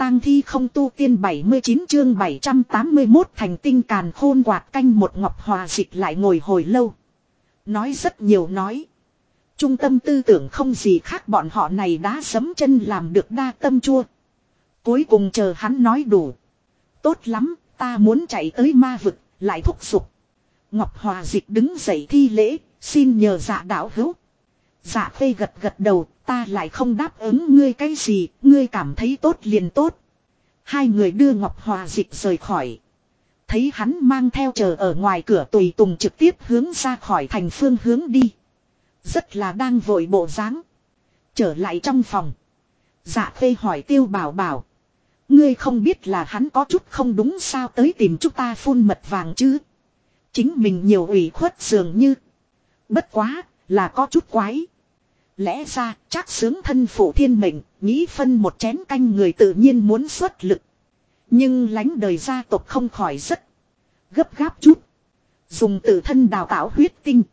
tang thi không tu tiên 79 chương 781 thành tinh càn khôn quạt canh một. Ngọc Hòa Dịch lại ngồi hồi lâu. Nói rất nhiều nói. Trung tâm tư tưởng không gì khác, bọn họ này đã sấm chân làm được đa tâm chua. Cuối cùng chờ hắn nói đủ. Tốt lắm, ta muốn chạy tới ma vực, lại thúc giục. Ngọc Hòa Dịch đứng dậy thi lễ, xin nhờ Dạ đạo hữu. Dạ Khê gật gật đầu, ta lại không đáp ứng ngươi cái gì, ngươi cảm thấy tốt liền tốt. Hai người đưa Ngọc Hòa Dịch rời khỏi. Thấy hắn mang theo chờ ở ngoài cửa tùy tùng trực tiếp hướng ra khỏi thành phương hướng đi. Rất là đang vội bộ dáng. Trở lại trong phòng. Dạ Khê hỏi Tiêu Bảo Bảo. Ngươi không biết là hắn có chút không đúng sao tới tìm chúng ta phun mật vàng chứ? Chính mình nhiều ủy khuất dường như. Bất quá, là có chút quái. Lẽ ra, Trác Xướng thân phụ thiên mệnh, nghĩ phân một chén canh người tự nhiên muốn xuất lực. Nhưng lánh đời gia tộc không khỏi rất gấp gáp chút. Dùng tự thân đào tạo huyết tinh.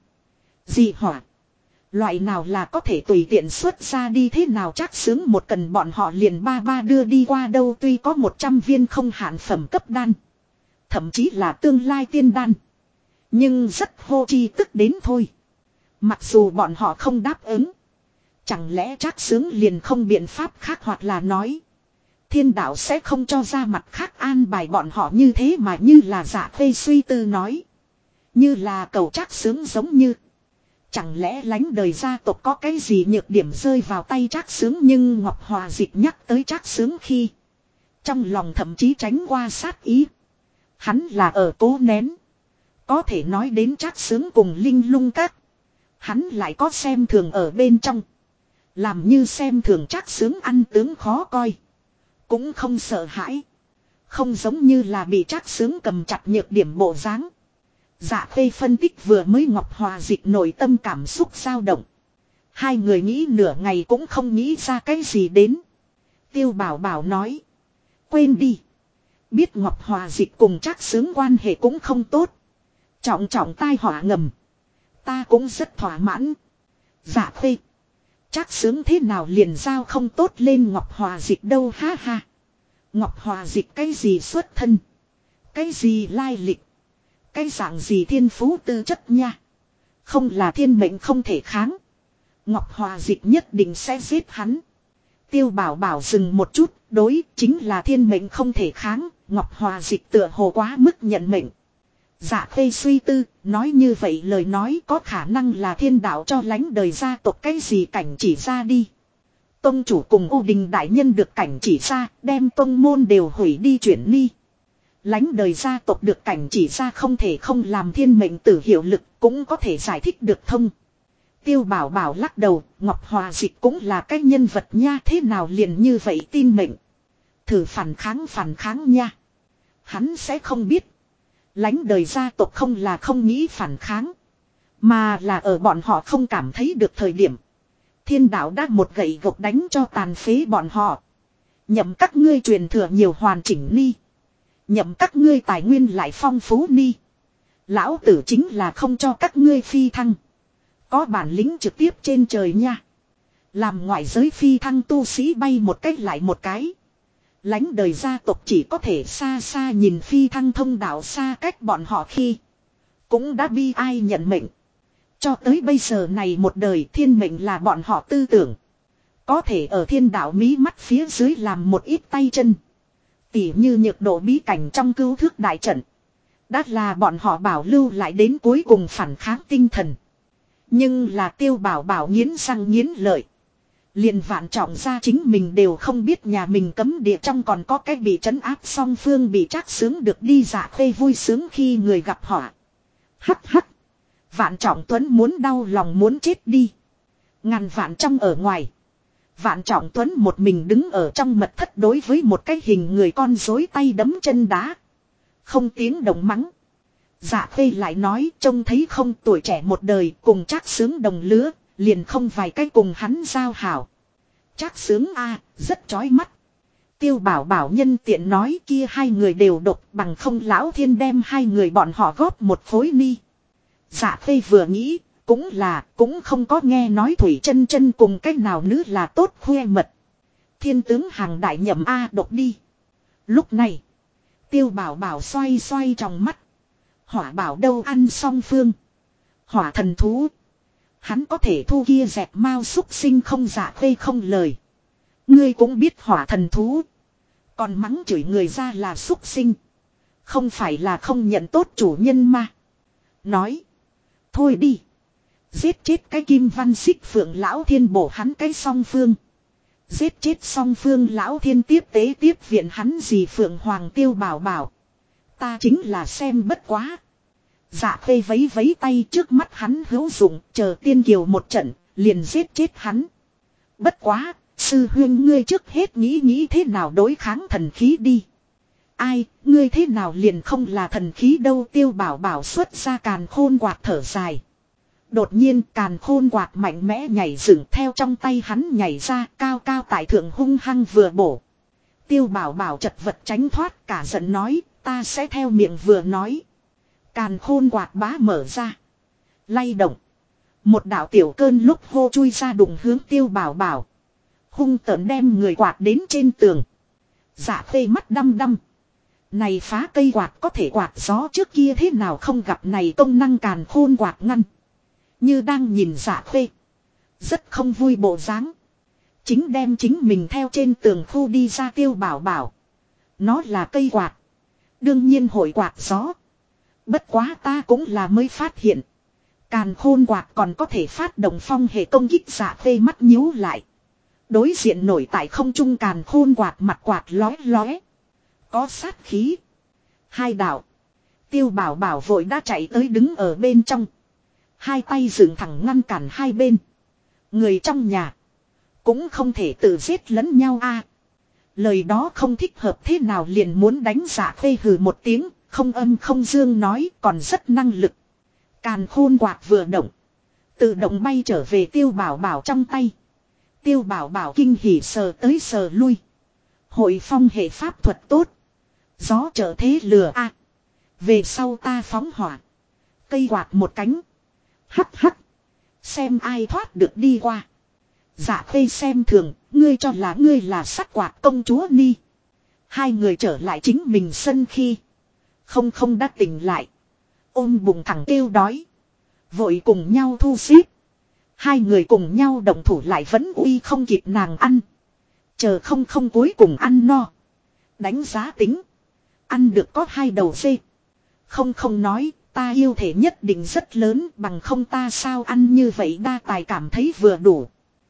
Dị hỏa. Loại nào là có thể tùy tiện xuất ra đi, thế nào Trác Xướng một cần bọn họ liền ba đưa đi qua đâu, tuy có 100 viên không hạn phẩm cấp đan. Thậm chí là tương lai tiên đan. Nhưng rất hô chi tức đến thôi. Mặc dù bọn họ không đáp ứng. Chẳng lẽ Trác Xướng liền không biện pháp khác, hoặc là nói thiên đạo sẽ không cho ra mặt khác an bài bọn họ như thế, mà như là Dạ Khê suy tư nói. Như là cầu Trác Xướng giống như. Chẳng lẽ lánh đời gia tộc có cái gì nhược điểm rơi vào tay Trác Xướng, nhưng Ngọc Hòa Dịch nhắc tới Trác Xướng khi. Trong lòng thậm chí tránh qua sát ý. Hắn là ở cố nén. Có thể nói đến Trác Xướng cùng Linh Lung Các. Hắn lại có xem thường ở bên trong. Làm như xem thường Trác Xướng ăn tướng khó coi. Cũng không sợ hãi. Không giống như là bị Trác Xướng cầm chặt nhược điểm bộ dáng. Dạ Khê phân tích vừa mới Ngọc Hòa Dịch nội tâm cảm xúc dao động. Hai người nghĩ nửa ngày cũng không nghĩ ra cái gì đến. Tiêu Bảo Bảo nói. Quên đi. Biết Ngọc Hòa Dịch cùng Trác Xướng quan hệ cũng không tốt. Trọng tai họa ngầm. Ta cũng rất thỏa mãn. Dạ Khê. Trác Xướng thế nào liền giao không tốt lên Ngọc Hòa Dịch đâu, ha ha. Ngọc Hòa Dịch cái gì xuất thân. Cái gì lai lịch. Cái dạng gì thiên phú tư chất nha. Không là thiên mệnh không thể kháng. Ngọc Hòa Dịch nhất định sẽ giết hắn. Tiêu Bảo Bảo dừng một chút. Đối chính là thiên mệnh không thể kháng. Ngọc Hòa Dịch tựa hồ quá mức nhận mệnh. Dạ Khê suy tư. Nói như vậy lời nói có khả năng là thiên đạo cho lánh đời gia tộc cái gì cảnh chỉ ra đi. Tông chủ cùng U Đình đại nhân được cảnh chỉ ra. Đem tông môn đều hủy đi chuyển đi. Lánh đời gia tộc được cảnh chỉ ra không thể không làm thiên mệnh tử hiệu lực, cũng có thể giải thích được thông. Tiêu Bảo Bảo lắc đầu, Ngọc Hòa Dịch cũng là cái nhân vật nha, thế nào liền như vậy tin mệnh. Thử phản kháng nha. Hắn sẽ không biết. Lánh đời gia tộc không là không nghĩ phản kháng. Mà là ở bọn họ không cảm thấy được thời điểm. Thiên đạo đã một gậy gộc đánh cho tàn phế bọn họ. Nhậm các ngươi truyền thừa nhiều hoàn chỉnh ni. Nhậm các ngươi tài nguyên lại phong phú ni. Lão tử chính là không cho các ngươi phi thăng. Có bản lĩnh trực tiếp trên trời nha. Làm ngoại giới phi thăng tu sĩ bay một cách lại một cái. Lánh đời gia tộc chỉ có thể xa xa nhìn phi thăng thông đạo xa cách bọn họ khi. Cũng đã bi ai nhận mệnh. Cho tới bây giờ này một đời thiên mệnh là bọn họ tư tưởng. Có thể ở thiên đạo mí mắt phía dưới làm một ít tay chân. Tỉ như nhược độ bí cảnh trong cứu thước đại trận. Đã là bọn họ bảo lưu lại đến cuối cùng phản kháng tinh thần. Nhưng là Tiêu Bảo Bảo nghiến răng nghiến lợi. Liền Vạn Trọng ra chính mình đều không biết nhà mình cấm địa trong còn có cái bị trấn áp song phương bị Trác Xướng được đi. Dạ Khê vui sướng khi người gặp họa. Hắc hắc. Vạn Trọng Tuấn muốn đau lòng muốn chết đi. Ngàn vạn trong ở ngoài. Vạn Trọng Tuấn một mình đứng ở trong mật thất đối với một cái hình người con rối tay đấm chân đá. Không tiếng động mắng. Dạ Khê lại nói trông thấy không, tuổi trẻ một đời cùng Trác Xướng đồng lứa, liền không vài cái cùng hắn giao hảo. Trác Xướng a rất chói mắt. Tiêu Bảo Bảo nhân tiện nói kia hai người đều độc, bằng không lão thiên đem hai người bọn họ góp một khối ni. Dạ Khê vừa nghĩ, cũng không có nghe nói Thủy Chân Chân cùng cách nào nữ là tốt khoe mật. Thiên tướng hàng đại nhậm A độc đi. Lúc này. Tiêu bảo bảo xoay xoay trong mắt. Hỏa bảo đâu ăn xong phương. Hỏa thần thú. Hắn có thể thu kia dẹp mau xúc sinh không dạ khê không lời. Ngươi cũng biết hỏa thần thú. Còn mắng chửi người ra là xúc sinh. Không phải là không nhận tốt chủ nhân mà. Nói. Thôi đi. Giết chết cái kim văn xích phượng lão thiên bổ hắn cái song phương. Giết chết song phương lão thiên tiếp tế tiếp viện hắn gì phượng hoàng tiêu bảo bảo. Ta chính là xem bất quá. Dạ khê vấy vấy tay trước mắt hắn hữu dụng chờ tiên kiều một trận liền giết chết hắn. Bất quá, sư huyên ngươi trước hết nghĩ thế nào đối kháng thần khí đi. Ai, ngươi thế nào liền không là thần khí đâu tiêu bảo bảo xuất ra càn khôn quạt thở dài. Đột nhiên càn khôn quạt mạnh mẽ nhảy dựng theo trong tay hắn nhảy ra cao cao tại thượng hung hăng vừa bổ. Tiêu bảo bảo chật vật tránh thoát cả giận nói ta sẽ theo miệng vừa nói. Càn khôn quạt bá mở ra. Lay động. Một đạo tiểu cơn lúc hô chui ra đụng hướng tiêu bảo bảo. Hung tợn đem người quạt đến trên tường. Dạ khê mắt đăm đăm. Này phá cây quạt có thể quạt gió trước kia thế nào không gặp này công năng càn khôn quạt ngăn. Như đang nhìn dạ khê. Rất không vui bộ dáng. Chính đem chính mình theo trên tường khu đi ra tiêu bảo bảo. Nó là cây quạt. Đương nhiên hội quạt gió. Bất quá ta cũng là mới phát hiện. Càn khôn quạt còn có thể phát động phong hệ công kích dạ khê mắt nhíu lại. Đối diện nổi tại không trung càn khôn quạt mặt quạt lóe lóe. Có sát khí. Hai đạo. Tiêu bảo bảo vội đã chạy tới đứng ở bên trong. Hai tay dựng thẳng ngăn cản hai bên. Người trong nhà. Cũng không thể tự giết lẫn nhau a. Lời đó không thích hợp thế nào liền muốn đánh dạ khê hừ một tiếng. Không âm không dương nói còn rất năng lực. Càn khôn quạt vừa động. Tự động bay trở về tiêu bảo bảo trong tay. Tiêu bảo bảo kinh hỉ sờ tới sờ lui. Hội phong hệ pháp thuật tốt. Gió trở thế lừa a. Về sau ta phóng hỏa. Cây quạt một cánh. Hắc hắc. Xem ai thoát được đi qua. Dạ khê xem thường. Ngươi cho là ngươi là sắt quạt công chúa ni. Hai người trở lại chính mình sân khi. Không đã tỉnh lại. Ôm bụng thẳng kêu đói. Vội cùng nhau thu xếp. Hai người cùng nhau động thủ lại vẫn uy không kịp nàng ăn. Chờ không cuối cùng ăn no. Đánh giá tính. Ăn được có 2 đầu dê. Không nói, ta yêu thể nhất định rất lớn bằng không ta sao ăn như vậy đa tài cảm thấy vừa đủ.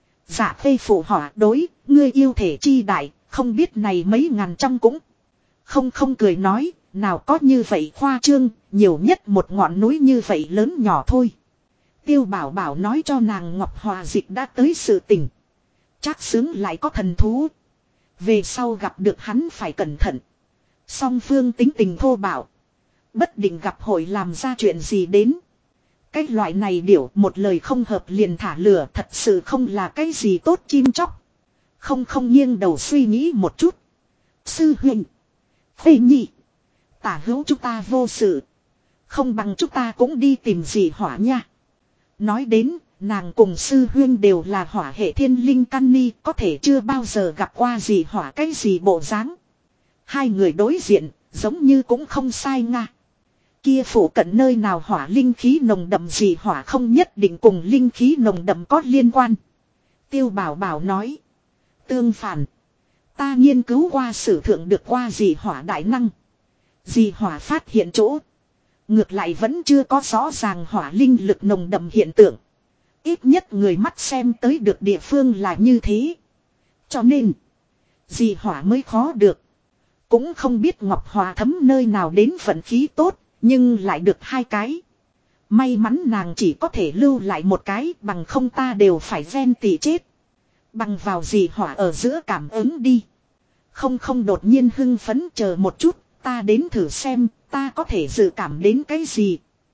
Dạ khê phụ họa đối, ngươi yêu thể chi đại, không biết này mấy ngàn trong cũng. Không cười nói, nào có như vậy khoa trương, nhiều nhất một ngọn núi như vậy lớn nhỏ thôi. Tiêu bảo bảo nói cho nàng Ngọc Hòa Dịch đã tới sự tình. Chắc sướng lại có thần thú. Về sau gặp được hắn phải cẩn thận. Song phương tính tình thô bạo. Bất định gặp hội làm ra chuyện gì đến. Cái loại này điểu một lời không hợp liền thả lửa thật sự không là cái gì tốt chim chóc. Không nghiêng đầu suy nghĩ một chút. Sư huynh. Phê nhị. Tả hữu chúng ta vô sự. Không bằng chúng ta cũng đi tìm gì hỏa nha. Nói đến, nàng cùng sư huyên đều là hỏa hệ thiên linh căn ni, có thể chưa bao giờ gặp qua gì hỏa cái gì bộ dáng. Hai người đối diện, giống như cũng không sai nga. Kia phủ cận nơi nào hỏa linh khí nồng đậm gì hỏa không nhất định cùng linh khí nồng đậm có liên quan. Tiêu bảo bảo nói. Tương phản. Ta nghiên cứu qua sử thượng được qua gì hỏa đại năng. Gì hỏa phát hiện chỗ. Ngược lại vẫn chưa có rõ ràng hỏa linh lực nồng đậm hiện tượng. Ít nhất người mắt xem tới được địa phương là như thế. Cho nên. Gì hỏa mới khó được. Cũng không biết Ngọc Hòa thấm nơi nào đến vận khí tốt. Nhưng lại được 2 cái. May mắn nàng chỉ có thể lưu lại một cái. Bằng không ta đều phải ven tỉ chết. Bằng vào gì hỏa ở giữa cảm ứng đi. Không đột nhiên hưng phấn chờ một chút. Ta đến thử xem ta có thể dự cảm đến cái gì.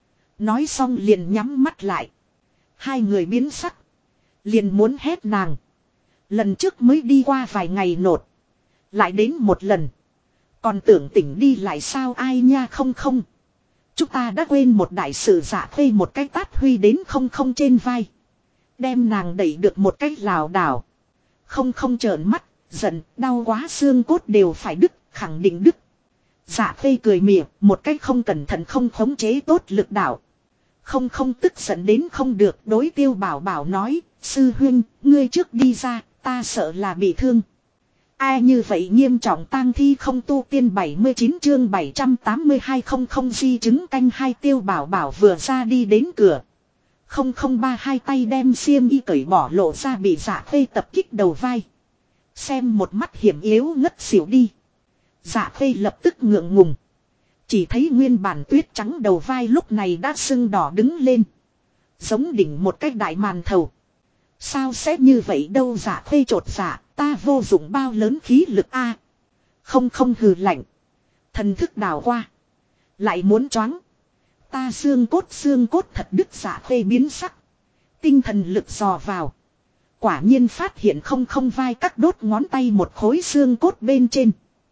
Nói xong liền nhắm mắt lại. Hai người biến sắc. Liền muốn hét nàng. Lần trước mới đi qua vài ngày nột. Lại đến một lần. Còn tưởng tỉnh đi lại sao ai nha không. Chúng ta đã quên một đại sự dạ thuê một cái tát huy đến không trên vai. Đem nàng đẩy được một cái lảo đảo. Không trợn mắt, giận, đau quá xương cốt đều phải đứt, khẳng định đứt. Dạ Khê cười mỉa, một cách không cẩn thận không khống chế tốt lực đạo. Không tức giận đến không được, đối Tiêu Bảo Bảo nói, sư huynh, ngươi trước đi ra, ta sợ là bị thương. Ai như vậy nghiêm trọng tang thi không tu tiên 79 chương 782 không di chứng canh hai. Tiêu Bảo Bảo vừa ra đi đến cửa. 003 hai tay đem xiêm y cởi bỏ lộ ra bị Dạ Khê tập kích đầu vai. Xem một mắt hiểm yếu ngất xỉu đi. Dạ Khê lập tức ngượng ngùng. Chỉ thấy nguyên bản tuyết trắng đầu vai lúc này đã sưng đỏ đứng lên. Giống đỉnh một cái đại màn thầu. Sao sẽ như vậy đâu? Dạ Khê trột dạ, ta vô dụng bao lớn khí lực a. Không hừ lạnh. Thần thức đảo qua. Lại muốn choáng. Ta xương cốt thật đứt. Dạ Khê biến sắc. Tinh thần lực dò vào. Quả nhiên phát hiện không vai các đốt ngón tay một khối xương cốt bên trên.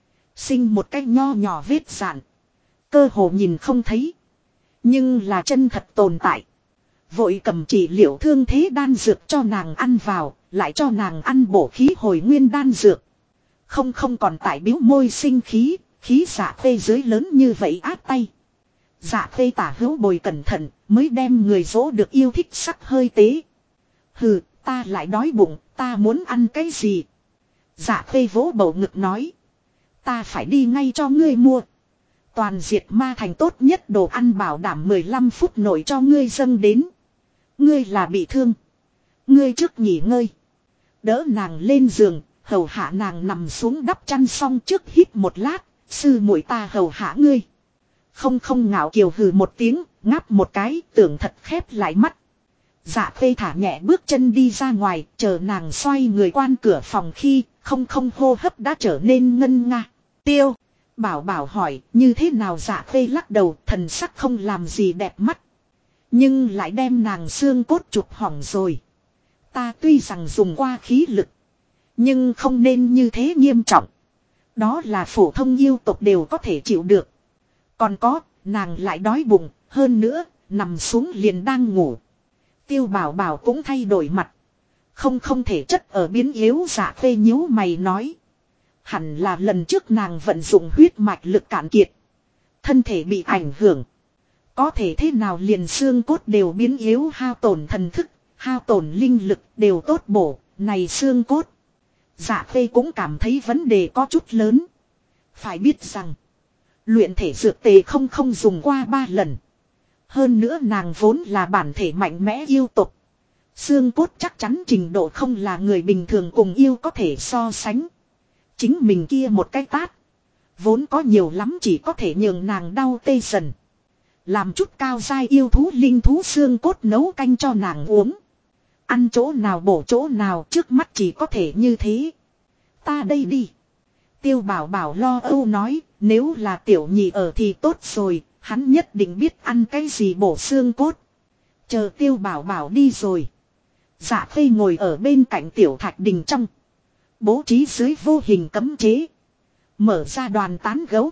Sinh một cái nho nhỏ vết dạn. Cơ hồ nhìn không thấy. Nhưng là chân thật tồn tại. Vội cầm chỉ liệu thương thế đan dược cho nàng ăn vào. Lại cho nàng ăn bổ khí hồi nguyên đan dược. Không còn tại biếu môi sinh khí. Khí Dạ Khê dưới lớn như vậy áp tay. Dạ Khê tả hữu bồi cẩn thận. Mới đem người dỗ được yêu thích sắc hơi tế. Hừ, ta lại đói bụng. Ta muốn ăn cái gì? Dạ Khê vỗ bầu ngực nói. Ta phải đi ngay cho ngươi mua. Toàn diệt ma thành tốt nhất đồ ăn bảo đảm 15 phút nội cho ngươi dâng đến. Ngươi là bị thương. Ngươi trước nghỉ ngơi. Đỡ nàng lên giường, hầu hạ nàng nằm xuống đắp chăn xong trước hít một lát, sư muội ta hầu hạ ngươi. Không ngạo kiều hừ một tiếng, ngáp một cái, tưởng thật khép lại mắt. Dạ Khê thả nhẹ bước chân đi ra ngoài, chờ nàng xoay người quan cửa phòng khi, không hô hấp đã trở nên ngân nga. Tiêu Bảo Bảo hỏi như thế nào? Dạ Khê lắc đầu, thần sắc không làm gì đẹp mắt. Nhưng lại đem nàng xương cốt chụp hỏng rồi. Ta tuy rằng dùng qua khí lực. Nhưng không nên như thế nghiêm trọng. Đó là phổ thông yêu tộc đều có thể chịu được. Còn có, nàng lại đói bụng, hơn nữa, nằm xuống liền đang ngủ. Tiêu Bảo Bảo cũng thay đổi mặt. Không thể chất ở biến yếu. Dạ Khê nhíu mày nói. Hẳn là lần trước nàng vận dụng huyết mạch lực cạn kiệt. Thân thể bị ảnh hưởng. Có thể thế nào liền xương cốt đều biến yếu, hao tổn thần thức, hao tổn linh lực đều tốt bổ, này xương cốt. Dạ Khê cũng cảm thấy vấn đề có chút lớn. Phải biết rằng, luyện thể dược tề không dùng qua 3 lần. Hơn nữa nàng vốn là bản thể mạnh mẽ yêu tộc. Xương cốt chắc chắn trình độ không là người bình thường cùng yêu có thể so sánh. Chính mình kia một cái tát. Vốn có nhiều lắm chỉ có thể nhường nàng đau tê dần. Làm chút cao giai yêu thú linh thú xương cốt nấu canh cho nàng uống. Ăn chỗ nào bổ chỗ nào, trước mắt chỉ có thể như thế. Ta đây đi. Tiêu Bảo Bảo lo âu nói, nếu là tiểu nhị ở thì tốt rồi, hắn nhất định biết ăn cái gì bổ xương cốt. Chờ Tiêu Bảo Bảo đi rồi. Dạ Khê ngồi ở bên cạnh tiểu thạch đình trong. Bố trí dưới vô hình cấm chế. Mở ra đoàn tán gấu.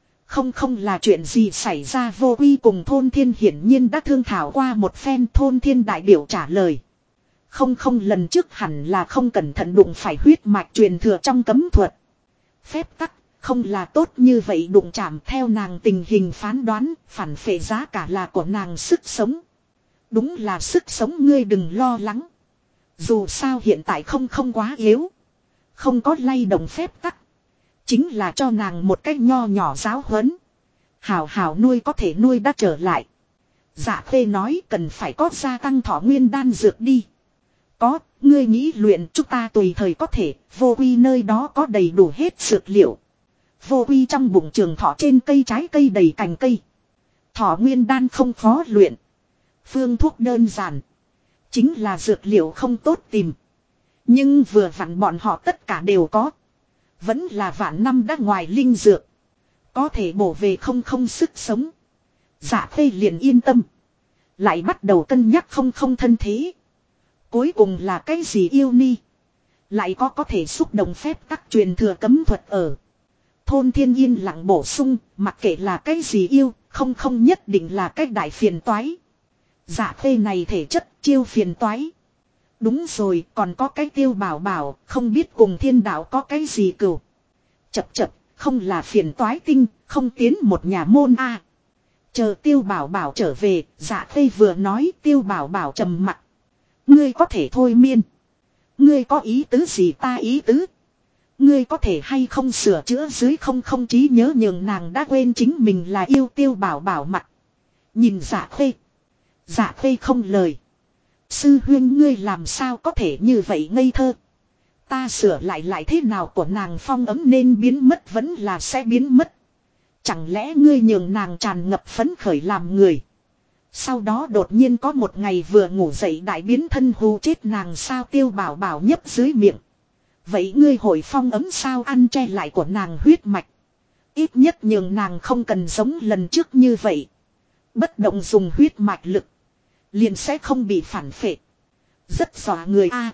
Không là chuyện gì xảy ra. Vô Uy cùng Thôn Thiên hiển nhiên đã thương thảo qua một phen. Thôn Thiên đại biểu trả lời. Không lần trước hẳn là không cẩn thận đụng phải huyết mạch truyền thừa trong cấm thuật. Phép tắc không là tốt như vậy, đụng chạm theo nàng tình hình phán đoán. Phản phệ giá cả là của nàng sức sống. Đúng là sức sống, ngươi đừng lo lắng. Dù sao hiện tại không quá yếu. Không có lay động phép tắc. Chính là cho nàng một cách nho nhỏ giáo huấn. Hảo nuôi có thể nuôi đã trở lại. Dạ Khê nói cần phải có gia tăng thọ nguyên đan dược đi. Có, ngươi nghĩ luyện chúng ta tùy thời có thể. Vô Uy nơi đó có đầy đủ hết dược liệu. Vô Uy trong bụng trường thọ trên cây trái cây đầy cành cây. Thọ nguyên đan không khó luyện. Phương thuốc đơn giản. Chính là dược liệu không tốt tìm. Nhưng vừa vặn bọn họ tất cả đều có. Vẫn là vạn năm đã ngoài linh dược. Có thể bổ về không sức sống. Dạ Khê liền yên tâm. Lại bắt đầu cân nhắc không thân thế. Cuối cùng là cái gì yêu ni. Lại có thể xúc động phép tắc truyền thừa cấm thuật ở. Thôn Thiên yên lặng bổ sung. Mặc kệ là cái gì yêu. Không nhất định là cái đại phiền toái. Dạ Khê này thể chất chiêu phiền toái. Đúng rồi, còn có cái Tiêu Bảo Bảo, không biết cùng thiên đạo có cái gì cừu. Chập chập, không là phiền toái tinh, không tiến một nhà môn a. Chờ Tiêu Bảo Bảo trở về, Dạ Khê vừa nói Tiêu Bảo Bảo trầm mặt. Ngươi có thể thôi miên. Ngươi có ý tứ gì ta ý tứ. Ngươi có thể hay không sửa chữa dưới không không trí nhớ nhường nàng đã quên chính mình là yêu Tiêu Bảo Bảo mặt. Nhìn Dạ Khê. Dạ Khê không lời. Sư huyên ngươi làm sao có thể như vậy ngây thơ. Ta sửa lại thế nào của nàng phong ấm nên biến mất vẫn là sẽ biến mất. Chẳng lẽ ngươi nhường nàng tràn ngập phấn khởi làm người. Sau đó đột nhiên có một ngày vừa ngủ dậy đại biến thân hù chết nàng sao Tiêu Bảo Bảo nhấp dưới miệng. Vậy ngươi hội phong ấm sao ăn che lại của nàng huyết mạch. Ít nhất nhường nàng không cần giống lần trước như vậy. Bất động dùng huyết mạch lực. Liền sẽ không bị phản phệ. Rất dọa người a.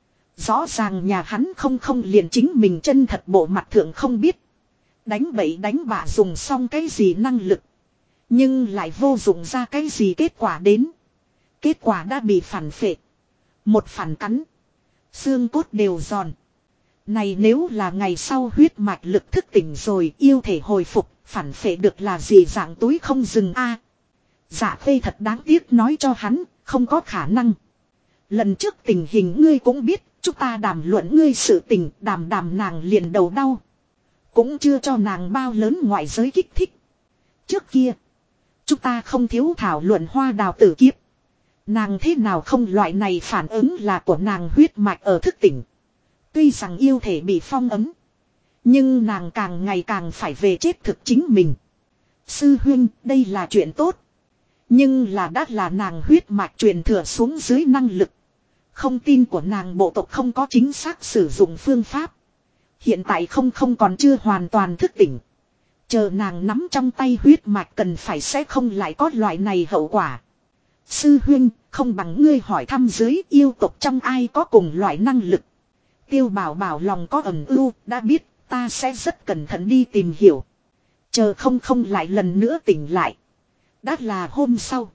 Rõ ràng nhà hắn không liền chính mình chân thật bộ mặt thượng không biết. Đánh bậy đánh bạ dùng xong cái gì năng lực. Nhưng lại vô dụng ra cái gì kết quả đến. Kết quả đã bị phản phệ. Một phản cắn. Xương cốt đều giòn. Này nếu là ngày sau huyết mạch lực thức tỉnh rồi yêu thể hồi phục. Phản phệ được là gì dạng túi không dừng a. Dạ Khê thật đáng tiếc nói cho hắn. Không có khả năng. Lần trước tình hình ngươi cũng biết. Chúng ta đàm luận ngươi sự tình. Đàm nàng liền đầu đau. Cũng chưa cho nàng bao lớn ngoại giới kích thích. Trước kia. Chúng ta không thiếu thảo luận hoa đào tử kiếp. Nàng thế nào không loại này phản ứng là của nàng huyết mạch ở thức tỉnh. Tuy rằng yêu thể bị phong ấm. Nhưng nàng càng ngày càng phải về chết thực chính mình. Sư huynh đây là chuyện tốt. Nhưng đã là nàng huyết mạch truyền thừa xuống dưới năng lực. Không tin của nàng bộ tộc không có chính xác sử dụng phương pháp. Hiện tại không còn chưa hoàn toàn thức tỉnh. Chờ nàng nắm trong tay huyết mạch cần phải sẽ không lại có loại này hậu quả. Sư huynh, không bằng ngươi hỏi thăm dưới yêu tộc trong ai có cùng loại năng lực. Tiêu Bảo Bảo lòng có ẩn ưu, đã biết, ta sẽ rất cẩn thận đi tìm hiểu. Chờ không lại lần nữa tỉnh lại. Đã là hôm sau.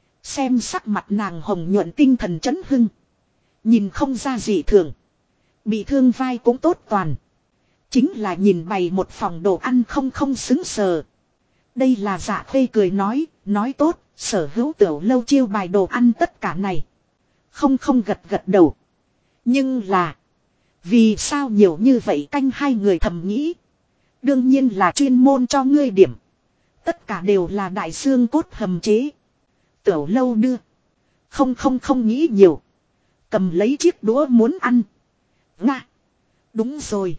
Xem sắc mặt nàng hồng nhuận tinh thần chấn hưng. Nhìn không ra gì thường. Bị thương vai cũng tốt toàn. Chính là nhìn bày một phòng đồ ăn không xứng sờ. Đây là Dạ Khê cười nói tốt, sở hữu tiểu lâu chiêu bài đồ ăn tất cả này. Không gật đầu. Nhưng là, vì sao nhiều như vậy canh hai người thầm nghĩ. Đương nhiên là chuyên môn cho ngươi điểm. Tất cả đều là đại xương cốt hầm chế. Tiểu lâu đưa. Không nghĩ nhiều. Cầm lấy chiếc đũa muốn ăn. Nga. Đúng rồi.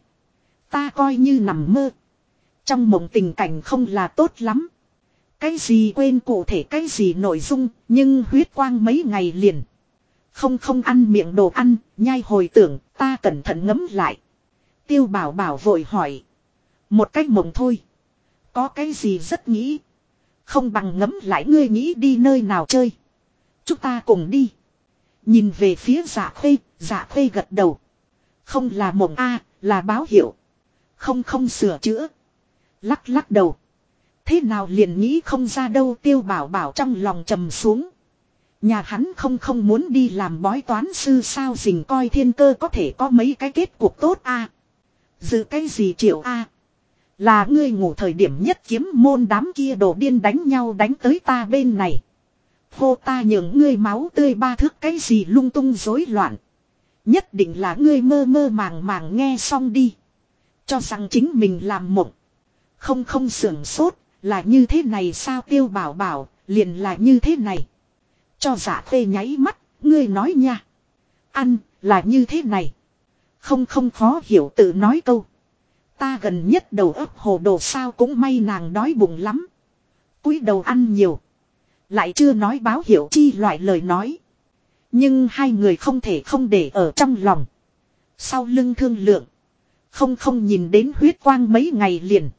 Ta coi như nằm mơ. Trong mộng tình cảnh không là tốt lắm. Cái gì quên cụ thể cái gì nội dung. Nhưng huyết quang mấy ngày liền. Không ăn miệng đồ ăn. Nhai hồi tưởng ta cẩn thận ngấm lại. Tiêu Bảo Bảo vội hỏi. Một cách mộng thôi. Có cái gì rất nghĩ. Không bằng ngấm lại ngươi nghĩ đi nơi nào chơi. Chúng ta cùng đi. Nhìn về phía Dạ Khê gật đầu. Không là mộng a, là báo hiệu. Không sửa chữa. Lắc đầu. Thế nào liền nghĩ không ra đâu Tiêu Bảo Bảo trong lòng trầm xuống. Nhà hắn không muốn đi làm bói toán sư sao dình coi thiên cơ có thể có mấy cái kết cục tốt a. Dự cái gì triệu a. Là ngươi ngủ thời điểm nhất kiếm môn đám kia đồ điên đánh nhau đánh tới ta bên này. Hô ta nhường ngươi máu tươi ba thước cái gì lung tung rối loạn. Nhất định là ngươi mơ màng nghe xong đi. Cho rằng chính mình làm mộng. Không sưởng sốt, là như thế này sao Tiêu Bảo Bảo, liền là như thế này. Cho Dạ Khê nháy mắt, ngươi nói nha. Ăn, là như thế này. Không khó hiểu tự nói câu. Ta gần nhất đầu óc hồ đồ sao cũng may nàng đói bụng lắm. Cúi đầu ăn nhiều. Lại chưa nói báo hiệu chi loại lời nói. Nhưng hai người không thể không để ở trong lòng. Sau lưng thương lượng. Không nhìn đến huyết quang mấy ngày liền.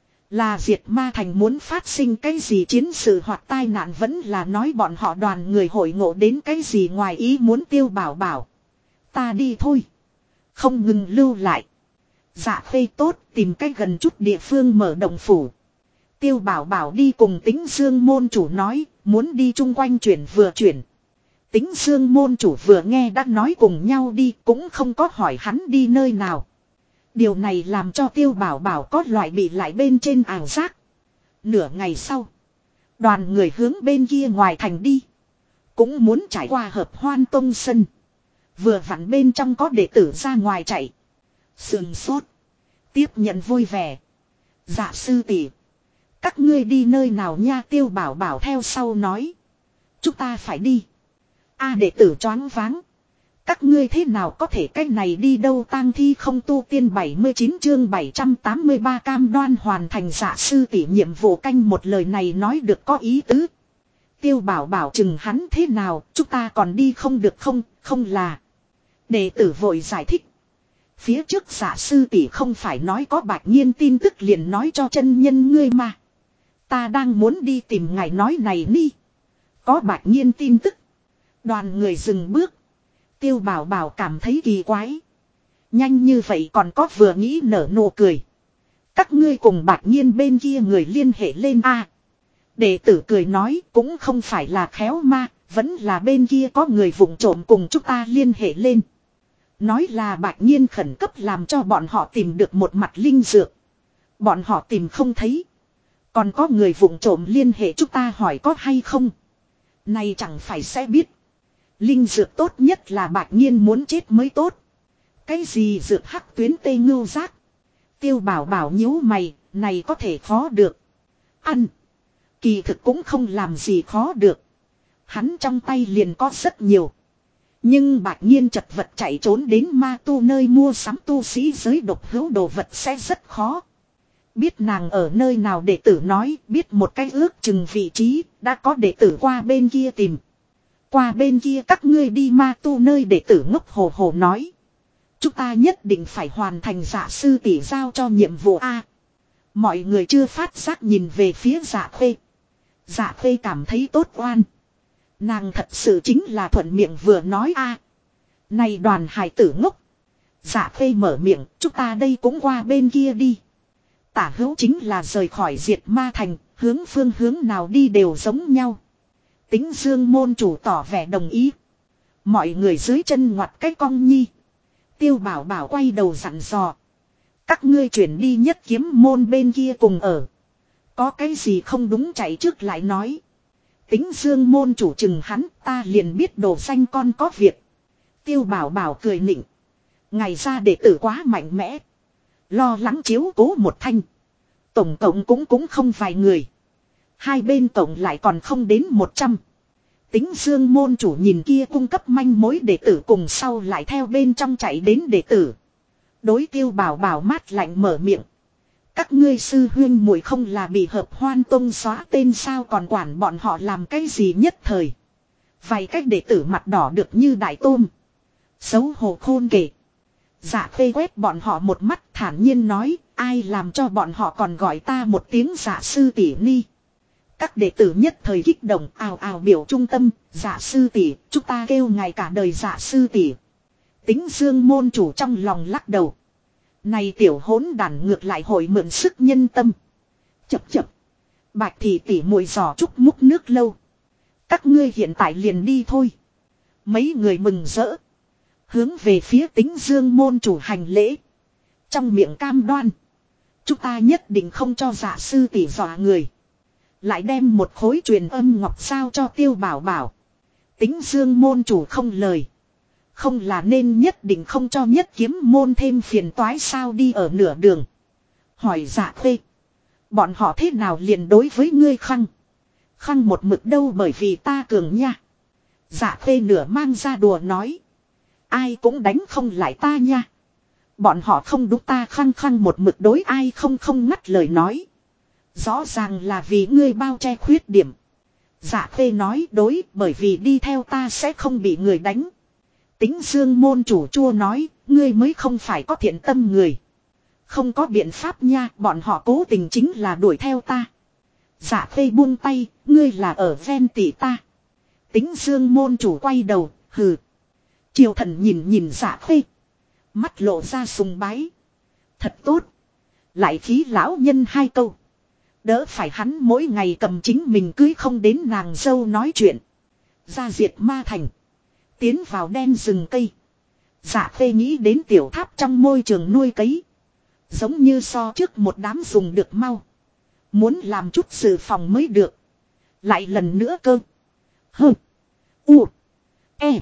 Là diệt ma thành muốn phát sinh cái gì chiến sự hoặc tai nạn vẫn là nói bọn họ đoàn người hội ngộ đến cái gì ngoài ý muốn Tiêu Bảo Bảo. Ta đi thôi. Không ngừng lưu lại. Dạ Khê tốt tìm cách gần chút địa phương mở động phủ. Tiêu Bảo Bảo đi cùng Tính Dương môn chủ nói muốn đi chung quanh chuyển vừa chuyển. Tính Dương môn chủ vừa nghe đã nói cùng nhau đi, cũng không có hỏi hắn đi nơi nào. Điều này làm cho Tiêu Bảo Bảo có loại bị lại bên trên ảo giác. Nửa ngày sau, đoàn người hướng bên kia ngoài thành đi. Cũng muốn trải qua Hợp Hoan Tông sân. Vừa vặn bên trong có đệ tử ra ngoài chạy. Sườn sốt. Tiếp nhận vui vẻ. Dạ sư tỷ, các ngươi đi nơi nào nha? Tiêu Bảo Bảo theo sau nói. Chúng ta phải đi. Đệ tử choáng váng. Các ngươi thế nào có thể cách này đi đâu? Tang thi không tu tiên 79 chương 783 cam đoan hoàn thành dạ sư tỷ nhiệm vụ. Canh một lời này nói được có ý tứ. Tiêu Bảo Bảo chừng hắn thế nào, chúng ta còn đi không được không? Không là. Đệ tử vội giải thích. Phía trước dạ sư tỷ không phải nói có Bạch Nhiên tin tức liền nói cho chân nhân ngươi mà. Ta đang muốn đi tìm ngài nói này ni. Có Bạch Nhiên tin tức. Đoàn người dừng bước. Tiêu Bảo Bảo cảm thấy kỳ quái. Nhanh như vậy còn có vừa nghĩ nở nụ cười. Các ngươi cùng Bạch Nhiên bên kia người liên hệ lên a. Đệ tử cười nói cũng không phải là khéo ma, vẫn là bên kia có người vụng trộm cùng chúng ta liên hệ lên. Nói là Bạch Nhiên khẩn cấp làm cho bọn họ tìm được một mặt linh dược. Bọn họ tìm không thấy. Còn có người vụng trộm liên hệ chúng ta hỏi có hay không. Này chẳng phải sẽ biết. Linh dược tốt nhất là Bạch Nhiên muốn chết mới tốt. Cái gì dược hắc tuyến tê ngưu giác. Tiêu Bảo Bảo nhíu mày, này có thể khó được. Ăn. Kỳ thực cũng không làm gì khó được. Hắn trong tay liền có rất nhiều. Nhưng Bạch Nhiên chật vật chạy trốn đến ma tu nơi mua sắm tu sĩ giới độc hữu đồ vật sẽ rất khó. Biết nàng ở nơi nào đệ tử nói, biết một cách ước chừng vị trí, đã có đệ tử qua bên kia tìm. Qua bên kia các ngươi đi ma tu nơi đệ tử ngốc hồ hồ nói. Chúng ta nhất định phải hoàn thành dạ sư tỷ giao cho nhiệm vụ A. Mọi người chưa phát giác nhìn về phía dạ khê. Dạ khê cảm thấy tốt oan. Nàng thật sự chính là thuận miệng vừa nói A. Này đoàn hải tử ngốc. Dạ khê mở miệng, chúng ta đây cũng qua bên kia đi. Tả hữu chính là rời khỏi diệt ma thành, hướng phương hướng nào đi đều giống nhau. Tính Dương môn chủ tỏ vẻ đồng ý. Mọi người dưới chân ngoặt cái cong nhi. Tiêu Bảo Bảo quay đầu dặn dò. Các ngươi chuyển đi Nhất Kiếm môn bên kia cùng ở. Có cái gì không đúng chạy trước lại nói. Tính Dương môn chủ chừng hắn, ta liền biết đồ danh con có việc. Tiêu Bảo Bảo cười nịnh. Ngày ra đệ tử quá mạnh mẽ. Lo lắng chiếu cố một thanh. Tổng cộng cũng không vài người. Hai bên tổng lại còn không đến 100. Tính Dương môn chủ nhìn kia cung cấp manh mối đệ tử cùng sau lại theo bên trong chạy đến đệ tử. Đối Tiêu Bảo Bảo mát lạnh mở miệng. Các ngươi sư huyên muội không là bị Hợp Hoan Tông xóa tên sao, còn quản bọn họ làm cái gì nhất thời. Vài cách đệ tử mặt đỏ được như đại tôm. Xấu hổ khôn kể. Dạ phê quét bọn họ một mắt thản nhiên nói, ai làm cho bọn họ còn gọi ta một tiếng dạ sư tỷ ni. Các đệ tử nhất thời kích động ào ào biểu trung tâm, dạ sư tỷ, chúng ta kêu ngài cả đời dạ sư tỷ. Tính Dương môn chủ trong lòng lắc đầu. Này tiểu hỗn đản ngược lại hội mượn sức nhân tâm. Chập chập. Bạch thị tỷ muội giỏ chúc múc nước lâu. Các ngươi hiện tại liền đi thôi. Mấy người mừng rỡ. Hướng về phía Tính Dương môn chủ hành lễ. Trong miệng cam đoan. Chúng ta nhất định không cho dạ sư tỷ dọa người. Lại đem một khối truyền âm ngọc sao cho Tiêu Bảo Bảo. Tính Dương môn chủ không lời. Không là nên nhất định không cho Nhất Kiếm môn thêm phiền toái sao? Đi ở nửa đường. Hỏi Dạ Khê. Bọn họ thế nào liền đối với ngươi khăng? Khăng một mực đâu bởi vì ta cường nha. Dạ Khê nửa mang ra đùa nói. Ai cũng đánh không lại ta nha. Bọn họ không đúng ta khăng một mực đối ai không ngắt lời nói. Rõ ràng là vì ngươi bao che khuyết điểm. Dạ Khê nói đối bởi vì đi theo ta sẽ không bị người đánh. Tính Dương môn chủ chua nói, ngươi mới không phải có thiện tâm người. Không có biện pháp nha, bọn họ cố tình chính là đuổi theo ta. Dạ Khê buông tay, ngươi là ở ven tỉ ta. Tính Dương môn chủ quay đầu, hừ. Triều Thần nhìn Dạ Khê. Mắt lộ ra sùng bái. Thật tốt. Lại khí lão nhân hai câu. Đỡ phải hắn mỗi ngày cầm chính mình cưới không đến nàng dâu nói chuyện. Ra diệt ma thành. tiến vào đen rừng cây. Dạ Khê nghĩ đến tiểu tháp trong môi trường nuôi cấy. Giống như so trước một đám dùng được mau. Muốn làm chút dự phòng mới được. Lại lần nữa cơ. Hơ. U. E.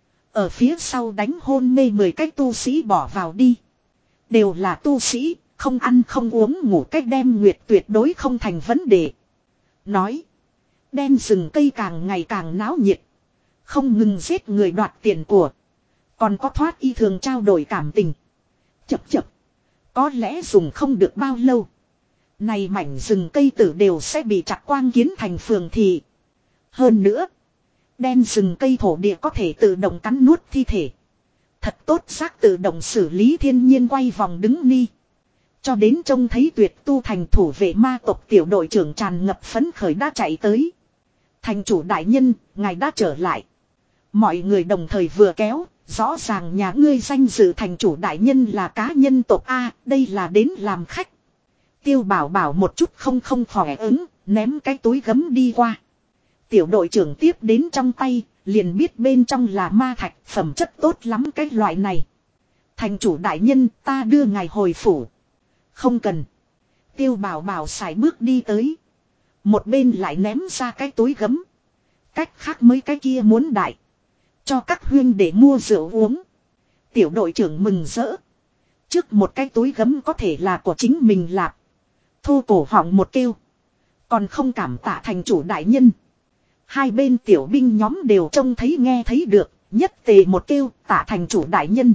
Ở phía sau đánh hôn mê 10 cái tu sĩ bỏ vào đi. Đều là tu sĩ, không ăn không uống ngủ cách đem nguyệt tuyệt đối không thành vấn đề. Nói. Đen rừng cây càng ngày càng náo nhiệt. Không ngừng giết người đoạt tiền của. Còn có thoát y thường trao đổi cảm tình. Chập chập. Có lẽ dùng không được bao lâu. Này mảnh rừng cây tử đều sẽ bị chặt quang kiến thành phường thị. Hơn nữa. Đen rừng cây thổ địa có thể tự động cắn nuốt thi thể. Thật tốt xác tự động xử lý thiên nhiên quay vòng đứng ni. Cho đến trông thấy tuyệt tu thành thủ vệ ma tộc tiểu đội trưởng tràn ngập phấn khởi đã chạy tới. Thành chủ đại nhân, ngài đã trở lại. Mọi người đồng thời vừa kéo, rõ ràng nhà ngươi danh dự thành chủ đại nhân là cá nhân tộc A, đây là đến làm khách. Tiêu bảo bảo một chút không khỏe ứng, ném cái túi gấm đi qua. Tiểu đội trưởng tiếp đến trong tay, liền biết bên trong là ma thạch, phẩm chất tốt lắm cái loại này. Thành chủ đại nhân, ta đưa ngài hồi phủ. Không cần. Tiêu bảo bảo xài bước đi tới. Một bên lại ném ra cái túi gấm. Cách khác mấy cái kia muốn đại. Cho các huyên để mua rượu uống. Tiểu đội trưởng mừng rỡ. Trước một cái túi gấm có thể là của chính mình lạp. Thô cổ họng một kêu. Còn không cảm tạ thành chủ đại nhân. Hai bên tiểu binh nhóm đều trông thấy nghe thấy được. Nhất tề một kêu tạ thành chủ đại nhân.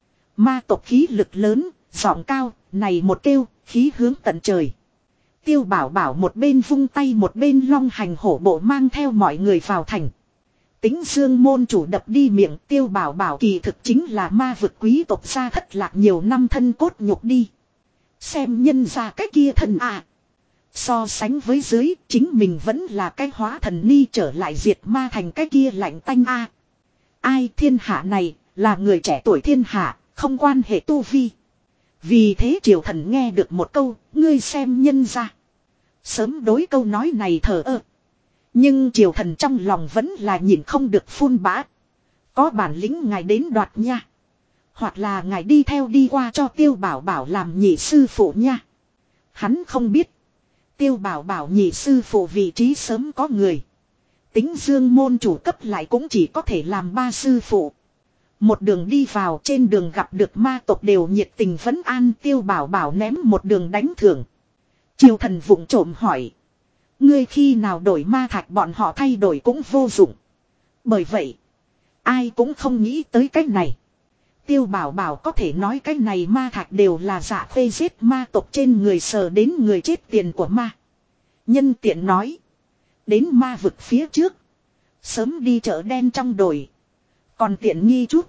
Ma tộc khí lực lớn, giọng cao, này một kêu, khí hướng tận trời. Tiêu bảo bảo một bên vung tay một bên long hành hổ bộ mang theo mọi người vào thành. Tính dương môn chủ đập đi miệng tiêu bảo bảo kỳ thực chính là ma vực quý tộc gia thất lạc nhiều năm thân cốt nhục đi. Xem nhân ra cái kia thần à. So sánh với dưới chính mình vẫn là cái hóa thần ni trở lại diệt ma thành cái kia lạnh tanh a. Ai thiên hạ này là người trẻ tuổi thiên hạ không quan hệ tu vi. Vì thế triều thần nghe được một câu ngươi xem nhân ra. Sớm đối câu nói này thờ ơ. Nhưng triều thần trong lòng vẫn là nhìn không được phun bã. Có bản lĩnh ngài đến đoạt nha. Hoặc là ngài đi theo đi qua cho tiêu bảo bảo làm nhị sư phụ nha. Hắn không biết. Tiêu bảo bảo nhị sư phụ vị trí sớm có người. Tính dương môn chủ cấp lại cũng chỉ có thể làm ba sư phụ. Một đường đi vào trên đường gặp được ma tộc đều nhiệt tình vấn an tiêu bảo bảo ném một đường đánh thưởng. Triều thần vụng trộm hỏi. Ngươi khi nào đổi ma thạch bọn họ thay đổi cũng vô dụng. Bởi vậy, ai cũng không nghĩ tới cách này. Tiêu bảo bảo có thể nói cái này ma thạch đều là dạ phê giết ma tộc trên người sờ đến người chết tiền của ma. Nhân tiện nói. Đến ma vực phía trước. Sớm đi chợ đen trong đồi. Còn tiện nghi chút.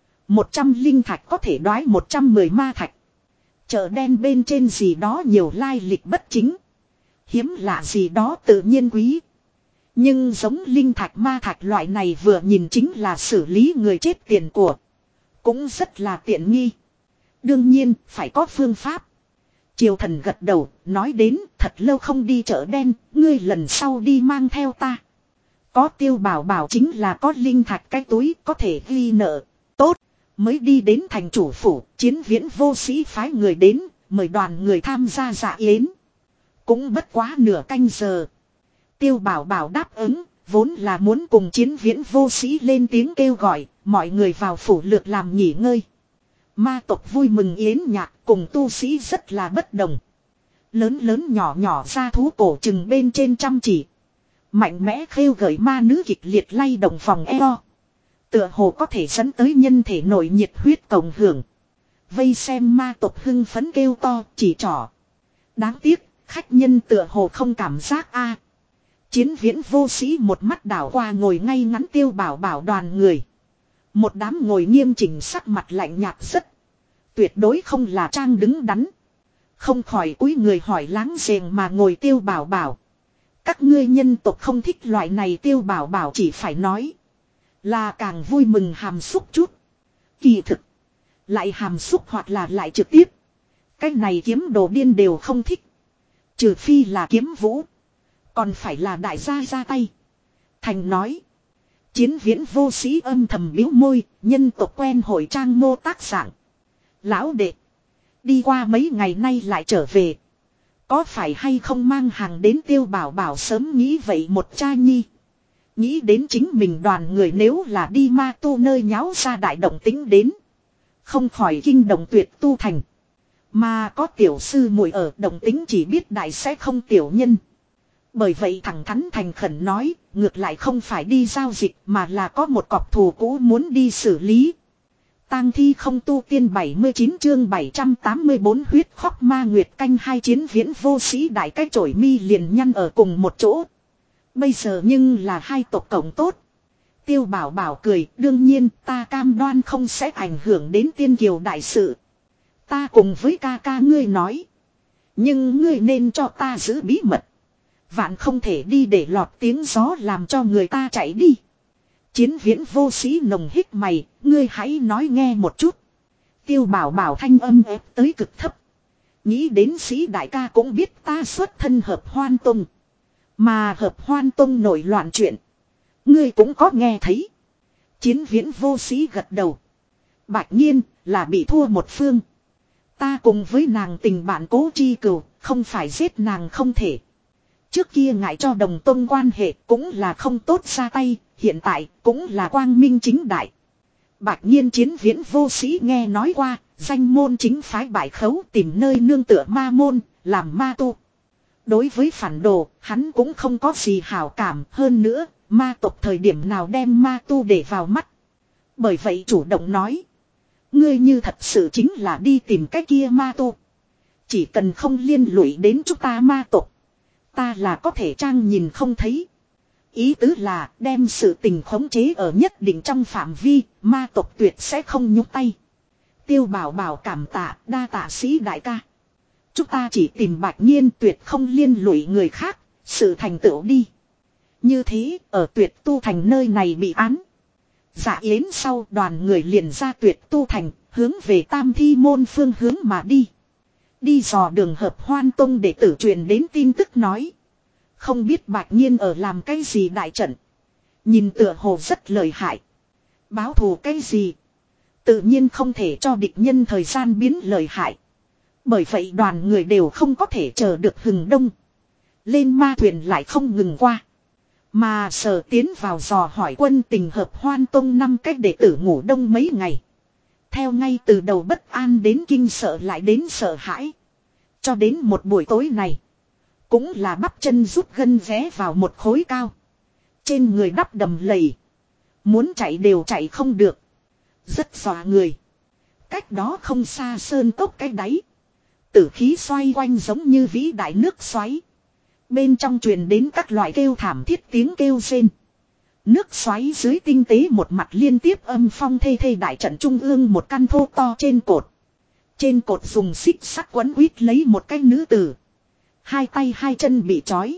100 linh thạch có thể đoái 110 ma thạch. Chợ đen bên trên gì đó nhiều lai lịch bất chính. Hiếm lạ gì đó tự nhiên quý. Nhưng giống linh thạch ma thạch loại này vừa nhìn chính là xử lý người chết tiền của. Cũng rất là tiện nghi. Đương nhiên phải có phương pháp. Triều thần gật đầu nói đến thật lâu không đi chợ đen. Ngươi lần sau đi mang theo ta. Có tiêu bảo bảo chính là có linh thạch cái túi có thể ghi nợ. Tốt. Mới đi đến thành chủ phủ. Chiến viễn vô sĩ phái người đến. Mời đoàn người tham gia dạ yến. Cũng bất quá nửa canh giờ. Tiêu bảo bảo đáp ứng. Vốn là muốn cùng chiến viễn vô sĩ lên tiếng kêu gọi. Mọi người vào phủ lược làm nghỉ ngơi. Ma tộc vui mừng yến nhạc cùng tu sĩ rất là bất đồng. Lớn lớn nhỏ nhỏ ra thú cổ chừng bên trên chăm chỉ. Mạnh mẽ khêu gợi ma nữ kịch liệt lay động phòng eo. Tựa hồ có thể dẫn tới nhân thể nội nhiệt huyết cộng hưởng. Vây xem ma tộc hưng phấn kêu to chỉ trỏ. Đáng tiếc khách nhân tựa hồ không cảm giác a. Chiến viễn vô sĩ một mắt đảo qua ngồi ngay ngắn tiêu bảo bảo đoàn người. Một đám ngồi nghiêm chỉnh sắc mặt lạnh nhạt rất. Tuyệt đối không là trang đứng đắn. Không khỏi cúi người hỏi láng giềng mà ngồi tiêu bảo bảo. Các ngươi nhân tộc không thích loại này tiêu bảo bảo chỉ phải nói. Là càng vui mừng hàm xúc chút. Kỳ thực. Lại hàm xúc hoặc là lại trực tiếp. Cái này kiếm đồ điên đều không thích. Trừ phi là kiếm vũ. Còn phải là đại gia ra tay. Thành nói. Chiến Viễn vô sĩ âm thầm biếu môi, nhân tộc quen hội trang mô tác dạng. Lão đệ. Đi qua mấy ngày nay lại trở về. Có phải hay không mang hàng đến Tiêu Bảo Bảo sớm nghĩ vậy một cha nhi. Nghĩ đến chính mình đoàn người nếu là đi ma tu nơi nháo ra đại động tính đến. Không khỏi kinh động tuyệt tu thành. Mà có tiểu sư muội ở động tính chỉ biết đại sẽ không tiểu nhân. Bởi vậy thẳng thắn thành khẩn nói, ngược lại không phải đi giao dịch mà là có một cọc thù cũ muốn đi xử lý. Tang thi không tu tiên 79 chương 784 huyết khóc ma nguyệt canh hai Chiến Viễn vô sĩ đại cái chổi mi liền nhăn ở cùng một chỗ. Bây giờ nhưng là hai tộc cộng tốt. Tiêu Bảo Bảo cười, đương nhiên ta cam đoan không sẽ ảnh hưởng đến tiên kiều đại sự. Ta cùng với ca ca ngươi nói. Nhưng ngươi nên cho ta giữ bí mật. Vạn không thể đi để lọt tiếng gió làm cho người ta chạy đi. Chiến Viễn vô sĩ nồng hít mày, ngươi hãy nói nghe một chút. Tiêu Bảo Bảo thanh âm ép tới cực thấp. Nghĩ đến sĩ đại ca cũng biết ta xuất thân Hợp Hoan Tông. Mà Hợp Hoan Tông nổi loạn chuyện. Ngươi cũng có nghe thấy. Chiến Viễn vô sĩ gật đầu. Bạch Nhiên là bị thua một phương. Ta cùng với nàng tình bạn cố chi cừu, không phải giết nàng không thể. Trước kia ngại cho đồng tông quan hệ cũng là không tốt ra tay, hiện tại cũng là quang minh chính đại. Bạch Nhiên Chiến Viễn vô sĩ nghe nói qua, danh môn chính phái bại khấu tìm nơi nương tựa ma môn, làm ma tu. Đối với phản đồ, hắn cũng không có gì hảo cảm hơn nữa, ma tộc thời điểm nào đem ma tu để vào mắt. Bởi vậy chủ động nói, ngươi như thật sự chính là đi tìm cái kia ma tu. Chỉ cần không liên lụy đến chúng ta ma tộc. Ta là có thể trang nhìn không thấy. Ý tứ là đem sự tình khống chế ở nhất định trong phạm vi, ma tộc tuyệt sẽ không nhúc tay. Tiêu Bảo Bảo cảm tạ, đa tạ sĩ đại ca. Chúng ta chỉ tìm Bạch Nhiên tuyệt không liên lụy người khác, sự thành tựu đi. Như thế, ở tuyệt tu thành nơi này bị án. Dạ yến sau đoàn người liền ra tuyệt tu thành, hướng về Tam Thi môn phương hướng mà đi. Đi dò đường Hợp Hoan Tông để tử truyền đến tin tức nói. Không biết Bạch Nhiên ở làm cái gì đại trận. Nhìn tựa hồ rất lợi hại. Báo thù cái gì. Tự nhiên không thể cho địch nhân thời gian biến lợi hại. Bởi vậy đoàn người đều không có thể chờ được hừng đông. Lên ma thuyền lại không ngừng qua. Mà Sở tiến vào dò hỏi quân tình Hợp Hoan Tông 5 cách đệ tử ngủ đông mấy ngày. Theo ngay từ đầu bất an đến kinh sợ lại đến sợ hãi. Cho đến một buổi tối này. Cũng là bắp chân rút gân vé vào một khối cao. Trên người đắp đầm lầy. Muốn chạy đều chạy không được. Rất dọa người. Cách đó không xa sơn cốc cái đáy. Tử khí xoay quanh giống như vĩ đại nước xoáy. Bên trong truyền đến các loại kêu thảm thiết tiếng kêu rên. Nước xoáy dưới tinh tế một mặt liên tiếp âm phong thê thê đại trận trung ương một căn thô to trên cột. Trên cột dùng xích sắt quấn quýt lấy một cái nữ tử. Hai tay hai chân bị trói.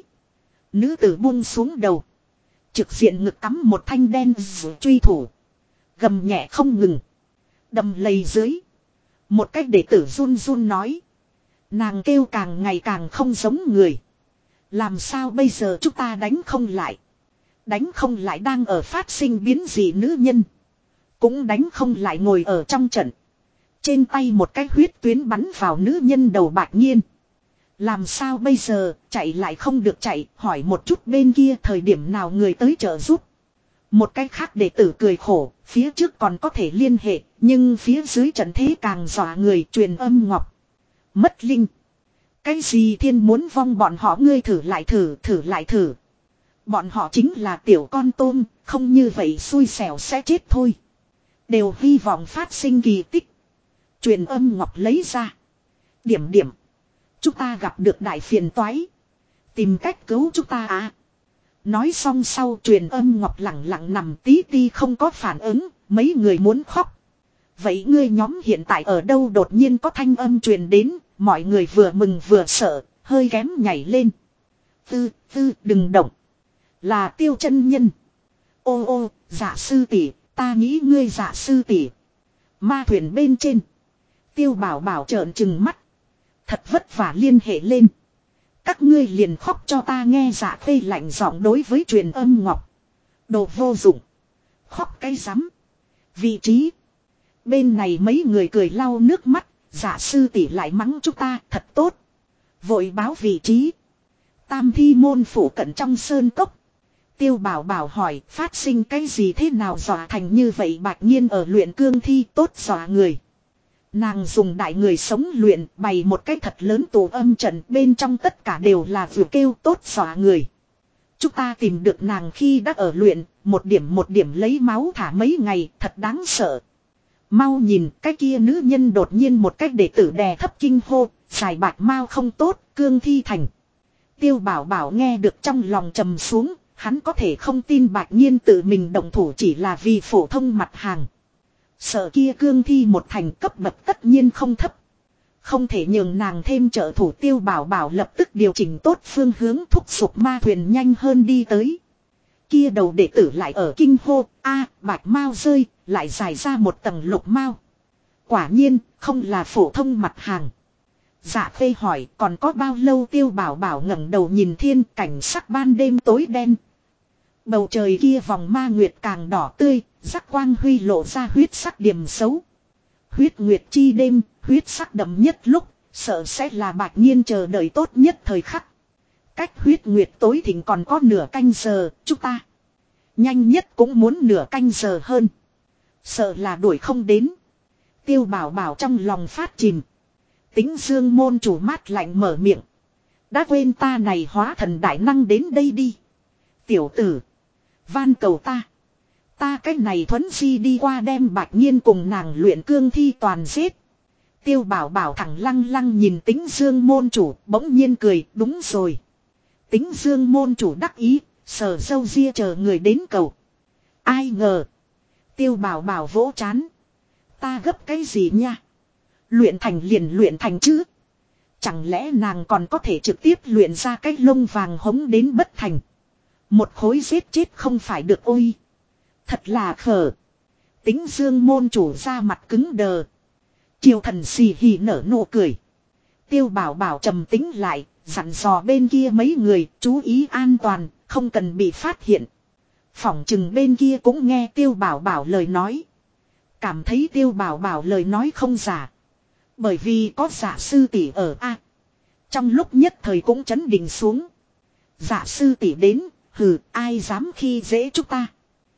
Nữ tử buông xuống đầu. Trực diện ngực cắm một thanh đen truy thủ. Gầm nhẹ không ngừng. Đầm lầy dưới. Một cách đệ tử run run nói. Nàng kêu càng ngày càng không giống người. Làm sao bây giờ chúng ta đánh không lại. Đánh không lại đang ở phát sinh biến dị nữ nhân. Cũng đánh không lại ngồi ở trong trận. Trên tay một cái huyết tuyến bắn vào nữ nhân đầu Bạch Nhiên. Làm sao bây giờ, chạy lại không được chạy, hỏi một chút bên kia thời điểm nào người tới trợ giúp. Một cái khác đệ tử cười khổ, phía trước còn có thể liên hệ, nhưng phía dưới trận thế càng dọa người truyền âm ngọc. Mất linh. Cái gì thiên muốn vong bọn họ ngươi thử lại thử. Bọn họ chính là tiểu con tôm, không như vậy xui xẻo sẽ chết thôi. Đều hy vọng phát sinh kỳ tích. Truyền âm ngọc lấy ra. Điểm. Chúng ta gặp được đại phiền toái. Tìm cách cứu chúng ta à. Nói xong sau truyền âm ngọc lặng lặng nằm tí ti không có phản ứng. Mấy người muốn khóc. Vậy ngươi nhóm hiện tại ở đâu đột nhiên có thanh âm truyền đến. Mọi người vừa mừng vừa sợ. Hơi kém nhảy lên. Tư đừng động. Là Tiêu chân nhân. Ô dạ sư tỷ, ta nghĩ ngươi dạ sư tỷ. Ma thuyền bên trên. Tiêu Bảo Bảo trợn trừng mắt. Thật vất vả liên hệ lên. Các ngươi liền khóc cho ta nghe. Dạ khê lạnh giọng đối với truyền âm ngọc. Đồ vô dụng. Khóc cái rắm. Vị trí. Bên này mấy người cười lau nước mắt. Dạ sư tỷ lại mắng chúng ta thật tốt. Vội báo vị trí. Tam thi môn phủ cận trong sơn cốc. Tiêu Bảo Bảo hỏi phát sinh cái gì thế nào dọa thành như vậy. Bạch Nhiên ở luyện cương thi tốt dọa người. Nàng dùng đại người sống luyện bày một cái thật lớn tù âm trận, bên trong tất cả đều là vừa kêu tốt dọa người. Chúng ta tìm được nàng khi đã ở luyện, một điểm lấy máu thả mấy ngày, thật đáng sợ. Mau nhìn, cái kia nữ nhân đột nhiên một cách đệ tử đè thấp kinh hô, giải bạch mau không tốt, cương thi thành. Tiêu Bảo Bảo nghe được trong lòng trầm xuống, hắn có thể không tin Bạch Nhiên tự mình động thủ chỉ là vì phổ thông mặt hàng. Sợ kia cương thi một thành cấp bậc tất nhiên không thấp. Không thể nhường nàng thêm trợ thủ. Tiêu Bảo Bảo lập tức điều chỉnh tốt phương hướng, thúc giục ma thuyền nhanh hơn đi tới. Kia đầu đệ tử lại ở kinh hô, bạch mao rơi, lại dài ra một tầng lục mao. Quả nhiên, không là phổ thông mặt hàng. Dạ Phê hỏi còn có bao lâu. Tiêu Bảo Bảo ngẩng đầu nhìn thiên, cảnh sắc ban đêm tối đen. Bầu trời kia vòng ma nguyệt càng đỏ tươi, sắc quang huy lộ ra huyết sắc điểm xấu. Huyết nguyệt chi đêm, huyết sắc đậm nhất lúc, sợ sẽ là Bạch Nhiên chờ đợi tốt nhất thời khắc. Cách huyết nguyệt tối thỉnh còn có nửa canh giờ, chúng ta nhanh nhất cũng muốn nửa canh giờ hơn. Sợ là đuổi không đến. Tiêu Bảo Bảo trong lòng phát chìm. Tính Dương môn chủ mát lạnh mở miệng. Đã quên ta này hóa thần đại năng đến đây đi. Tiểu tử, van cầu ta. Ta cái này thuấn di đi qua đem Bạch Nhiên cùng nàng luyện cương thi toàn giết. Tiêu Bảo Bảo thẳng lăng lăng nhìn Tính Dương môn chủ, bỗng nhiên cười, đúng rồi. Tính Dương môn chủ đắc ý, sờ râu ria chờ người đến cầu. Ai ngờ. Tiêu Bảo Bảo vỗ chán. Ta gấp cái gì nha. Luyện thành liền luyện thành chứ. Chẳng lẽ nàng còn có thể trực tiếp luyện ra cái lông vàng hống đến bất thành. Một khối giết chết không phải được ôi. Thật là khờ. Tính Dương môn chủ ra mặt cứng đờ. Triều thần xì hì nở nụ cười. Tiêu Bảo Bảo trầm tính lại, dặn dò bên kia mấy người chú ý an toàn, không cần bị phát hiện. Phỏng chừng bên kia cũng nghe Tiêu Bảo Bảo lời nói. Cảm thấy Tiêu Bảo Bảo lời nói không giả. Bởi vì có Dạ sư tỷ ở a. Trong lúc nhất thời cũng chấn định xuống. Dạ sư tỷ đến, hừ, ai dám khi dễ chúng ta.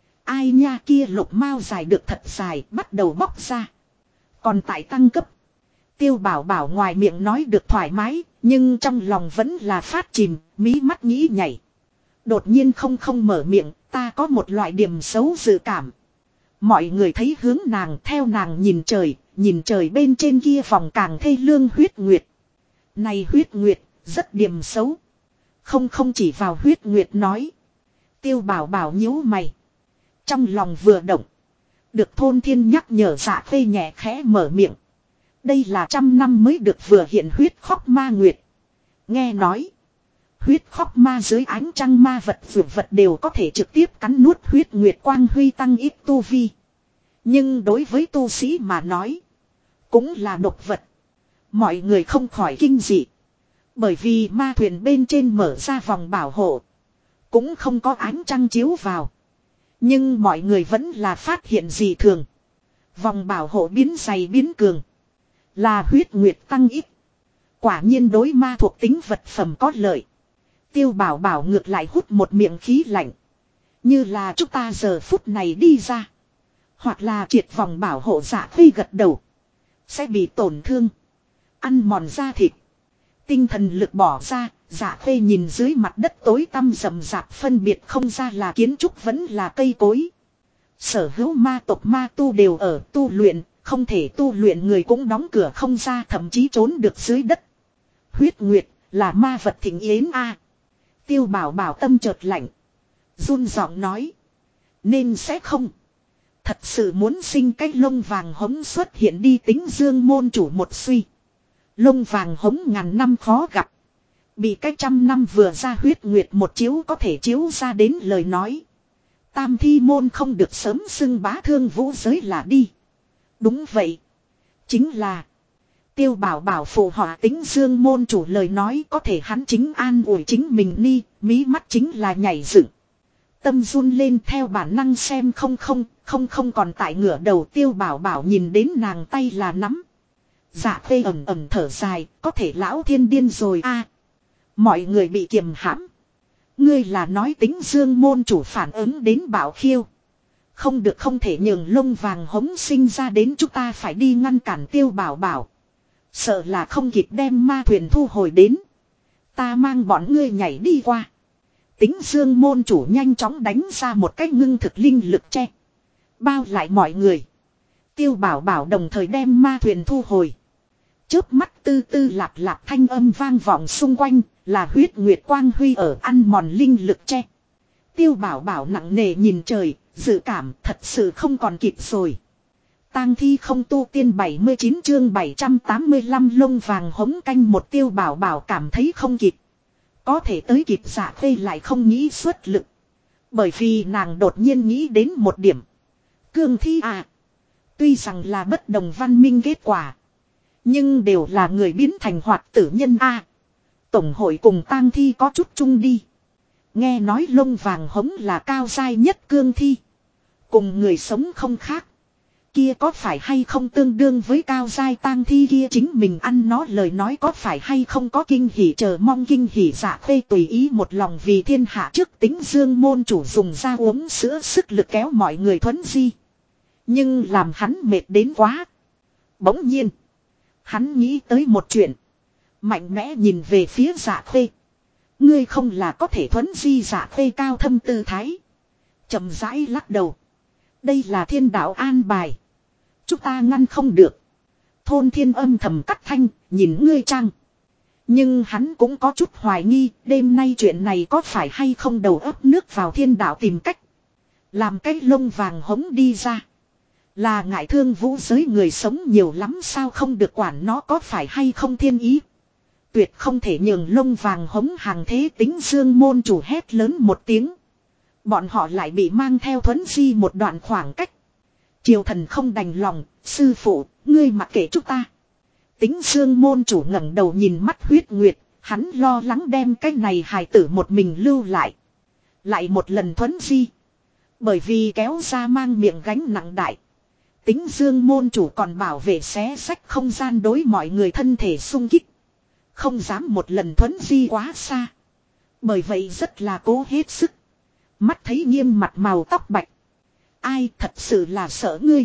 Ai nha, kia lục mao dài được thật dài, bắt đầu bóc ra. Còn tại tăng cấp. Tiêu Bảo Bảo ngoài miệng nói được thoải mái, nhưng trong lòng vẫn là phát chìm, mí mắt nghĩ nhảy. Đột nhiên không mở miệng, ta có một loại điểm xấu dự cảm. Mọi người thấy hướng nàng, theo nàng nhìn trời bên trên kia vòng càng thê lương huyết nguyệt. Này huyết nguyệt, rất điểm xấu. Không chỉ vào huyết nguyệt nói. Tiêu Bảo Bảo nhíu mày. Trong lòng vừa động. Được thôn thiên nhắc nhở Dạ Phê nhẹ khẽ mở miệng. Đây là 100 năm mới được vừa hiện huyết khóc ma nguyệt. Nghe nói. Huyết khóc ma dưới ánh trăng ma vật vượt vật đều có thể trực tiếp cắn nuốt huyết nguyệt quang huy tăng ít tu vi. Nhưng đối với tu sĩ mà nói. Cũng là độc vật. Mọi người không khỏi kinh dị. Bởi vì ma thuyền bên trên mở ra vòng bảo hộ. Cũng không có ánh trăng chiếu vào. Nhưng mọi người vẫn là phát hiện dị thường. Vòng bảo hộ biến dày biến cường. Là huyết nguyệt tăng ít. Quả nhiên đối ma thuộc tính vật phẩm có lợi. Tiêu Bảo Bảo ngược lại hút một miệng khí lạnh. Như là chúng ta giờ phút này đi ra. Hoặc là triệt vòng bảo hộ Dạ Phê gật đầu. Sẽ bị tổn thương. Ăn mòn da thịt. Tinh thần lực bỏ ra. Dạ Phê nhìn dưới mặt đất tối tăm rậm rạp phân biệt không ra là kiến trúc vẫn là cây cối. Sở hữu ma tộc ma tu đều ở tu luyện. Không thể tu luyện người cũng đóng cửa không ra, thậm chí trốn được dưới đất. Huyết nguyệt là ma vật thịnh yến a. Tiêu Bảo Bảo tâm chợt lạnh. Run giọng nói. Nên sẽ không. Thật sự muốn sinh cái lông vàng hống xuất hiện đi. Tính Dương môn chủ một suy. Lông vàng hống ngàn năm khó gặp. Bị cái 100 năm vừa ra huyết nguyệt một chiếu có thể chiếu ra đến lời nói. Tam thi môn không được sớm xưng bá thương vũ giới là đi. Đúng vậy. Chính là. Tiêu Bảo Bảo phụ họa Tính Dương môn chủ lời nói có thể hắn chính an ủi chính mình ni, mí mắt chính là nhảy dựng. Tâm run lên theo bản năng xem không còn tại ngửa đầu Tiêu Bảo Bảo nhìn đến nàng tay là nắm. Dạ Khê ẩm ẩm thở dài, có thể lão thiên điên rồi a. Mọi người bị kiềm hãm. Ngươi là nói Tính Dương môn chủ phản ứng đến Bảo Khiêu. Không được, không thể nhường lông vàng hống sinh ra đến, chúng ta phải đi ngăn cản Tiêu Bảo Bảo. Sợ là không kịp đem ma thuyền thu hồi đến. Ta mang bọn ngươi nhảy đi qua. Tính Dương môn chủ nhanh chóng đánh ra một cái ngưng thực linh lực che. Bao lại mọi người. Tiêu Bảo Bảo đồng thời đem ma thuyền thu hồi. Chớp mắt tư tư lạp lạp thanh âm vang vọng xung quanh, là huyết nguyệt quang huy ở ăn mòn linh lực che. Tiêu Bảo Bảo nặng nề nhìn trời, dự cảm thật sự không còn kịp rồi. Tang thi không tu tiên 79 chương 785 lông vàng hống canh một. Tiêu Bảo Bảo cảm thấy không kịp. Có thể tới kịp Dạ Khê lại không nghĩ xuất lực. Bởi vì nàng đột nhiên nghĩ đến một điểm. Cương thi à. Tuy rằng là bất đồng văn minh kết quả. Nhưng đều là người biến thành hoạt tử nhân a. Tổng hội cùng tang thi có chút chung đi. Nghe nói lông vàng hống là cao giai nhất cương thi. Cùng người sống không khác. Kia có phải hay không tương đương với cao giai tang thi kia chính mình ăn nó, lời nói có phải hay không có kinh hỉ chờ mong kinh hỉ. Dạ Khê tùy ý một lòng vì thiên hạ trước. Tính Dương môn chủ dùng ra uống sữa sức lực kéo mọi người thuấn di. Nhưng làm hắn mệt đến quá. Bỗng nhiên. Hắn nghĩ tới một chuyện. Mạnh mẽ nhìn về phía Dạ Khê. Ngươi không là có thể thuấn di. Dạ Khê cao thâm tư thái. Chậm rãi lắc đầu. Đây là thiên đạo an bài. Chúng ta ngăn không được. Thôn Thiên âm thầm cắt thanh, nhìn ngươi Trang. Nhưng hắn cũng có chút hoài nghi, đêm nay chuyện này có phải hay không đầu ấp nước vào thiên đạo tìm cách. Làm cái lông vàng hống đi ra. Là ngại thương vũ giới người sống nhiều lắm sao, không được quản nó có phải hay không thiên ý. Tuyệt không thể nhường lông vàng hống hàng thế. Tính Dương môn chủ hét lớn một tiếng. Bọn họ lại bị mang theo thuấn di một đoạn khoảng cách. Triều thần không đành lòng, sư phụ, ngươi mặc kệ chúng ta. Tính Dương môn chủ ngẩng đầu nhìn mắt huyết nguyệt, hắn lo lắng đem cái này hài tử một mình lưu lại. Lại một lần thuấn di. Bởi vì kéo ra mang miệng gánh nặng đại. Tính Dương môn chủ còn bảo vệ xé sách không gian đối mọi người thân thể sung kích. Không dám một lần thuấn di quá xa. Bởi vậy rất là cố hết sức. Mắt thấy nghiêm mặt màu tóc bạch. Ai thật sự là sợ ngươi.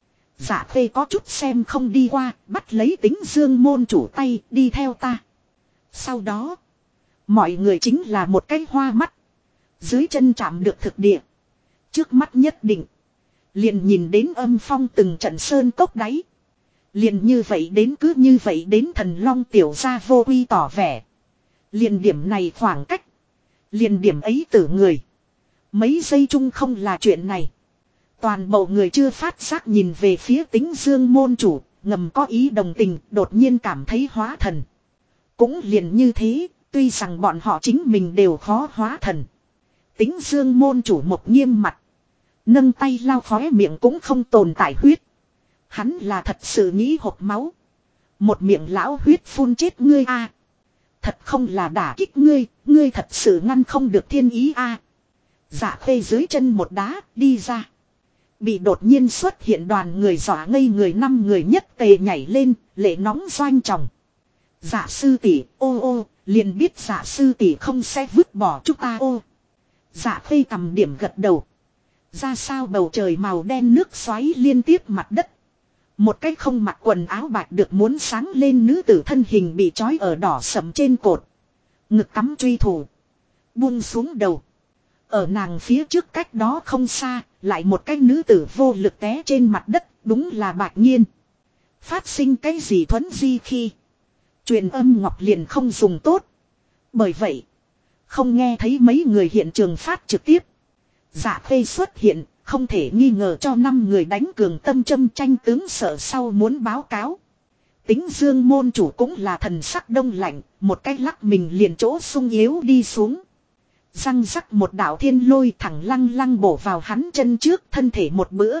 Dạ Khê có chút xem không đi qua, bắt lấy Tính Dương môn chủ tay, đi theo ta. Sau đó, mọi người chính là một cái hoa mắt. Dưới chân chạm được thực địa. Trước mắt nhất định. Liền nhìn đến âm phong từng trận sơn cốc đáy. Liền như vậy đến, cứ như vậy đến. Thần Long tiểu gia vô uy tỏ vẻ. Liền điểm này khoảng cách. Liền điểm ấy tử người. Mấy giây chung không là chuyện này. Toàn bộ người chưa phát giác nhìn về phía Tính Dương môn chủ, ngầm có ý đồng tình, đột nhiên cảm thấy hóa thần. Cũng liền như thế, tuy rằng bọn họ chính mình đều khó hóa thần. Tính Dương môn chủ một nghiêm mặt. Nâng tay lau khóe miệng cũng không tồn tại huyết. Hắn là thật sự nghĩ hộc máu. Một miệng lão huyết phun chết ngươi a. Thật không là đả kích ngươi, ngươi thật sự ngăn không được thiên ý a. Dạ Khê dưới chân một đá, đi ra. Bị đột nhiên xuất hiện đoàn người dọa ngây người, 5 người nhất tề nhảy lên, lệ nóng doanh tròng. Dạ sư tỷ, ô ô, liền biết dạ sư tỷ không sẽ vứt bỏ chúng ta ô. Dạ Khê cầm điểm gật đầu. Ra sao bầu trời màu đen nước xoáy liên tiếp mặt đất. Một cái không mặc quần áo bạch được muốn sáng lên nữ tử thân hình bị trói ở đỏ sẫm trên cột. Ngực cắm truy thủ. Buông xuống đầu. Ở nàng phía trước cách đó không xa, lại một cái nữ tử vô lực té trên mặt đất, đúng là Bạch Nhiên. Phát sinh cái gì thuấn di khi truyền âm ngọc liền không dùng tốt. Bởi vậy, không nghe thấy mấy người hiện trường phát trực tiếp. Dạ Khê xuất hiện, không thể nghi ngờ cho 5 người đánh cường tâm châm tranh tướng sợ sau muốn báo cáo. Tính Dương môn chủ cũng là thần sắc đông lạnh, một cái lắc mình liền chỗ sung yếu đi xuống. Răng rắc một đạo thiên lôi thẳng lăng lăng bổ vào hắn chân trước, thân thể một bữa.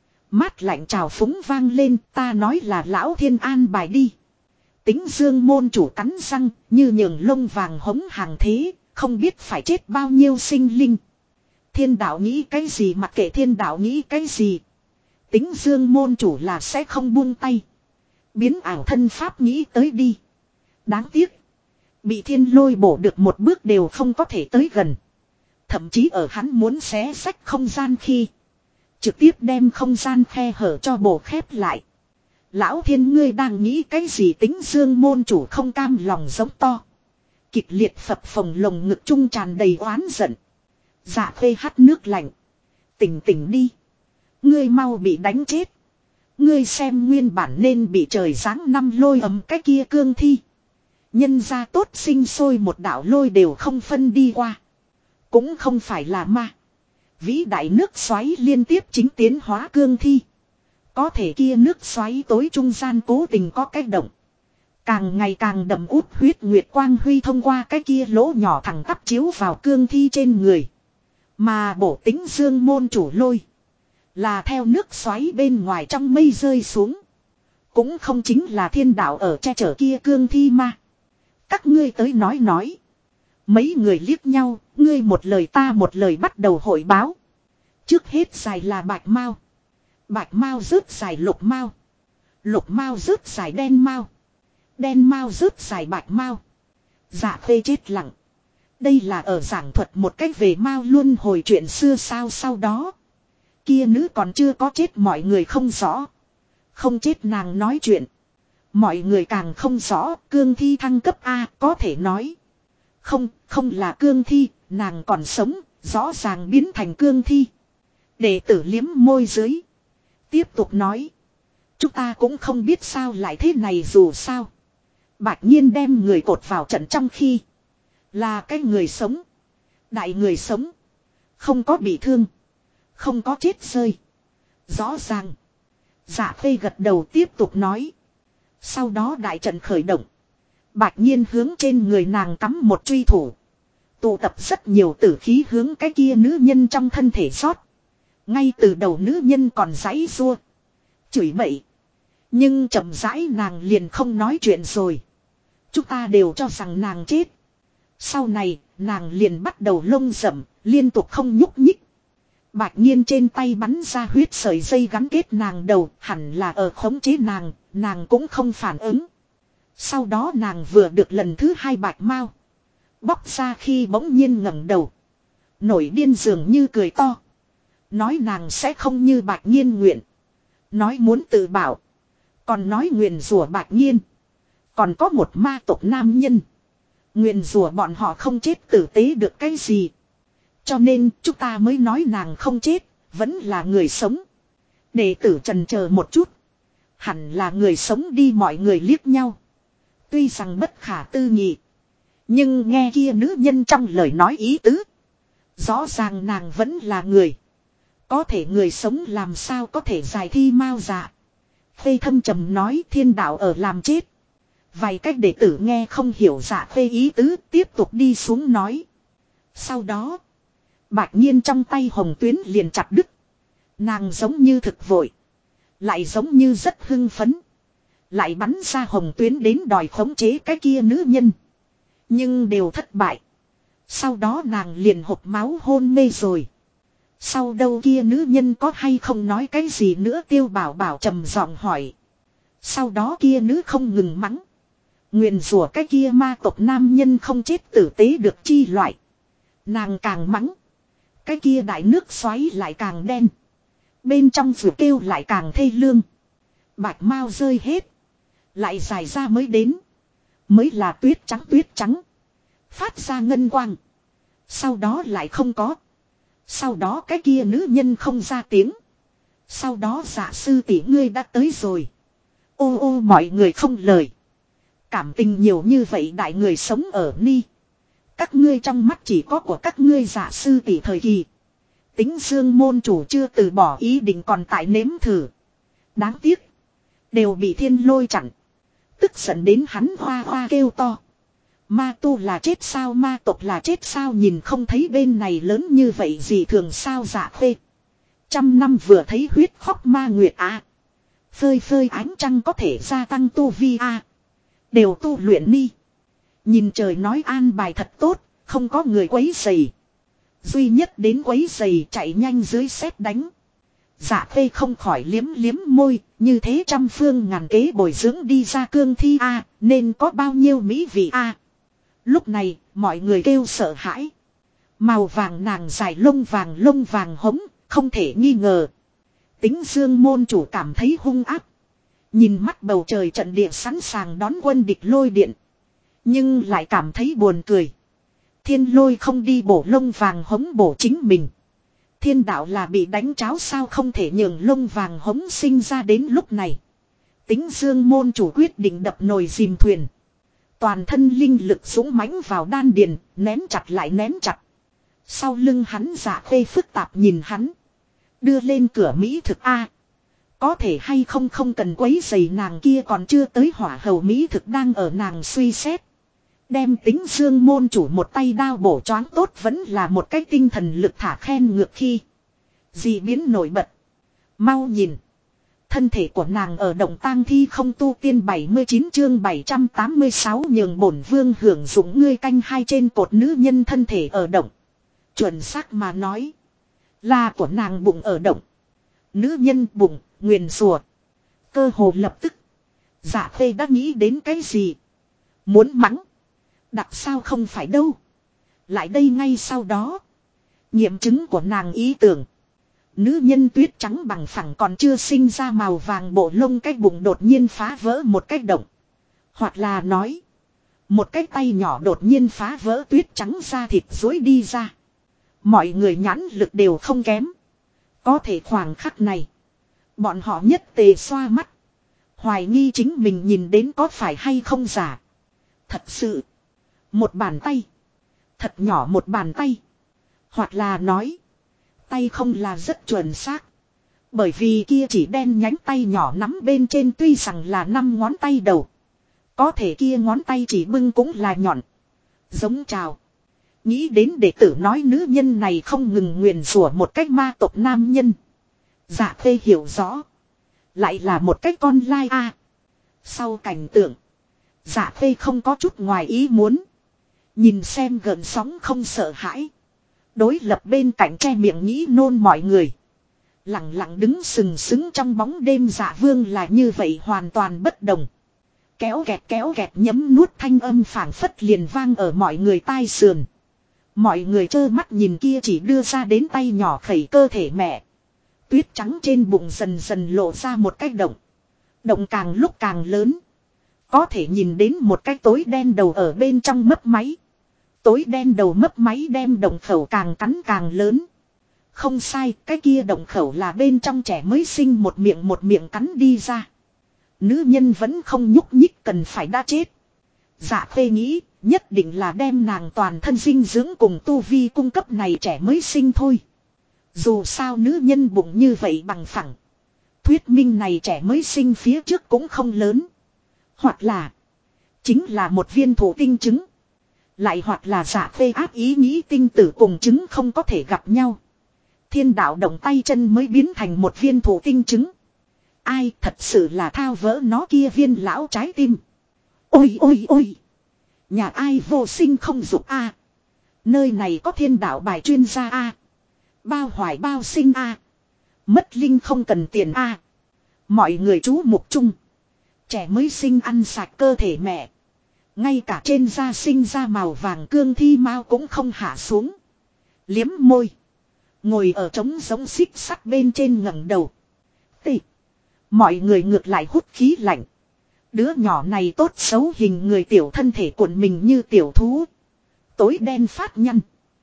Mát lạnh trào phúng vang lên, ta nói là lão thiên an bài đi. Tính Dương môn chủ cắn răng, như nhường lông vàng hống hàng thế, không biết phải chết bao nhiêu sinh linh. Thiên đạo nghĩ cái gì mặc kệ thiên đạo nghĩ cái gì. Tính dương môn chủ là sẽ không buông tay. Biến ảo thân pháp nghĩ tới đi. Đáng tiếc. Bị thiên lôi bổ được một bước đều không có thể tới gần. Thậm chí ở hắn muốn xé rách không gian khi. Trực tiếp đem không gian khe hở cho bổ khép lại. Lão thiên ngươi đang nghĩ cái gì tính dương môn chủ không cam lòng giống to. Kịch liệt phập phồng lồng ngực trung tràn đầy oán giận. Dạ Khê hắt nước lạnh. Tỉnh tỉnh đi. Ngươi mau bị đánh chết. Ngươi xem nguyên bản nên bị trời giáng năm lôi ấm cái kia cương thi. Nhân ra tốt sinh sôi một đạo lôi đều không phân đi qua. Cũng không phải là ma. Vĩ đại nước xoáy liên tiếp chính tiến hóa cương thi. Có thể kia nước xoáy tối trung gian cố tình có cái động. Càng ngày càng đậm út huyết nguyệt quang huy thông qua cái kia lỗ nhỏ thẳng tắp chiếu vào cương thi trên người. Mà bổ tính dương môn chủ lôi. Là theo nước xoáy bên ngoài trong mây rơi xuống. Cũng không chính là thiên đạo ở che chở kia cương thi ma. Các ngươi tới nói. Mấy người liếc nhau, ngươi một lời ta một lời bắt đầu hội báo. Trước hết dài là bạch mao. Bạch mao rớt dài lục mao. Lục mao rớt dài đen mao. Đen mao rớt dài bạch mao. Dạ Khê chết lặng. Đây là ở giảng thuật một cách về mao luân hồi chuyện xưa sao sau đó. Kia nữ còn chưa có chết mọi người không rõ. Không chết nàng nói chuyện. Mọi người càng không rõ cương thi thăng cấp A có thể nói. Không là cương thi, nàng còn sống, rõ ràng biến thành cương thi. Đệ tử liếm môi dưới. Tiếp tục nói. Chúng ta cũng không biết sao lại thế này dù sao. Bạch Nhiên đem người cột vào trận trong khi. Là cái người sống. Đại người sống. Không có bị thương. Không có chết rơi. Rõ ràng. Dạ Khê gật đầu tiếp tục nói. Sau đó đại trận khởi động. Bạch Nhiên hướng trên người nàng cắm một truy thủ. Tụ tập rất nhiều tử khí hướng cái kia nữ nhân trong thân thể rót. Ngay từ đầu nữ nhân còn giãy giụa, chửi bậy. Nhưng chậm rãi nàng liền không nói chuyện rồi. Chúng ta đều cho rằng nàng chết. Sau này nàng liền bắt đầu lông rậm, liên tục không nhúc nhích. Bạch Nhiên trên tay bắn ra huyết sợi dây gắn kết nàng đầu, hẳn là ở khống chế nàng cũng không phản ứng. Sau đó nàng vừa được lần thứ hai bạch mao. Bóc ra khi bỗng nhiên ngẩng đầu. Nổi điên dường như cười to. Nói nàng sẽ không như Bạch Nhiên nguyện. Nói muốn tự bảo. Còn nói nguyền rủa Bạch Nhiên. Còn có một ma tộc nam nhân. Nguyền rủa bọn họ không chết tử tế được cái gì. Cho nên chúng ta mới nói nàng không chết. Vẫn là người sống. Đệ tử trần chờ một chút. Hẳn là người sống đi mọi người liếc nhau. Tuy rằng bất khả tư nghị. Nhưng nghe kia nữ nhân trong lời nói ý tứ. Rõ ràng nàng vẫn là người. Có thể người sống làm sao có thể giải thi mao dạ. Khê thâm trầm nói thiên đạo ở làm chết. Vài cách đệ tử nghe không hiểu dạ khê ý tứ tiếp tục đi xuống nói. Sau đó. Bạch Nhiên trong tay hồng tuyến liền chặt đứt. Nàng giống như thực vội. Lại giống như rất hưng phấn. Lại bắn ra hồng tuyến đến đòi khống chế cái kia nữ nhân. Nhưng đều thất bại. Sau đó nàng liền hộc máu hôn mê rồi. Sau đâu kia nữ nhân có hay không nói cái gì nữa Tiêu Bảo Bảo trầm giọng hỏi. Sau đó kia nữ không ngừng mắng. Nguyền rủa cái kia ma tộc nam nhân không chết tử tế được chi loại. Nàng càng mắng. Cái kia đại nước xoáy lại càng đen. Bên trong vừa kêu lại càng thê lương. Bạch mao rơi hết. Lại dài ra mới đến. Mới là tuyết trắng. Phát ra ngân quang. Sau đó lại không có. Sau đó cái kia nữ nhân không ra tiếng. Sau đó dạ sư tỷ ngươi đã tới rồi. Ô mọi người không lời. Cảm tình nhiều như vậy đại người sống ở ni. Các ngươi trong mắt chỉ có của các ngươi dạ sư tỷ thời kỳ. Tính dương môn chủ chưa từ bỏ ý định còn tại nếm thử. Đáng tiếc. Đều bị thiên lôi chặn. Tức giận đến hắn hoa hoa kêu to. Ma tu là chết sao ma tộc là chết sao nhìn không thấy bên này lớn như vậy gì thường sao dạ phê. 100 năm vừa thấy huyết khóc ma nguyệt à. Phơi ánh trăng có thể gia tăng tu vi à. Đều tu luyện đi. Nhìn trời nói an bài thật tốt, không có người quấy rầy. Duy nhất đến quấy giày chạy nhanh dưới sét đánh. Dạ khê không khỏi liếm liếm môi, như thế trăm phương ngàn kế bồi dưỡng đi ra cương thi a, nên có bao nhiêu mỹ vị a. Lúc này, mọi người kêu sợ hãi. Màu vàng nàng dài lông vàng hống, không thể nghi ngờ. Tính Dương môn chủ cảm thấy hung ác. Nhìn mắt bầu trời trận địa sẵn sàng đón quân địch lôi điện. Nhưng lại cảm thấy buồn cười. Thiên lôi không đi bổ lông vàng hống bổ chính mình. Thiên đạo là bị đánh cháo sao không thể nhường lông vàng hống sinh ra đến lúc này. Tính Dương môn chủ quyết định đập nồi dìm thuyền. Toàn thân linh lực dũng mãnh vào đan điền, nén chặt lại nén chặt. Sau lưng hắn Dạ khê phức tạp nhìn hắn. Đưa lên cửa mỹ thực A. Có thể hay không không cần quấy giày nàng kia còn chưa tới hỏa hầu mỹ thực đang ở nàng suy xét. Đem Tính Dương môn chủ một tay đao bổ choáng tốt vẫn là một cái tinh thần lực thả khen ngược khi. Dị biến nổi bật. Mau nhìn. Thân thể của nàng ở động tang thi không tu tiên 79 chương 786 nhường bổn vương hưởng dụng ngươi canh hai trên cột nữ nhân thân thể ở động. Chuẩn xác mà nói. Là của nàng bụng ở động. Nữ nhân bụng, nguyền rủa. Cơ hồ lập tức. Dạ khê đã nghĩ đến cái gì. Muốn mắng. Đặc sao không phải đâu. Lại đây ngay sau đó. Nghiệm chứng của nàng ý tưởng. Nữ nhân tuyết trắng bằng phẳng còn chưa sinh ra màu vàng bộ lông cái bụng đột nhiên phá vỡ một cái động. Hoặc là nói. Một cái tay nhỏ đột nhiên phá vỡ tuyết trắng ra thịt dối đi ra. Mọi người nhãn lực đều không kém. Có thể khoảng khắc này. Bọn họ nhất tề xoa mắt. Hoài nghi chính mình nhìn đến có phải hay không giả. Thật sự. Một bàn tay. Thật nhỏ một bàn tay. Hoặc là nói. Tay không là rất chuẩn xác. Bởi vì kia chỉ đen nhánh tay nhỏ nắm bên trên tuy rằng là 5 ngón tay đầu. Có thể kia ngón tay chỉ bưng cũng là nhọn. Giống trào. Nghĩ đến đệ tử nói nữ nhân này không ngừng nguyền rủa một cách ma tộc nam nhân. Dạ khê hiểu rõ. Lại là một cách con lai a. Sau cảnh tượng. Dạ khê không có chút ngoài ý muốn. Nhìn xem gần sóng không sợ hãi. Đối lập bên cạnh che miệng nghĩ nôn mọi người. Lặng lặng đứng sừng sững trong bóng đêm Dạ vương là như vậy hoàn toàn bất đồng. Kéo kẹt nhấm nuốt thanh âm phảng phất liền vang ở mọi người tai sườn. Mọi người trơ mắt nhìn kia chỉ đưa ra đến tay nhỏ khẩy cơ thể mẹ. Tuyết trắng trên bụng dần dần lộ ra một cái động. Động càng lúc càng lớn. Có thể nhìn đến một cái tối đen đầu ở bên trong mấp máy. Tối đen đầu mấp máy đem động khẩu càng cắn càng lớn. Không sai, cái kia động khẩu là bên trong trẻ mới sinh một miệng cắn đi ra. Nữ nhân vẫn không nhúc nhích cần phải đã chết. Dạ khê nghĩ, nhất định là đem nàng toàn thân dinh dưỡng cùng tu vi cung cấp này trẻ mới sinh thôi. Dù sao nữ nhân bụng như vậy bằng phẳng. Thuyết minh này trẻ mới sinh phía trước cũng không lớn. Hoặc là chính là một viên thổ tinh trứng. Lại hoặc là dạ khê ác ý nghĩ tinh tử cùng trứng không có thể gặp nhau. Thiên đạo động tay chân mới biến thành một viên thổ tinh trứng. Ai thật sự là thao vỡ nó kia viên lão trái tim. Ôi ôi ôi. Nhà ai vô sinh không dục a. Nơi này có thiên đạo bài chuyên gia a. Bao hoài bao sinh a. Mất linh không cần tiền a. Mọi người chú mục chung. Trẻ mới sinh ăn sạch cơ thể mẹ. Ngay cả trên da sinh ra màu vàng cương thi mau cũng không hạ xuống. Liếm môi. Ngồi ở trống giống xích sắt bên trên ngẩng đầu. Tị. Mọi người ngược lại hút khí lạnh. Đứa nhỏ này tốt xấu hình người tiểu thân thể cuộn mình như tiểu thú. Tối đen phát nhăn.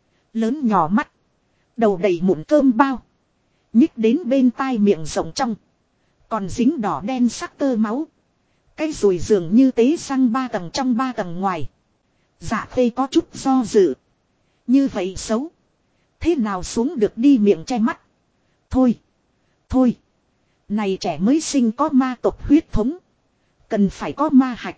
Lớn nhỏ mắt. Đầu đầy mụn cơm bao. Nhích đến bên tai miệng rộng trong. Còn dính đỏ đen sắc tơ máu. Cái rùi dường như tế răng 3 tầng trong 3 tầng ngoài. Dạ khê có chút do dự. Như vậy xấu. Thế nào xuống được đi miệng che mắt. Thôi. Thôi. Này trẻ mới sinh có ma tộc huyết thống. Cần phải có ma hạch.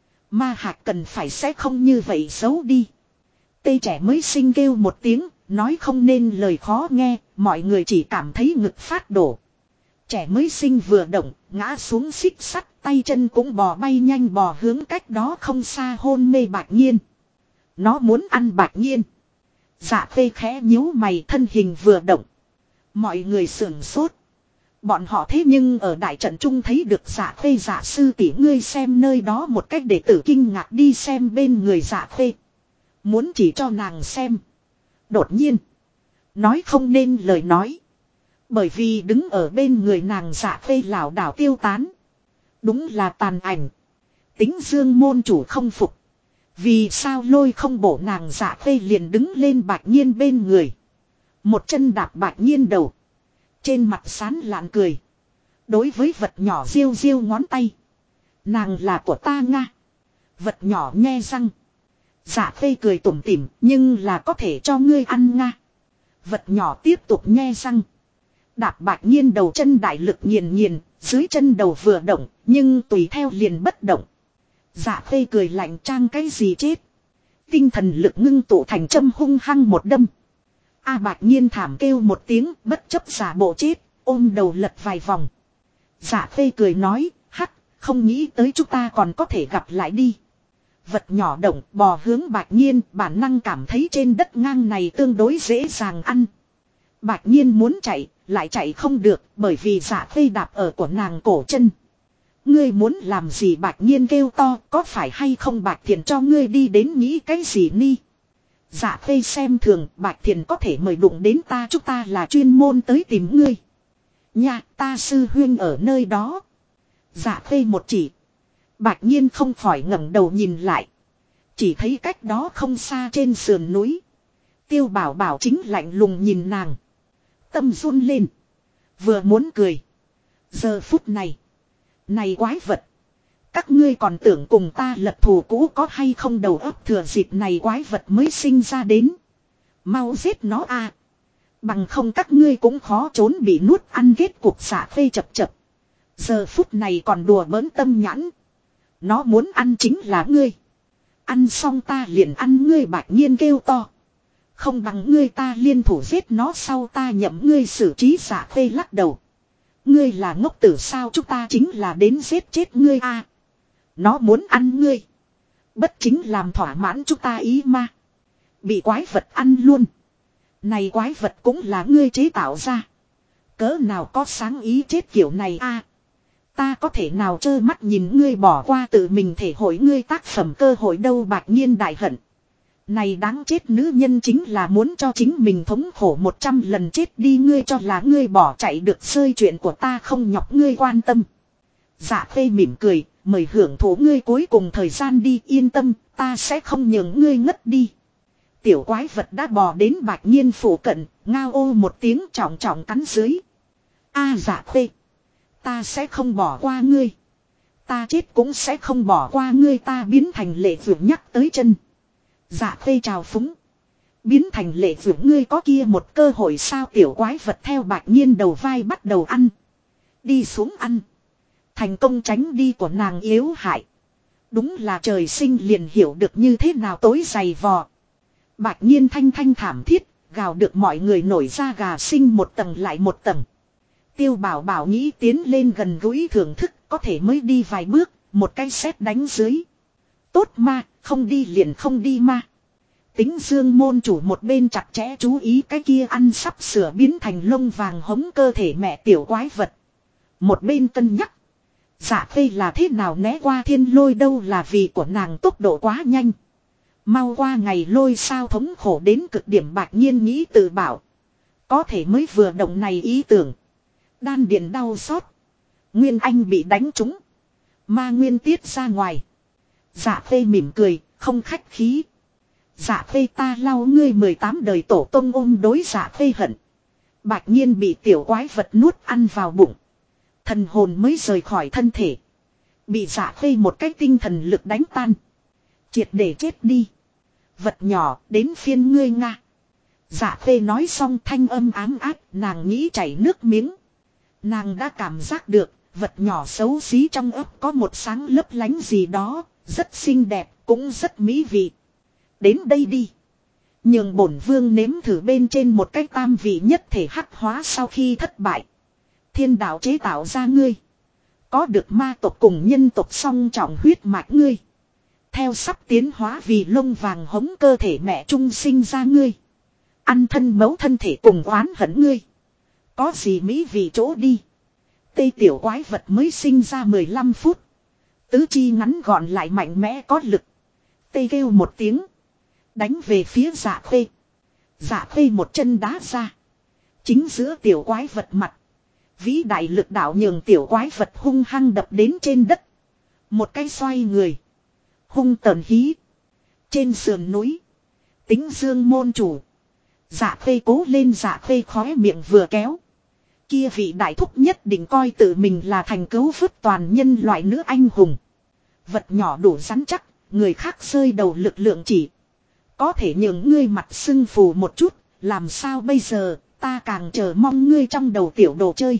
Ma hạch cần phải sẽ không như vậy xấu đi. Tê trẻ mới sinh kêu một tiếng. Nói không nên lời khó nghe. Mọi người chỉ cảm thấy ngực phát đổ. Trẻ mới sinh vừa động. Ngã xuống xích sắt. Tay chân cũng bò bay nhanh bò hướng cách đó không xa hôn mê Bạch Nhiên. Nó muốn ăn Bạch Nhiên. Dạ Khê khẽ nhíu mày, thân hình vừa động. Mọi người sửng sốt. Bọn họ thế nhưng ở đại trận trung thấy được Dạ Khê. Dạ sư tỷ, ngươi xem nơi đó, một cách đệ tử kinh ngạc đi xem bên người Dạ Khê. Muốn chỉ cho nàng xem. Đột nhiên. Nói không nên lời nói. Bởi vì đứng ở bên người nàng Dạ Khê lảo đảo tiêu tán. Đúng là tàn ảnh. Tính Dương môn chủ không phục. Vì sao lôi không bổ nàng? Dạ Khê liền đứng lên Bạch Nhiên bên người. Một chân đạp Bạch Nhiên đầu. Trên mặt sán lạn cười. Đối với vật nhỏ riêu riêu ngón tay. Nàng là của ta Nga. Vật nhỏ nhe răng. Dạ Khê cười tủm tỉm, nhưng là có thể cho ngươi ăn Nga. Vật nhỏ tiếp tục nhe răng. Đạp Bạch Nhiên đầu chân đại lực nghiền nghiền, dưới chân đầu vừa động, nhưng tùy theo liền bất động. Dạ Khê cười lạnh, trang cái gì chết. Tinh thần lực ngưng tụ thành châm hung hăng một đâm. Bạch Nhiên thảm kêu một tiếng, bất chấp giả bộ chết, ôm đầu lật vài vòng. Dạ Khê cười nói, hắc, không nghĩ tới chúng ta còn có thể gặp lại đi. Vật nhỏ động bò hướng Bạch Nhiên, bản năng cảm thấy trên đất ngang này tương đối dễ dàng ăn. Bạch Nhiên muốn chạy, lại chạy không được, bởi vì Dạ Khê đạp ở của nàng cổ chân. Ngươi muốn làm gì? Bạch Nhiên kêu to, có phải hay không Bạch Thiền cho ngươi đi đến nghĩ cái gì ni? Dạ Khê xem thường, Bạch Thiền có thể mời đụng đến ta, chúng ta là chuyên môn tới tìm ngươi. Nha, ta sư huynh ở nơi đó. Dạ Khê một chỉ. Bạch Nhiên không khỏi ngẩng đầu nhìn lại. Chỉ thấy cách đó không xa trên sườn núi. Tiêu Bảo Bảo chính lạnh lùng nhìn nàng. Tâm run lên. Vừa muốn cười. Giờ phút này. Này quái vật. Các ngươi còn tưởng cùng ta lật thù cũ có hay không? Đầu óc thừa dịp này quái vật mới sinh ra đến. Mau giết nó a. Bằng không các ngươi cũng khó trốn bị nuốt ăn. Kết cục Dạ Khê chập chập. Giờ phút này còn đùa bỡn tâm nhãn. Nó muốn ăn chính là ngươi. Ăn xong ta liền ăn ngươi. Bạch Nhiên kêu to. Không bằng ngươi ta liên thủ giết nó, sau ta nhậm ngươi xử trí. Dạ Khê lắc đầu. Ngươi là ngốc tử sao? Chúng ta chính là đến giết chết ngươi a. Nó muốn ăn ngươi. Bất chính làm thỏa mãn chúng ta ý ma. Bị quái vật ăn luôn. Này quái vật cũng là ngươi chế tạo ra. Cỡ nào có sáng ý chết kiểu này a. Ta có thể nào trơ mắt nhìn ngươi bỏ qua tự mình thể hội ngươi tác phẩm cơ hội đâu? Bạch Nhiên đại hận. Này đáng chết nữ nhân chính là muốn cho chính mình thống khổ 100 lần chết đi. Ngươi cho là ngươi bỏ chạy được rơi, chuyện của ta không nhọc ngươi quan tâm. Dạ Khê mỉm cười, mời hưởng thụ ngươi cuối cùng thời gian đi, yên tâm, ta sẽ không nhường ngươi ngất đi. Tiểu quái vật đã bò đến Bạch Nhiên phủ cận, ngao ô một tiếng trọng trọng cắn dưới. Dạ Khê, ta sẽ không bỏ qua ngươi. Ta chết cũng sẽ không bỏ qua ngươi. Ta biến thành lệ vượt nhắc tới chân. Dạ Khê trào phúng. Biến thành lệ vượt, ngươi có kia một cơ hội sao? Tiểu quái vật theo Bạch Nhiên đầu vai bắt đầu ăn. Đi xuống ăn. Thành công tránh đi của nàng yếu hại. Đúng là trời sinh liền hiểu được như thế nào tối dày vò. Bạch Nhiên thanh thanh thảm thiết, gào được mọi người nổi da gà sinh một tầng lại một tầng. Tiêu Bảo Bảo nghĩ tiến lên gần gũi thưởng thức, có thể mới đi vài bước, một cái sét đánh dưới. Tốt ma, không đi liền không đi ma. Tính Dương môn chủ một bên chặt chẽ chú ý cái kia ăn sắp sửa biến thành lông vàng hống cơ thể mẹ tiểu quái vật. Một bên cân nhắc. Dạ Khê là thế nào né qua thiên lôi đâu, là vì của nàng tốc độ quá nhanh. Mau qua ngày lôi sao thống khổ đến cực điểm. Bạch Nhiên nghĩ tự bảo. Có thể mới vừa động này ý tưởng. Đan điền đau xót. Nguyên Anh bị đánh trúng. Ma nguyên tiết ra ngoài. Dạ Khê mỉm cười, không khách khí. Dạ Khê ta lau ngươi 18 đời tổ tông ôm đối. Dạ Khê hận. Bạch Nhiên bị tiểu quái vật nuốt ăn vào bụng. Thần hồn mới rời khỏi thân thể. Bị Dạ Khê một cái tinh thần lực đánh tan. Triệt để chết đi. Vật nhỏ, đến phiên ngươi Nga. Dạ Khê nói xong thanh âm ám áp, nàng nghĩ chảy nước miếng. Nàng đã cảm giác được, vật nhỏ xấu xí trong ấp có một sáng lấp lánh gì đó, rất xinh đẹp, cũng rất mỹ vị. Đến đây đi. Nhường bổn vương nếm thử bên trên một cái tam vị nhất thể hắc hóa. Sau khi thất bại, thiên đạo chế tạo ra ngươi. Có được ma tộc cùng nhân tộc song trọng huyết mạch ngươi. Theo sắp tiến hóa vì lông vàng hống cơ thể mẹ trung sinh ra ngươi. ăn thân mẫu thân thể cùng oán hận ngươi. Có gì mỹ vì chỗ đi. Tây tiểu quái vật mới sinh ra 15 phút. Tứ chi ngắn gọn lại mạnh mẽ có lực. Tây kêu một tiếng. Đánh về phía Dạ Khê. Dạ Khê một chân đá ra. Chính giữa tiểu quái vật mặt. Vĩ đại lực đạo nhường tiểu quái vật hung hăng đập đến trên đất. Một cái xoay người. Hung tợn hí. Trên sườn núi. Tính Dương môn chủ. Dạ Khê cố lên, Dạ Khê khóe miệng vừa kéo. Kia vị đại thúc nhất định coi tự mình là thành cứu vớt toàn nhân loại nữ anh hùng. Vật nhỏ đủ rắn chắc, người khác rơi đầu lực lượng chỉ. Có thể nhường ngươi mặt sưng phù một chút, làm sao bây giờ, ta càng chờ mong ngươi trong đầu tiểu đồ chơi.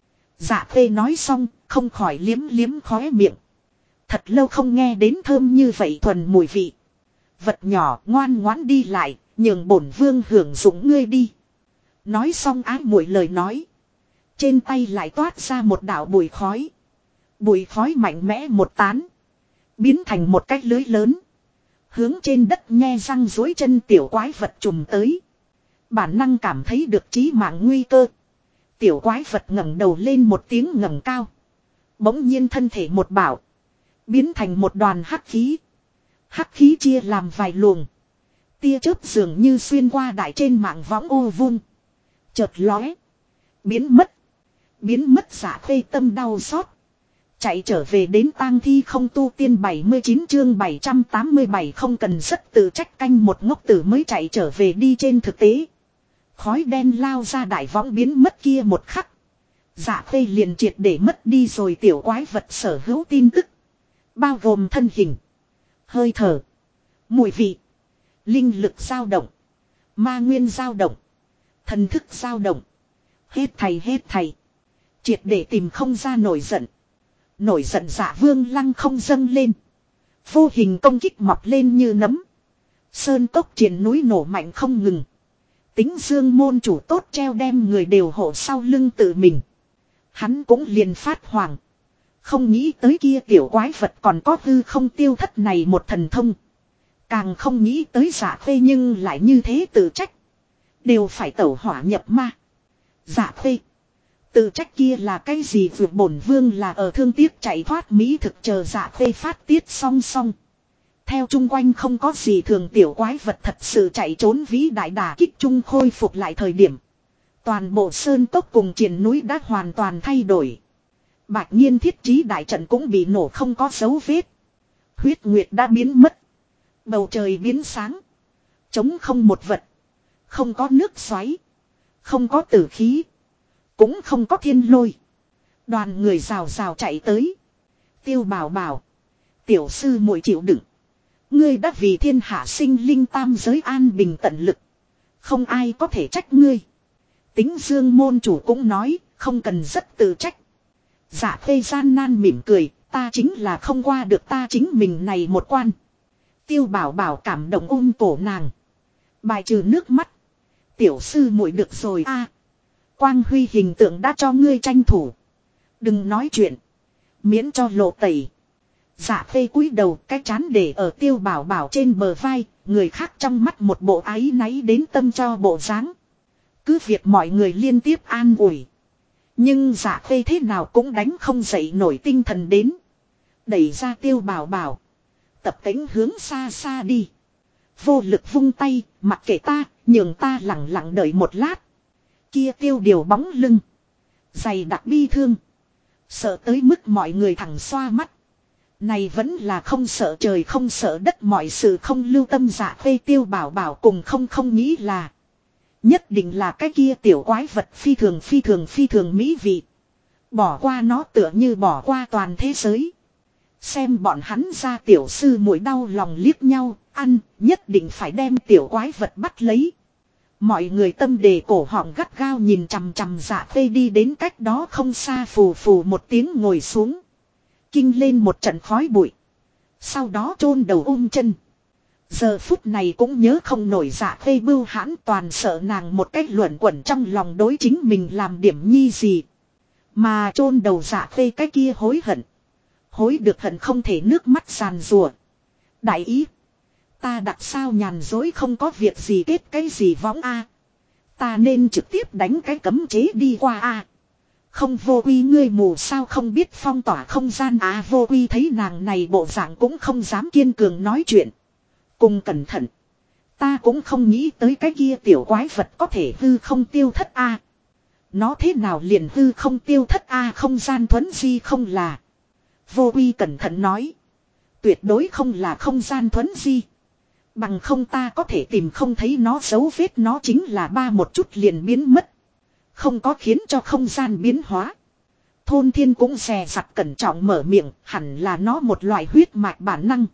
Dạ Khê nói xong, không khỏi liếm liếm khóe miệng. Thật lâu không nghe đến thơm như vậy thuần mùi vị. Vật nhỏ ngoan ngoãn đi lại, nhường bổn vương hưởng dụng ngươi đi. Nói xong ái muội lời nói. Trên tay lại toát ra một đạo bụi khói. Bụi khói mạnh mẽ một tán. Biến thành một cái lưới lớn. Hướng trên đất nhe răng dối chân tiểu quái vật trùm tới. Bản năng cảm thấy được chí mạng nguy cơ. Tiểu quái vật ngẩng đầu lên một tiếng ngẩng cao. Bỗng nhiên thân thể một bảo. Biến thành một đoàn hắc khí. Hắc khí chia làm vài luồng. Tia chớp dường như xuyên qua đại trên mạng võng ô vung. Chợt lóe. Biến mất. Biến mất Dạ Khê tâm đau xót. Chạy trở về đến tang thi không tu tiên 79 chương 787 không cần rất tự trách canh một ngốc tử mới chạy trở về đi trên thực tế. Khói đen lao ra đại võng biến mất kia một khắc. Dạ Khê liền triệt để mất đi rồi tiểu quái vật sở hữu tin tức. Bao gồm thân hình, hơi thở, mùi vị, linh lực dao động, ma nguyên dao động, thần thức dao động. Hết thầy. Triệt để tìm không ra nổi giận. Nổi giận Dạ Vương Lăng không dâng lên. Vô hình công kích mọc lên như nấm. Sơn cốc triền núi nổ mạnh không ngừng. Tính Dương môn chủ tốt treo đem người đều hộ sau lưng tự mình. Hắn cũng liền phát hoảng. Không nghĩ tới kia tiểu quái vật còn có hư không tiêu thất này một thần thông. Càng không nghĩ tới Dạ Khê nhưng lại như thế tự trách. Đều phải tẩu hỏa nhập ma. Dạ Khê. Tự trách kia là cái gì, vượt bổn vương là ở thương tiếc chạy thoát mỹ thực chờ Dạ Khê phát tiết song song. Theo chung quanh không có gì thường tiểu quái vật thật sự chạy trốn vĩ đại đả kích chung khôi phục lại thời điểm. Toàn bộ sơn cốc cùng triền núi đã hoàn toàn thay đổi. Bạch nhiên thiết trí đại trận cũng bị nổ không có dấu vết. Huyết nguyệt đã biến mất. Bầu trời biến sáng. Trống không một vật. Không có nước xoáy. Không có tử khí. Cũng không có thiên lôi. Đoàn người rào rào chạy tới. Tiêu Bảo Bảo. Tiểu sư muội chịu đựng. Ngươi đã vì thiên hạ sinh linh tam giới an bình tận lực. Không ai có thể trách ngươi. Tính Dương môn chủ cũng nói. Không cần rất tự trách. Dạ Khê gian nan mỉm cười. Ta chính là không qua được ta chính mình này một quan. Tiêu Bảo Bảo cảm động cổ nàng. Bài trừ nước mắt. Tiểu sư muội được rồi a. Quang huy hình tượng đã cho ngươi tranh thủ. Đừng nói chuyện. Miễn cho lộ tẩy. Dạ Khê cúi đầu, cái chán để ở Tiêu Bảo Bảo trên bờ vai. Người khác trong mắt một bộ áy náy đến tâm cho bộ dáng. Cứ việc mọi người liên tiếp an ủi. Nhưng Dạ Khê thế nào cũng đánh không dậy nổi tinh thần đến. Đẩy ra Tiêu Bảo Bảo. Tập tính hướng xa xa đi. Vô lực vung tay, mặc kệ ta, nhường ta lặng lặng đợi một lát. Kia Tiêu Điều bóng lưng. Dày đặc bi thương. Sợ tới mức mọi người thẳng xoa mắt. Này vẫn là không sợ trời không sợ đất, mọi sự không lưu tâm. Dạ Khê Tiêu Bảo Bảo cùng không nghĩ là. Nhất định là cái kia tiểu quái vật phi thường mỹ vị. Bỏ qua nó tựa như bỏ qua toàn thế giới. Xem bọn hắn ra tiểu sư muội đau lòng liếc nhau, ăn, nhất định phải đem tiểu quái vật bắt lấy. Mọi người tâm đề cổ họng gắt gao nhìn chằm chằm Dạ Khê đi đến cách đó không xa, phù phù một tiếng ngồi xuống. Kinh lên một trận khói bụi. Sau đó chôn đầu chân. Giờ phút này cũng nhớ không nổi Dạ Khê bưu hãn, toàn sợ nàng một cách luẩn quẩn trong lòng đối chính mình làm điểm nhi gì. Mà chôn đầu Dạ Khê cái kia hối hận. Hối được hận không thể nước mắt giàn rùa. Đại ý. Ta đặt sao nhàn dối không có việc gì kết cái gì võng a. Ta nên trực tiếp đánh cái cấm chế đi qua a. Không Vô Quy ngươi mù sao không biết phong tỏa không gian à. Vô Quy thấy nàng này bộ dạng cũng không dám kiên cường nói chuyện. Cùng cẩn thận. Ta cũng không nghĩ tới cái kia tiểu quái vật có thể hư không tiêu thất a. Nó thế nào liền hư không tiêu thất a, không gian thuấn di không là. Vô Quy cẩn thận nói. Tuyệt đối không là không gian thuấn di. Bằng không ta có thể tìm không thấy nó dấu vết, nó chính là ba một chút liền biến mất. Không có khiến cho không gian biến hóa. Thôn Thiên cũng dè dặt cẩn trọng mở miệng, hẳn là nó một loại huyết mạch bản năng.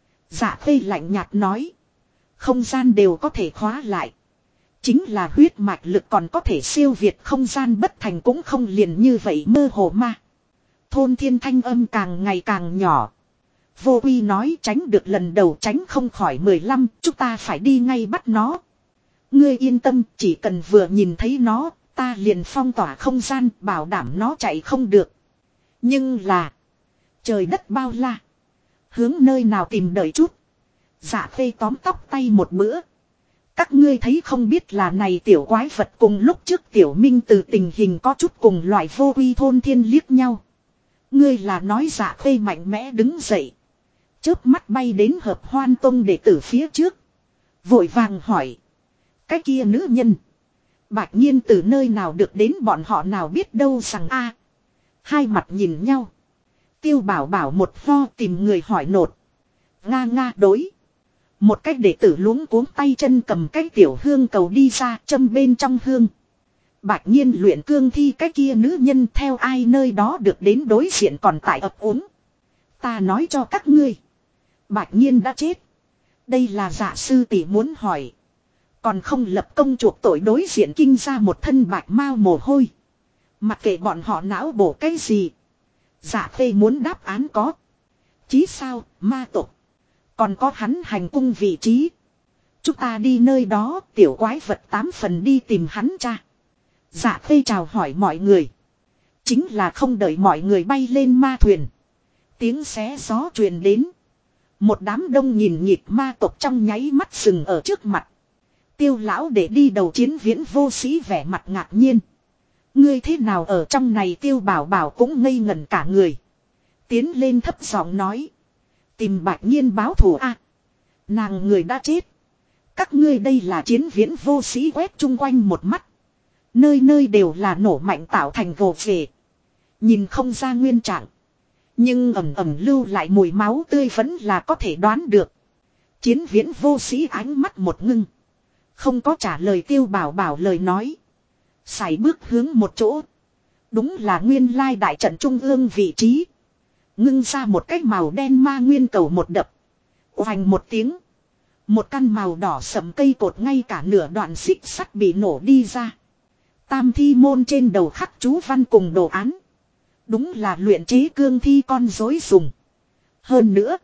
Dạ Khê lạnh nhạt nói. Không gian đều có thể khóa lại. Chính là huyết mạch lực còn có thể siêu việt không gian bất thành cũng không liền như vậy mơ hồ mà. Thôn Thiên thanh âm càng ngày càng nhỏ. Vô Quy nói tránh được lần đầu tránh không khỏi 15, chúng ta phải đi ngay bắt nó. Ngươi yên tâm, chỉ cần vừa nhìn thấy nó, ta liền phong tỏa không gian, bảo đảm nó chạy không được. Nhưng là, trời đất bao la, hướng nơi nào tìm đợi chút. Dạ Khê tóm tóc tay một bữa. Các ngươi thấy không biết là này tiểu quái vật cùng lúc trước tiểu minh từ tình hình có chút cùng loại. Vô Quy Thôn Thiên liếc nhau. Ngươi là nói Dạ Khê mạnh mẽ đứng dậy. Chớp mắt bay đến Hợp Hoan Tông đệ tử phía trước. Vội vàng hỏi. Cái kia nữ nhân. Bạch Nhiên từ nơi nào được đến bọn họ nào biết đâu rằng a. Hai mặt nhìn nhau. Tiêu Bảo Bảo một vo tìm người hỏi nột. Nga nga đối. Một cách đệ tử luống cuống tay chân cầm cái tiểu hương cầu đi ra châm bên trong hương. Bạch Nhiên luyện cương thi cái kia nữ nhân theo ai nơi đó được đến đối diện còn tại ấp úng. Ta nói cho các ngươi. Bạch Nhiên đã chết. Đây là Dạ sư tỷ muốn hỏi. Còn không lập công chuộc tội đối diện kinh ra một thân bạch mao mồ hôi. Mặc kệ bọn họ não bổ cái gì. Dạ Khê muốn đáp án có. Chí sao, ma tộc. Còn có hắn hành cung vị trí. Chúng ta đi nơi đó, tiểu quái vật 8 phần đi tìm hắn cha. Dạ Khê chào hỏi mọi người. Chính là không đợi mọi người bay lên ma thuyền. Tiếng xé gió truyền đến. Một đám đông nhìn nhịp ma tộc trong nháy mắt dừng ở trước mặt. Tiêu lão để đi đầu chiến Viễn Vô Sĩ vẻ mặt ngạc nhiên. Ngươi thế nào ở trong này? Tiêu Bảo Bảo cũng ngây ngẩn cả người. Tiến lên thấp giọng nói. Tìm Bạch Nhiên báo thù a. Nàng người đã chết. Các ngươi đây là chiến Viễn Vô Sĩ quét chung quanh một mắt. Nơi nơi đều là nổ mạnh tạo thành gồ về. Nhìn không ra nguyên trạng. Nhưng ẩm ẩm lưu lại mùi máu tươi vẫn là có thể đoán được. Chiến Viễn Vô Sĩ ánh mắt một ngưng. Không có trả lời Tiêu Bảo Bảo lời nói. Sải bước hướng một chỗ. Đúng là nguyên lai đại trận trung ương vị trí. Ngưng ra một cái màu đen ma nguyên cầu một đập. Oành một tiếng. Một căn màu đỏ sẫm cây cột ngay cả nửa đoạn xích sắt bị nổ đi ra. Tam thi môn trên đầu khắc chú văn cùng đồ án. Đúng là luyện chế cương thi con rối dùng. Hơn nữa.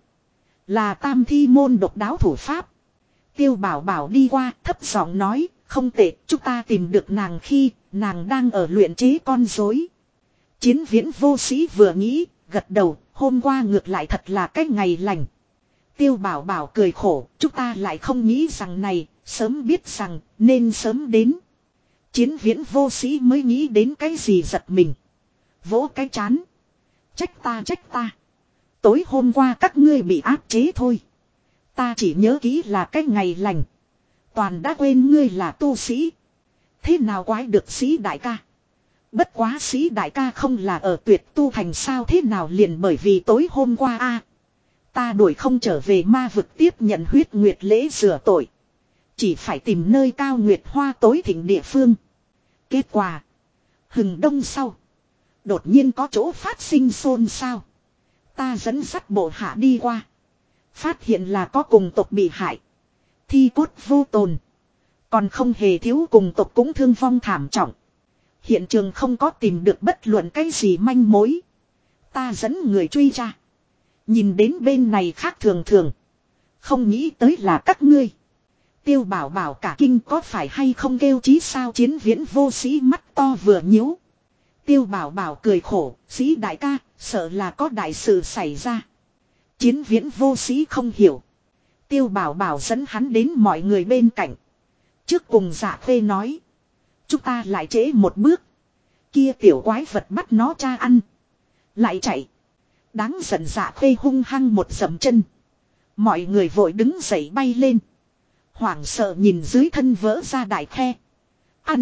Là tam thi môn độc đáo thủ pháp. Tiêu Bảo Bảo đi qua thấp giọng nói. Không tệ, chúng ta tìm được nàng khi nàng đang ở luyện chế con rối. Chiến Viễn Vô Sĩ vừa nghĩ, gật đầu, hôm qua ngược lại thật là cái ngày lành. Tiêu Bảo Bảo cười khổ, chúng ta lại không nghĩ rằng này, sớm biết rằng, nên sớm đến. Chiến Viễn Vô Sĩ mới nghĩ đến cái gì giật mình. Vỗ cái chán. Trách ta trách ta. Tối hôm qua các ngươi bị áp chế thôi. Ta chỉ nhớ kỹ là cái ngày lành. Toàn đã quên ngươi là tu sĩ. Thế nào quái được Sĩ đại ca. Bất quá Sĩ đại ca không là ở Tuyệt Tu thành sao, thế nào liền bởi vì tối hôm qua a ta đuổi không trở về ma vực tiếp nhận huyết nguyệt lễ rửa tội. Chỉ phải tìm nơi cao nguyệt hoa tối thịnh địa phương. Kết quả. Hừng đông sau. Đột nhiên có chỗ phát sinh xôn xao. Ta dẫn dắt bộ hạ đi qua. Phát hiện là có cùng tộc bị hại. Thi cốt vô tồn. Còn không hề thiếu cùng tộc cũng thương vong thảm trọng. Hiện trường không có tìm được bất luận cái gì manh mối. Ta dẫn người truy ra. Nhìn đến bên này khác thường thường. Không nghĩ tới là các ngươi. Tiêu Bảo Bảo cả kinh, có phải hay không kêu chí sao? Chiến Viễn Vô Sĩ mắt to vừa nhíu. Tiêu Bảo Bảo cười khổ, Sĩ đại ca, sợ là có đại sự xảy ra. Chiến Viễn Vô Sĩ không hiểu. Tiêu Bảo Bảo dẫn hắn đến mọi người bên cạnh. Trước cùng Dạ Khê nói. Chúng ta lại trễ một bước. Kia tiểu quái vật bắt nó cha ăn. Lại chạy. Đáng giận Dạ Khê hung hăng một dậm chân. Mọi người vội đứng dậy bay lên. Hoảng sợ nhìn dưới thân vỡ ra đại khe. Ăn.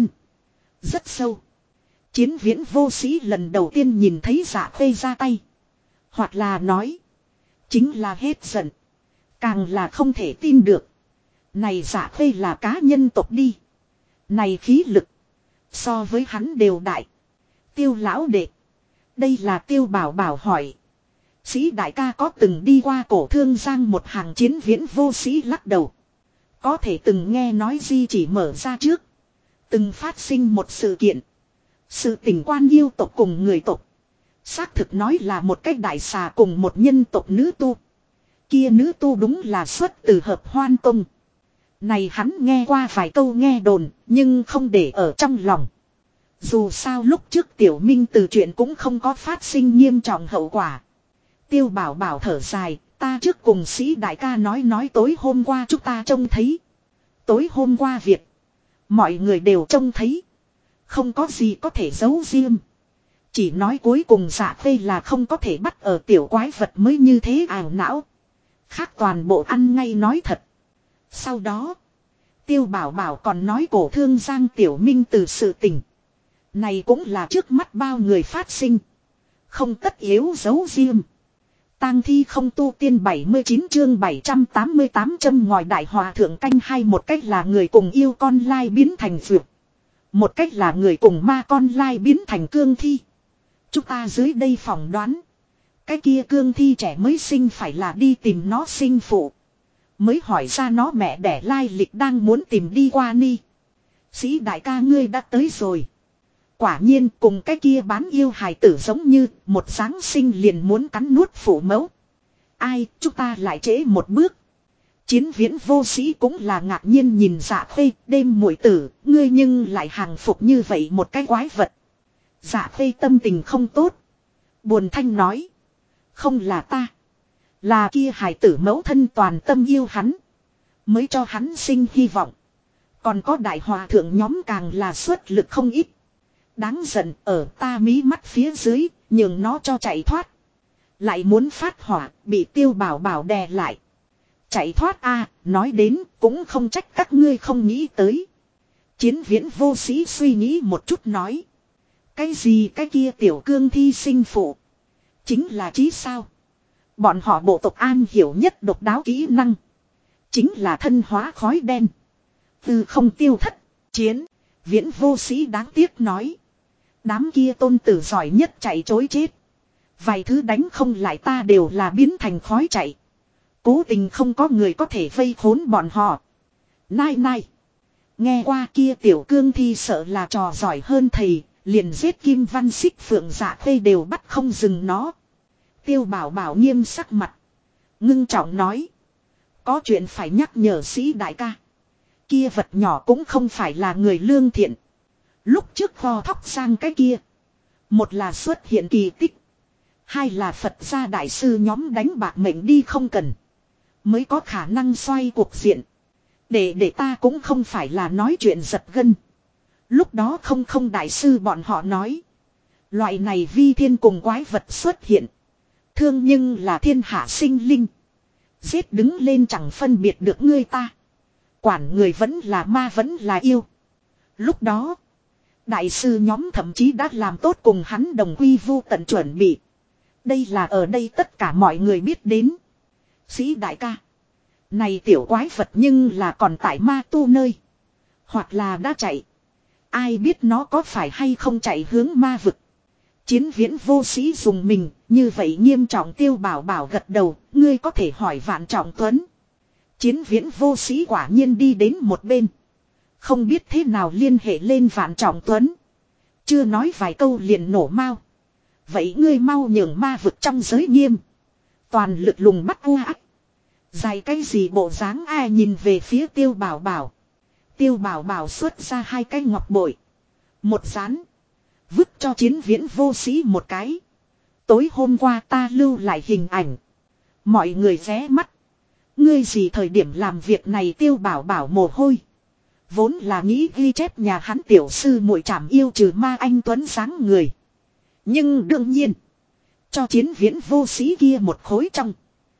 Rất sâu. Chiến Viễn vô sĩ lần đầu tiên nhìn thấy Dạ Khê ra tay. Hoặc là nói. Chính là hết giận. Càng là không thể tin được. Này Dạ Khê là cá nhân tộc đi. Này khí lực. So với hắn đều đại. Tiêu lão đệ. Đây là Tiêu Bảo Bảo hỏi. Sĩ đại ca có từng đi qua cổ thương giang một hàng Chiến Viễn vô sĩ lắc đầu. Có thể từng nghe nói di chỉ mở ra trước. Từng phát sinh một sự kiện. Sự tình quan yêu tộc cùng người tộc. Xác thực nói là một cách đại xà cùng một nhân tộc nữ tu. Kia nữ tu đúng là xuất từ Hợp Hoan Tông. Này hắn nghe qua vài câu nghe đồn, nhưng không để ở trong lòng. Dù sao lúc trước Tiểu Minh từ chuyện cũng không có phát sinh nghiêm trọng hậu quả. Tiêu Bảo Bảo thở dài, ta trước cùng sĩ đại ca nói tối hôm qua chúng ta trông thấy. Tối hôm qua việc, mọi người đều trông thấy. Không có gì có thể giấu riêng. Chỉ nói cuối cùng Dạ Khê là không có thể bắt ở tiểu quái vật mới như thế ảo não. Khác toàn bộ ăn ngay nói thật. Sau đó, Tiêu Bảo Bảo còn nói cổ thương giang Tiểu Minh từ sự tình. Này cũng là trước mắt bao người phát sinh. Không tất yếu giấu riêng. Tang thi không tu tiên 79 chương 788 châm ngòi đại hòa thượng canh hai, một cách là người cùng yêu con lai biến thành vượt. Một cách là người cùng ma con lai biến thành cương thi. Chúng ta dưới đây phỏng đoán. Cái kia cương thi trẻ mới sinh phải là đi tìm nó sinh phụ. Mới hỏi ra nó mẹ đẻ lai lịch đang muốn tìm đi qua ni. Sĩ đại ca ngươi đã tới rồi. Quả nhiên cùng cái kia bán yêu hài tử giống như một Giáng sinh liền muốn cắn nuốt phụ mẫu. Ai, chúng ta lại trễ một bước. Chiến Viễn vô sĩ cũng là ngạc nhiên nhìn Dạ Khê, đêm muội tử, ngươi nhưng lại hàng phục như vậy một cái quái vật. Dạ Khê tâm tình không tốt. Buồn thanh nói. Không là ta. Là kia hài tử mẫu thân toàn tâm yêu hắn. Mới cho hắn sinh hy vọng. Còn có đại hòa thượng nhóm càng là xuất lực không ít. Đáng giận ở ta mí mắt phía dưới, nhường nó cho chạy thoát. Lại muốn phát hỏa, bị Tiêu Bảo Bảo đè lại. Chạy thoát a, nói đến cũng không trách các ngươi không nghĩ tới. Chiến Viễn vô sĩ suy nghĩ một chút nói. Cái gì cái kia tiểu cương thi sinh phụ. Chính là chí sao. Bọn họ bộ tộc an hiểu nhất độc đáo kỹ năng. Chính là thân hóa khói đen. Từ không tiêu thất. Chiến Viễn vô sĩ đáng tiếc nói. Đám kia tôn tử giỏi nhất chạy chối chết. Vài thứ đánh không lại ta đều là biến thành khói chạy. Cố tình không có người có thể vây khốn bọn họ. Nai nai. Nghe qua kia tiểu cương thi sợ là trò giỏi hơn thầy. Liền giết Kim Văn Xích Phượng Dạ Khê đều bắt không dừng nó. Tiêu Bảo Bảo nghiêm sắc mặt. Ngưng trọng nói. Có chuyện phải nhắc nhở sĩ đại ca. Kia vật nhỏ cũng không phải là người lương thiện. Lúc trước kho thóc sang cái kia. Một là xuất hiện kỳ tích. Hai là Phật gia đại sư nhóm đánh bạc mệnh đi không cần. Mới có khả năng xoay cuộc diện. Để ta cũng không phải là nói chuyện giật gân. Lúc đó không đại sư bọn họ nói. Loại này vi thiên cùng quái vật xuất hiện. Thương nhưng là thiên hạ sinh linh. Giết đứng lên chẳng phân biệt được ngươi ta. Quản người vẫn là ma vẫn là yêu. Lúc đó. Đại sư nhóm thậm chí đã làm tốt cùng hắn đồng quy vu tận chuẩn bị. Đây là ở đây tất cả mọi người biết đến. Sĩ đại ca. Này tiểu quái vật nhưng là còn tại ma tu nơi. Hoặc là đã chạy. Ai biết nó có phải hay không chạy hướng ma vực. Chiến Viễn vô sĩ dùng mình. Như vậy nghiêm trọng Tiêu Bảo Bảo gật đầu. Ngươi có thể hỏi Vạn Trọng Tuấn. Chiến Viễn vô sĩ quả nhiên đi đến một bên. Không biết thế nào liên hệ lên Vạn Trọng Tuấn. Chưa nói vài câu liền nổ mau. Vậy ngươi mau nhường ma vực trong giới nghiêm. Toàn lực lùng bắt u ác. Dài cái gì bộ dáng ai nhìn về phía Tiêu Bảo Bảo. Tiêu Bảo Bảo xuất ra hai cái ngọc bội. Một dán. Vứt cho Chiến Viễn vô sĩ một cái. Tối hôm qua ta lưu lại hình ảnh. Mọi người ghé mắt. Ngươi gì thời điểm làm việc này Tiêu Bảo Bảo mồ hôi. Vốn là nghĩ ghi chép nhà hắn tiểu sư muội trảm yêu trừ ma anh tuấn sáng người. Nhưng đương nhiên. Cho Chiến Viễn vô sĩ kia một khối trong.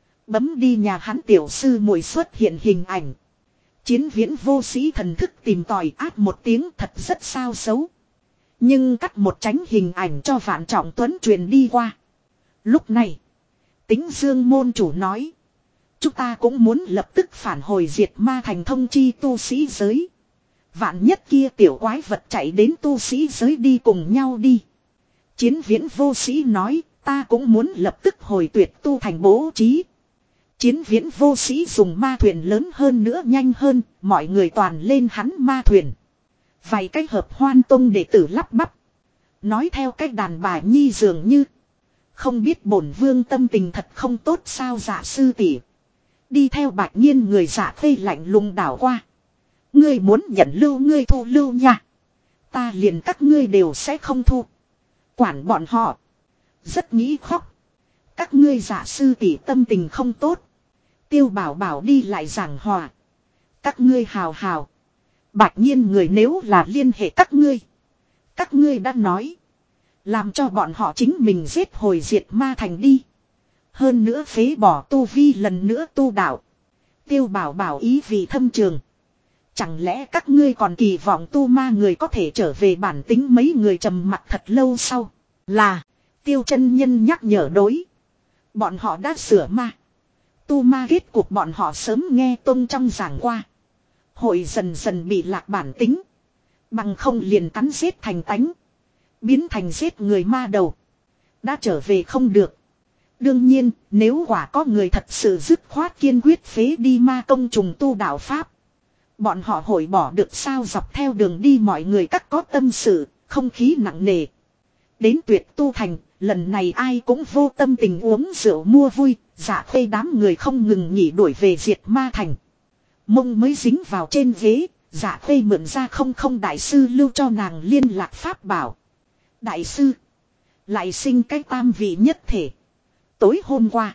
Bấm đi nhà hắn tiểu sư muội xuất hiện hình ảnh. Chiến Viễn vô sĩ thần thức tìm tòi át một tiếng thật rất sao xấu. Nhưng cắt một tránh hình ảnh cho Vạn Trọng Tuấn truyền đi qua. Lúc này. Tính Dương môn chủ nói. Chúng ta cũng muốn lập tức phản hồi diệt ma thành thông chi tu sĩ giới. Vạn nhất kia tiểu quái vật chạy đến tu sĩ giới đi cùng nhau đi. Chiến Viễn vô sĩ nói. Ta cũng muốn lập tức hồi tuyệt tu thành bố trí. Chiến Viễn vô sĩ dùng ma thuyền lớn hơn nữa nhanh hơn. Mọi người toàn lên hắn ma thuyền. Vài cái hợp hoan tông đệ tử lắp bắp. Nói theo cách đàn bà nhi dường như. Không biết bổn vương tâm tình thật không tốt sao dạ sư tỷ. Đi theo Bạch Nhiên người dạ khê lạnh lùng đảo qua. Ngươi muốn nhận lưu ngươi thu lưu nha. Ta liền các ngươi đều sẽ không thu. Quản bọn họ. Rất nghĩ khóc. Các ngươi dạ sư tỷ tâm tình không tốt. Tiêu Bảo Bảo đi lại giảng hòa. Các ngươi hào hào. Bạch Nhiên người nếu là liên hệ các ngươi. Các ngươi đã nói. Làm cho bọn họ chính mình giết hồi diệt ma thành đi. Hơn nữa phế bỏ tu vi lần nữa tu đạo. Tiêu Bảo Bảo ý vì thâm trường. Chẳng lẽ các ngươi còn kỳ vọng tu ma người có thể trở về bản tính mấy người trầm mặt thật lâu sau. Là. Tiêu chân nhân nhắc nhở đối. Bọn họ đã sửa ma. Tu ma kết cuộc bọn họ sớm nghe tông trong giảng qua. Hội dần dần bị lạc bản tính. Bằng không liền cắn giết thành tánh. Biến thành giết người ma đầu. Đã trở về không được. Đương nhiên nếu quả có người thật sự dứt khoát kiên quyết phế đi ma công trùng tu đạo pháp. Bọn họ hội bỏ được sao dọc theo đường đi mọi người các có tâm sự. Không khí nặng nề. Đến tuyệt tu thành. Lần này ai cũng vô tâm tình uống rượu mua vui. Dạ khê đám người không ngừng nghỉ đuổi về diệt ma thành. Mông mới dính vào trên ghế. Dạ khê mượn ra không đại sư lưu cho nàng liên lạc pháp bảo. Đại sư. Lại sinh cái tam vị nhất thể. Tối hôm qua.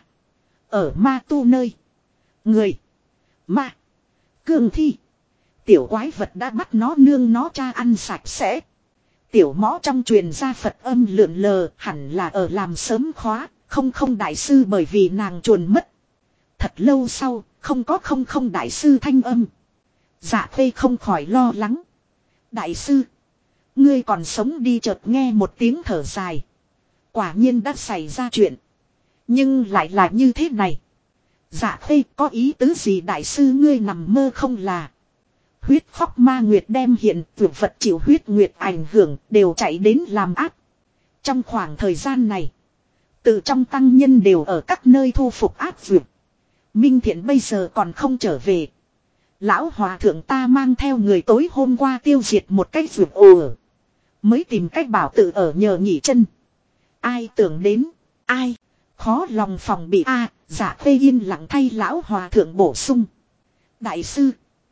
Ở ma tu nơi. Người. Ma. Cương thi. Tiểu quái vật đã bắt nó nương nó cha ăn sạch sẽ. Tiểu mõ trong truyền ra Phật âm lượn lờ hẳn là ở làm sớm khóa. Không đại sư bởi vì nàng chuồn mất. Thật lâu sau không có không đại sư thanh âm. Dạ khê không khỏi lo lắng. Đại sư. Ngươi còn sống đi chợt nghe một tiếng thở dài. Quả nhiên đã xảy ra chuyện. Nhưng lại là như thế này. Dạ khê có ý tứ gì đại sư ngươi nằm mơ không là. Huyết khóc ma nguyệt đem hiện tuyệt vật chịu huyết nguyệt ảnh hưởng đều chạy đến làm ác. Trong khoảng thời gian này. Từ trong tăng nhân đều ở các nơi thu phục ác vượt. Minh Thiện bây giờ còn không trở về. Lão hòa thượng ta mang theo người tối hôm qua tiêu diệt một cái vượt ồ. Mới tìm cách bảo tự ở nhờ nghỉ chân. Ai tưởng đến. Ai. Khó lòng phòng bị giả khê yên lặng thay lão hòa thượng bổ sung. Đại sư.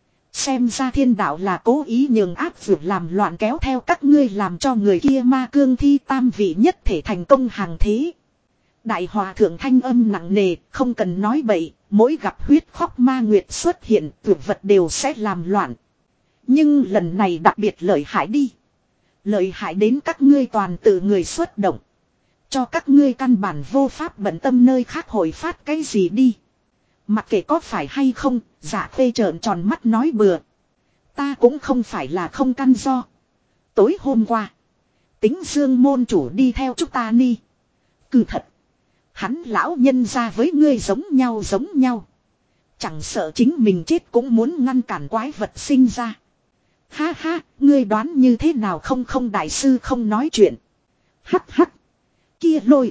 Xem ra thiên đạo là cố ý nhường ác vượt làm loạn kéo theo các ngươi làm cho người kia ma cương thi tam vị nhất thể thành công hàng thế. Đại hòa thượng thanh âm nặng nề, không cần nói bậy, mỗi gặp huyết khóc ma nguyệt xuất hiện, tuyệt vật đều sẽ làm loạn. Nhưng lần này đặc biệt lợi hại đi. Lợi hại đến các ngươi toàn tự người xuất động. Cho các ngươi căn bản vô pháp bận tâm nơi khác hồi phát cái gì đi. Mặc kệ có phải hay không, giả khê trợn tròn mắt nói bừa. Ta cũng không phải là không căn do. Tối hôm qua, Tính Dương môn chủ đi theo chúng ta ni. Cứ thật. Hắn lão nhân ra với ngươi giống nhau. Chẳng sợ chính mình chết cũng muốn ngăn cản quái vật sinh ra. Ha ha, ngươi đoán như thế nào không đại sư không nói chuyện. Hắc. Kia lôi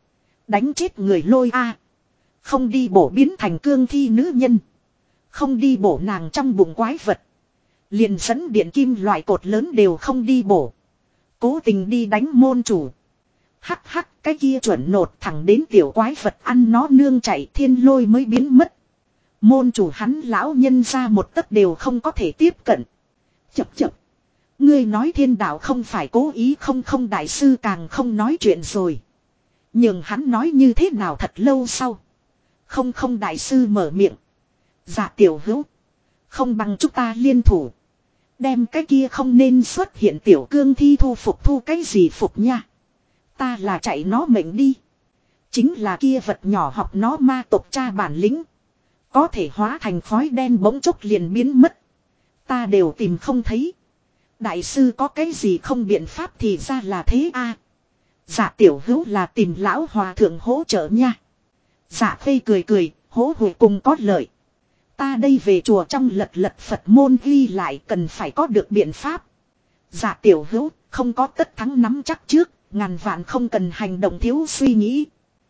đánh chết người lôi Không đi bổ biến thành cương thi nữ nhân. Không đi bổ nàng trong bụng quái vật. Liền dẫn điện kim loại cột lớn đều không đi bổ. Cố tình đi đánh môn chủ. Hắc cái kia chuẩn nột thẳng đến tiểu quái vật ăn nó nương chạy thiên lôi mới biến mất. Môn chủ hắn lão nhân ra một tấc đều không có thể tiếp cận. Chập. Ngươi nói thiên đạo không phải cố ý không đại sư càng không nói chuyện rồi. Nhưng hắn nói như thế nào thật lâu sau. Không đại sư mở miệng. Dạ tiểu hữu. Không bằng chúng ta liên thủ. Đem cái kia không nên xuất hiện tiểu cương thi thu cái gì phục nha. Ta là chạy nó mệnh đi. Chính là kia vật nhỏ học nó ma tộc cha bản lĩnh. Có thể hóa thành khói đen bỗng chốc liền biến mất. Ta đều tìm không thấy. Đại sư có cái gì không biện pháp thì ra là thế a. Dạ tiểu hữu là tìm lão hòa thượng hỗ trợ nha. Dạ Khê cười, hỗ hụi cùng có lợi. Ta đây về chùa trong lật Phật môn ghi lại cần phải có được biện pháp. Dạ tiểu hữu, không có tất thắng nắm chắc trước, ngàn vạn không cần hành động thiếu suy nghĩ.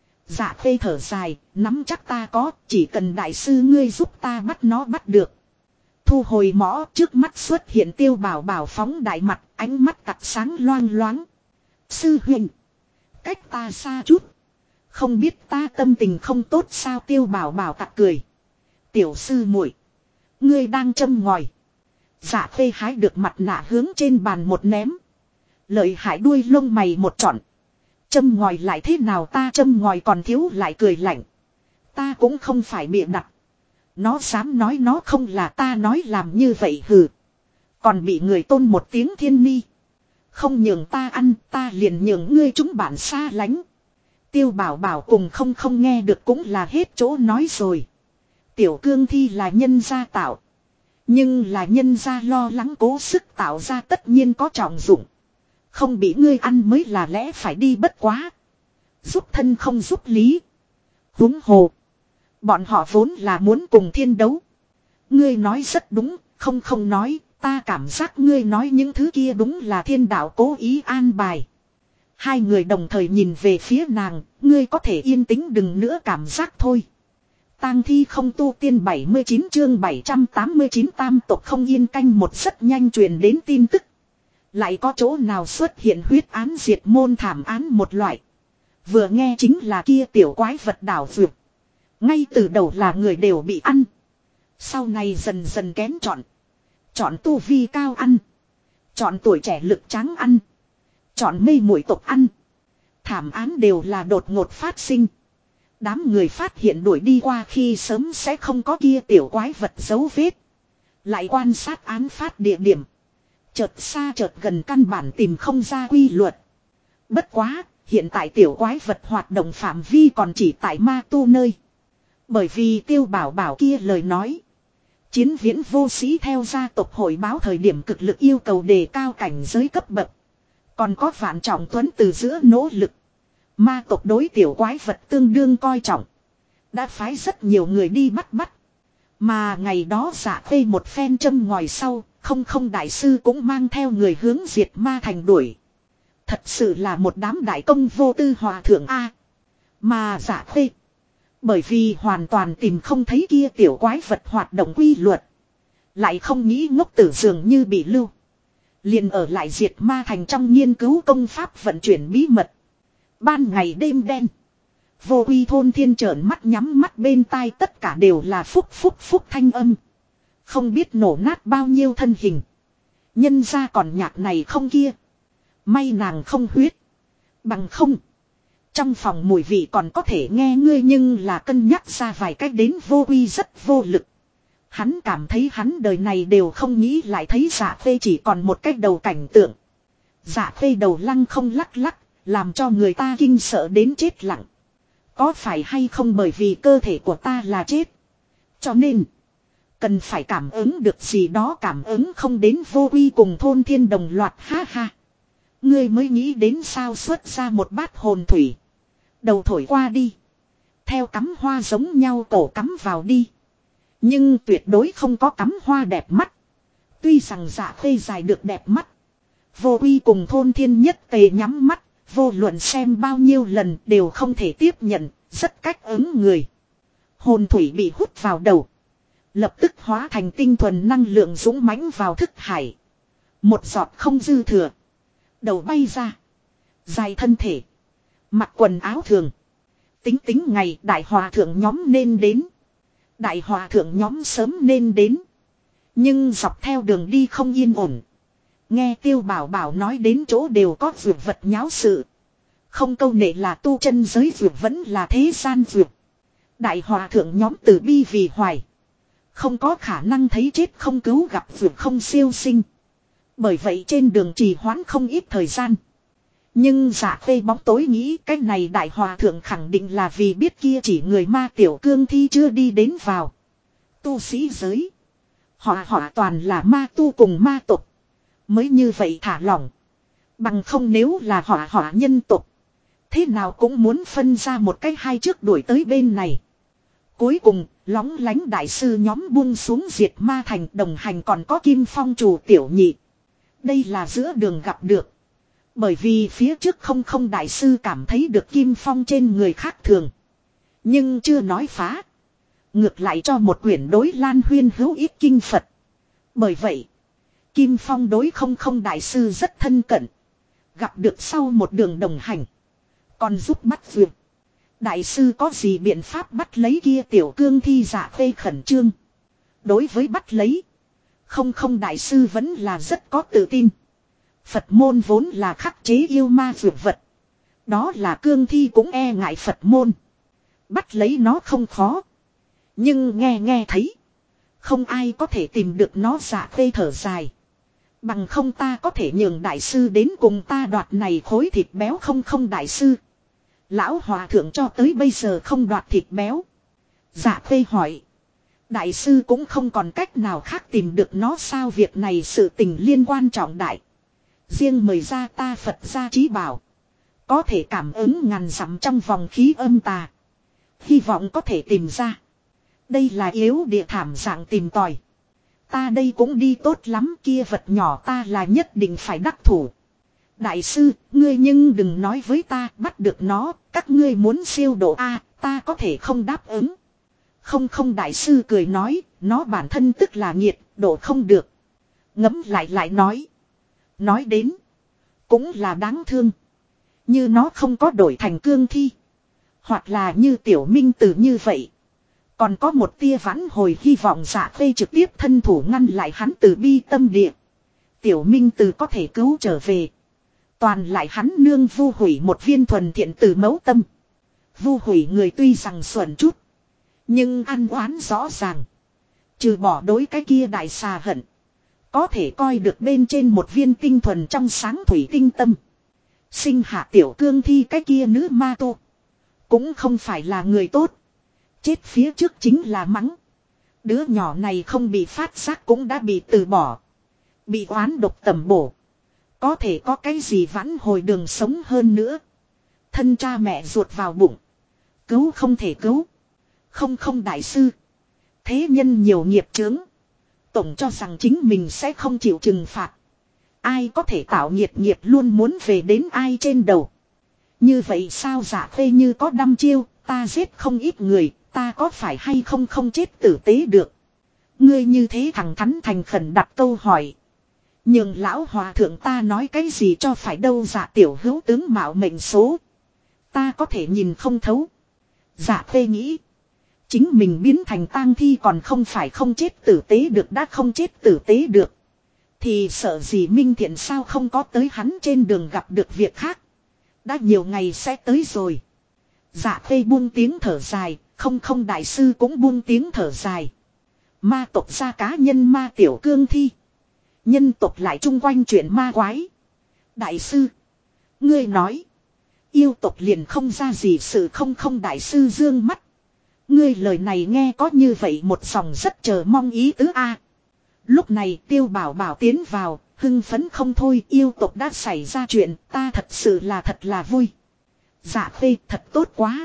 Dạ Khê thở dài, nắm chắc ta có, chỉ cần đại sư ngươi giúp ta bắt nó bắt được. Thu hồi mõ, trước mắt xuất hiện Tiêu Bảo Bảo phóng đại mặt, ánh mắt tặc sáng loang loáng. Sư huynh, cách ta xa chút. Không biết ta tâm tình không tốt sao? Tiêu Bảo Bảo tặc cười. Tiểu sư muội, ngươi đang châm ngòi. Dạ Khê hái được mặt nạ hướng trên bàn một ném. Lợi hại đuôi lông mày một trọn. Châm ngòi lại thế nào? Ta châm ngòi còn thiếu lại cười lạnh. Ta cũng không phải bịa đặt. Nó dám nói nó không là ta nói làm như vậy hừ. Còn bị người tôn một tiếng thiên ni. Không nhường ta ăn, ta liền nhường ngươi chúng bạn xa lánh. Tiêu Bảo Bảo cùng không nghe được cũng là hết chỗ nói rồi. Tiểu cương thi là nhân gia tạo. Nhưng là nhân gia lo lắng cố sức tạo ra tất nhiên có trọng dụng. Không bị ngươi ăn mới là lẽ phải đi bất quá. Giúp thân không giúp lý. Huống hồ. Bọn họ vốn là muốn cùng thiên đấu. Ngươi nói rất đúng, không nói, ta cảm giác ngươi nói những thứ kia đúng là thiên đạo cố ý an bài. Hai người đồng thời nhìn về phía nàng, ngươi có thể yên tĩnh đừng nữa cảm giác thôi. Tang thi không tu tiên 79 chương 789 tam tộc không yên canh một rất nhanh truyền đến tin tức. Lại có chỗ nào xuất hiện huyết án diệt môn thảm án một loại. Vừa nghe chính là kia tiểu quái vật đảo vượt. Ngay từ đầu là người đều bị ăn. Sau này dần dần kén chọn. Chọn tu vi cao ăn. Chọn tuổi trẻ lực tráng ăn. Chọn mê muội tộc ăn. Thảm án đều là đột ngột phát sinh. Đám người phát hiện đuổi đi qua khi sớm sẽ không có kia tiểu quái vật dấu vết. Lại quan sát án phát địa điểm. Chợt xa chợt gần căn bản tìm không ra quy luật. Bất quá, hiện tại tiểu quái vật hoạt động phạm vi còn chỉ tại ma tu nơi. Bởi vì Tiêu Bảo Bảo kia lời nói. Chiến Viễn vô sĩ theo gia tộc hội báo thời điểm cực lực yêu cầu đề cao cảnh giới cấp bậc. Còn có Vạn Trọng Tuấn từ giữa nỗ lực. Ma tộc đối tiểu quái vật tương đương coi trọng. Đã phái rất nhiều người đi bắt. Mà ngày đó Dạ Khê một phen châm ngòi sau, không đại sư cũng mang theo người hướng diệt ma thành đuổi. Thật sự là một đám đại công vô tư hòa thượng A. Mà Dạ Khê, bởi vì hoàn toàn tìm không thấy kia tiểu quái vật hoạt động quy luật. Lại không nghĩ ngốc tử dường như bị lưu. Liền ở lại diệt ma thành trong nghiên cứu công pháp vận chuyển bí mật. Ban ngày đêm đen. Vô uy thôn thiên trợn mắt nhắm mắt bên tai tất cả đều là phúc thanh âm. Không biết nổ nát bao nhiêu thân hình. Nhân ra còn nhạc này không kia. May nàng không huyết. Bằng không. Trong phòng mùi vị còn có thể nghe ngươi nhưng là cân nhắc ra vài cách đến vô uy rất vô lực. Hắn cảm thấy hắn đời này đều không nghĩ lại thấy Dạ Khê chỉ còn một cách đầu cảnh tượng. Dạ Khê đầu lăng không lắc, làm cho người ta kinh sợ đến chết lặng. Có phải hay không bởi vì cơ thể của ta là chết. Cho nên. Cần phải cảm ứng được gì đó cảm ứng không đến vô uy cùng thôn thiên đồng loạt ha ha. Ngươi mới nghĩ đến sao xuất ra một bát hồn thủy. Đầu thổi qua đi. Theo cắm hoa giống nhau cổ cắm vào đi. Nhưng tuyệt đối không có cắm hoa đẹp mắt. Tuy rằng Dạ Khê dài được đẹp mắt. Vô uy cùng thôn thiên nhất tề nhắm mắt. Vô luận xem bao nhiêu lần đều không thể tiếp nhận. Rất cách ứng người. Hồn thủy bị hút vào đầu. Lập tức hóa thành tinh thuần năng lượng dũng mãnh vào thức hải. Một giọt không dư thừa. Đầu bay ra. Dài thân thể. Mặc quần áo thường. Tính ngày đại hòa thượng nhóm nên đến. Đại hòa thượng nhóm sớm nên đến. Nhưng dọc theo đường đi không yên ổn. Nghe Tiêu Bảo Bảo nói đến chỗ đều có vượt vật nháo sự. Không câu nệ là tu chân giới vượt vẫn là thế gian vượt. Đại hòa thượng nhóm từ bi vì hoài. Không có khả năng thấy chết không cứu gặp vượt không siêu sinh. Bởi vậy trên đường trì hoãn không ít thời gian. Nhưng Dạ Khê bóng tối nghĩ cái này đại hòa thượng khẳng định là vì biết kia chỉ người ma tiểu cương thi chưa đi đến vào. Tu sĩ giới. Họ toàn là ma tu cùng ma tục. Mới như vậy thả lỏng. Bằng không nếu là họ nhân tục. Thế nào cũng muốn phân ra một cái hai trước đuổi tới bên này. Cuối cùng, lóng lánh đại sư nhóm buông xuống diệt ma thành đồng hành còn có Kim Phong chủ tiểu nhị. Đây là giữa đường gặp được. Bởi vì phía trước không đại sư cảm thấy được Kim Phong trên người khác thường. Nhưng chưa nói phá. Ngược lại cho một quyển đối Lan Huyên hữu ích kinh Phật. Bởi vậy, Kim Phong đối không đại sư rất thân cận. Gặp được sau một đường đồng hành. Còn giúp bắt vượt. Đại sư có gì biện pháp bắt lấy kia tiểu cương thi Dạ Khê khẩn trương. Đối với bắt lấy. Không đại sư vẫn là rất có tự tin. Phật môn vốn là khắc chế yêu ma vượt vật. Đó là cương thi cũng e ngại Phật môn. Bắt lấy nó không khó. Nhưng nghe thấy. Không ai có thể tìm được nó. Dạ Khê thở dài. Bằng không ta có thể nhường đại sư đến cùng ta đoạt này khối thịt béo không đại sư. Lão hòa thượng cho tới bây giờ không đoạt thịt béo. Dạ Khê hỏi. Đại sư cũng không còn cách nào khác tìm được nó sao việc này sự tình liên quan trọng đại. Riêng mời ra ta Phật gia trí bảo. Có thể cảm ứng ngàn dặm trong vòng khí âm tà. Hy vọng có thể tìm ra. Đây là yếu địa thảm dạng tìm tòi. Ta đây cũng đi tốt lắm kia vật nhỏ ta là nhất định phải đắc thủ. Đại sư, ngươi nhưng đừng nói với ta bắt được nó, các ngươi muốn siêu độ A, ta có thể không đáp ứng. Không đại sư cười nói, nó bản thân tức là nghiệt, độ không được. Ngẫm lại nói. Nói đến, cũng là đáng thương. Như nó không có đổi thành cương thi. Hoặc là như tiểu minh tử như vậy. Còn có một tia vãn hồi hy vọng Dạ Khê trực tiếp thân thủ ngăn lại hắn từ bi tâm địa. Tiểu minh tử có thể cứu trở về. Toàn lại hắn nương vu hủy một viên thuần thiện từ mẫu tâm. Vu hủy người tuy rằng xuẩn chút. Nhưng ăn oán rõ ràng. Trừ bỏ đối cái kia đại xà hận. Có thể coi được bên trên một viên tinh thuần trong sáng thủy tinh tâm. Sinh hạ tiểu cương thi cái kia nữ ma tu. Cũng không phải là người tốt. Chết phía trước chính là mắng. Đứa nhỏ này không bị phát giác cũng đã bị từ bỏ. Bị oán độc tẩm bổ. Có thể có cái gì vãn hồi đường sống hơn nữa. Thân cha mẹ ruột vào bụng. Cứu không thể cứu. Không đại sư. Thế nhân nhiều nghiệp chướng. Tổng cho rằng chính mình sẽ không chịu trừng phạt. Ai có thể tạo nghiệp luôn muốn về đến ai trên đầu. Như vậy sao Dạ Khê như có đăm chiêu. Ta giết không ít người. Ta có phải hay không chết tử tế được. Ngươi như thế thẳng thắn thành khẩn đặt câu hỏi. Nhưng lão hòa thượng ta nói cái gì cho phải đâu. Dạ tiểu hữu tướng mạo mệnh số. Ta có thể nhìn không thấu. Dạ Khê nghĩ. Chính mình biến thành tang thi còn không phải không chết tử tế được đã không chết tử tế được. Thì sợ gì Minh Thiện sao không có tới hắn trên đường gặp được việc khác. Đã nhiều ngày sẽ tới rồi. Dạ Khê buông tiếng thở dài, không đại sư cũng buông tiếng thở dài. Ma tộc ra cá nhân ma tiểu cương thi. Nhân tộc lại chung quanh chuyện ma quái. Đại sư, ngươi nói. Yêu tộc liền không ra gì sự không đại sư dương mắt. Ngươi lời này nghe có như vậy một dòng rất chờ mong ý tứ a. Lúc này Tiêu Bảo Bảo tiến vào, hưng phấn không thôi yêu tộc đã xảy ra chuyện, ta thật sự là thật là vui. Dạ Khê thật tốt quá.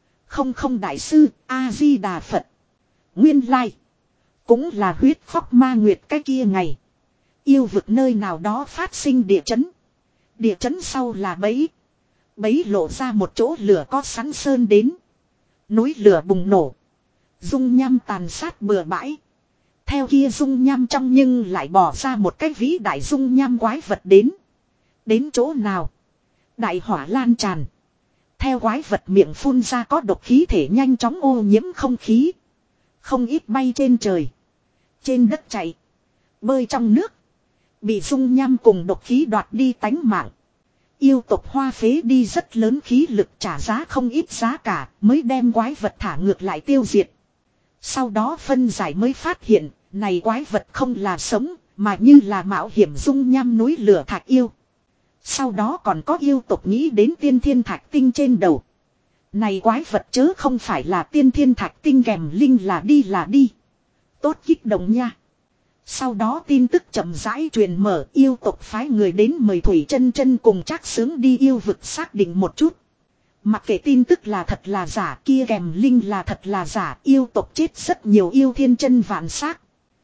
Không đại sư, A-di-đà Phật. Nguyên lai. Cũng là huyết khóc ma nguyệt cái kia ngày. Yêu vực nơi nào đó phát sinh địa chấn. Địa chấn sau là bẫy. Bẫy lộ ra một chỗ lửa có sắn sơn đến. Núi lửa bùng nổ. Dung nham tàn sát bừa bãi. Theo kia dung nham trong nhưng lại bỏ ra một cái vĩ đại dung nham quái vật đến. Đến chỗ nào? Đại hỏa lan tràn. Theo quái vật miệng phun ra có độc khí thể nhanh chóng ô nhiễm không khí. Không ít bay trên trời. Trên đất chạy. Bơi trong nước. Bị dung nham cùng độc khí đoạt đi tánh mạng. Yêu tộc hoa phế đi rất lớn khí lực trả giá không ít giá cả mới đem quái vật thả ngược lại tiêu diệt. Sau đó phân giải mới phát hiện, này quái vật không là sống, Mà như là mạo hiểm dung nham núi lửa thạch yêu. Sau đó còn có yêu tộc nghĩ đến tiên thiên thạch tinh trên đầu. Này quái vật chớ không phải là tiên thiên thạch tinh kèm linh là đi. Tốt kích động nha. Sau đó tin tức chậm rãi truyền mở, yêu tộc phái người đến mời Thủy Chân Chân cùng Trác Sướng đi yêu vực xác định một chút. Mặc kệ tin tức là thật là giả, kia kèm linh là thật là giả, yêu tộc chết rất nhiều yêu thiên chân vạn xác.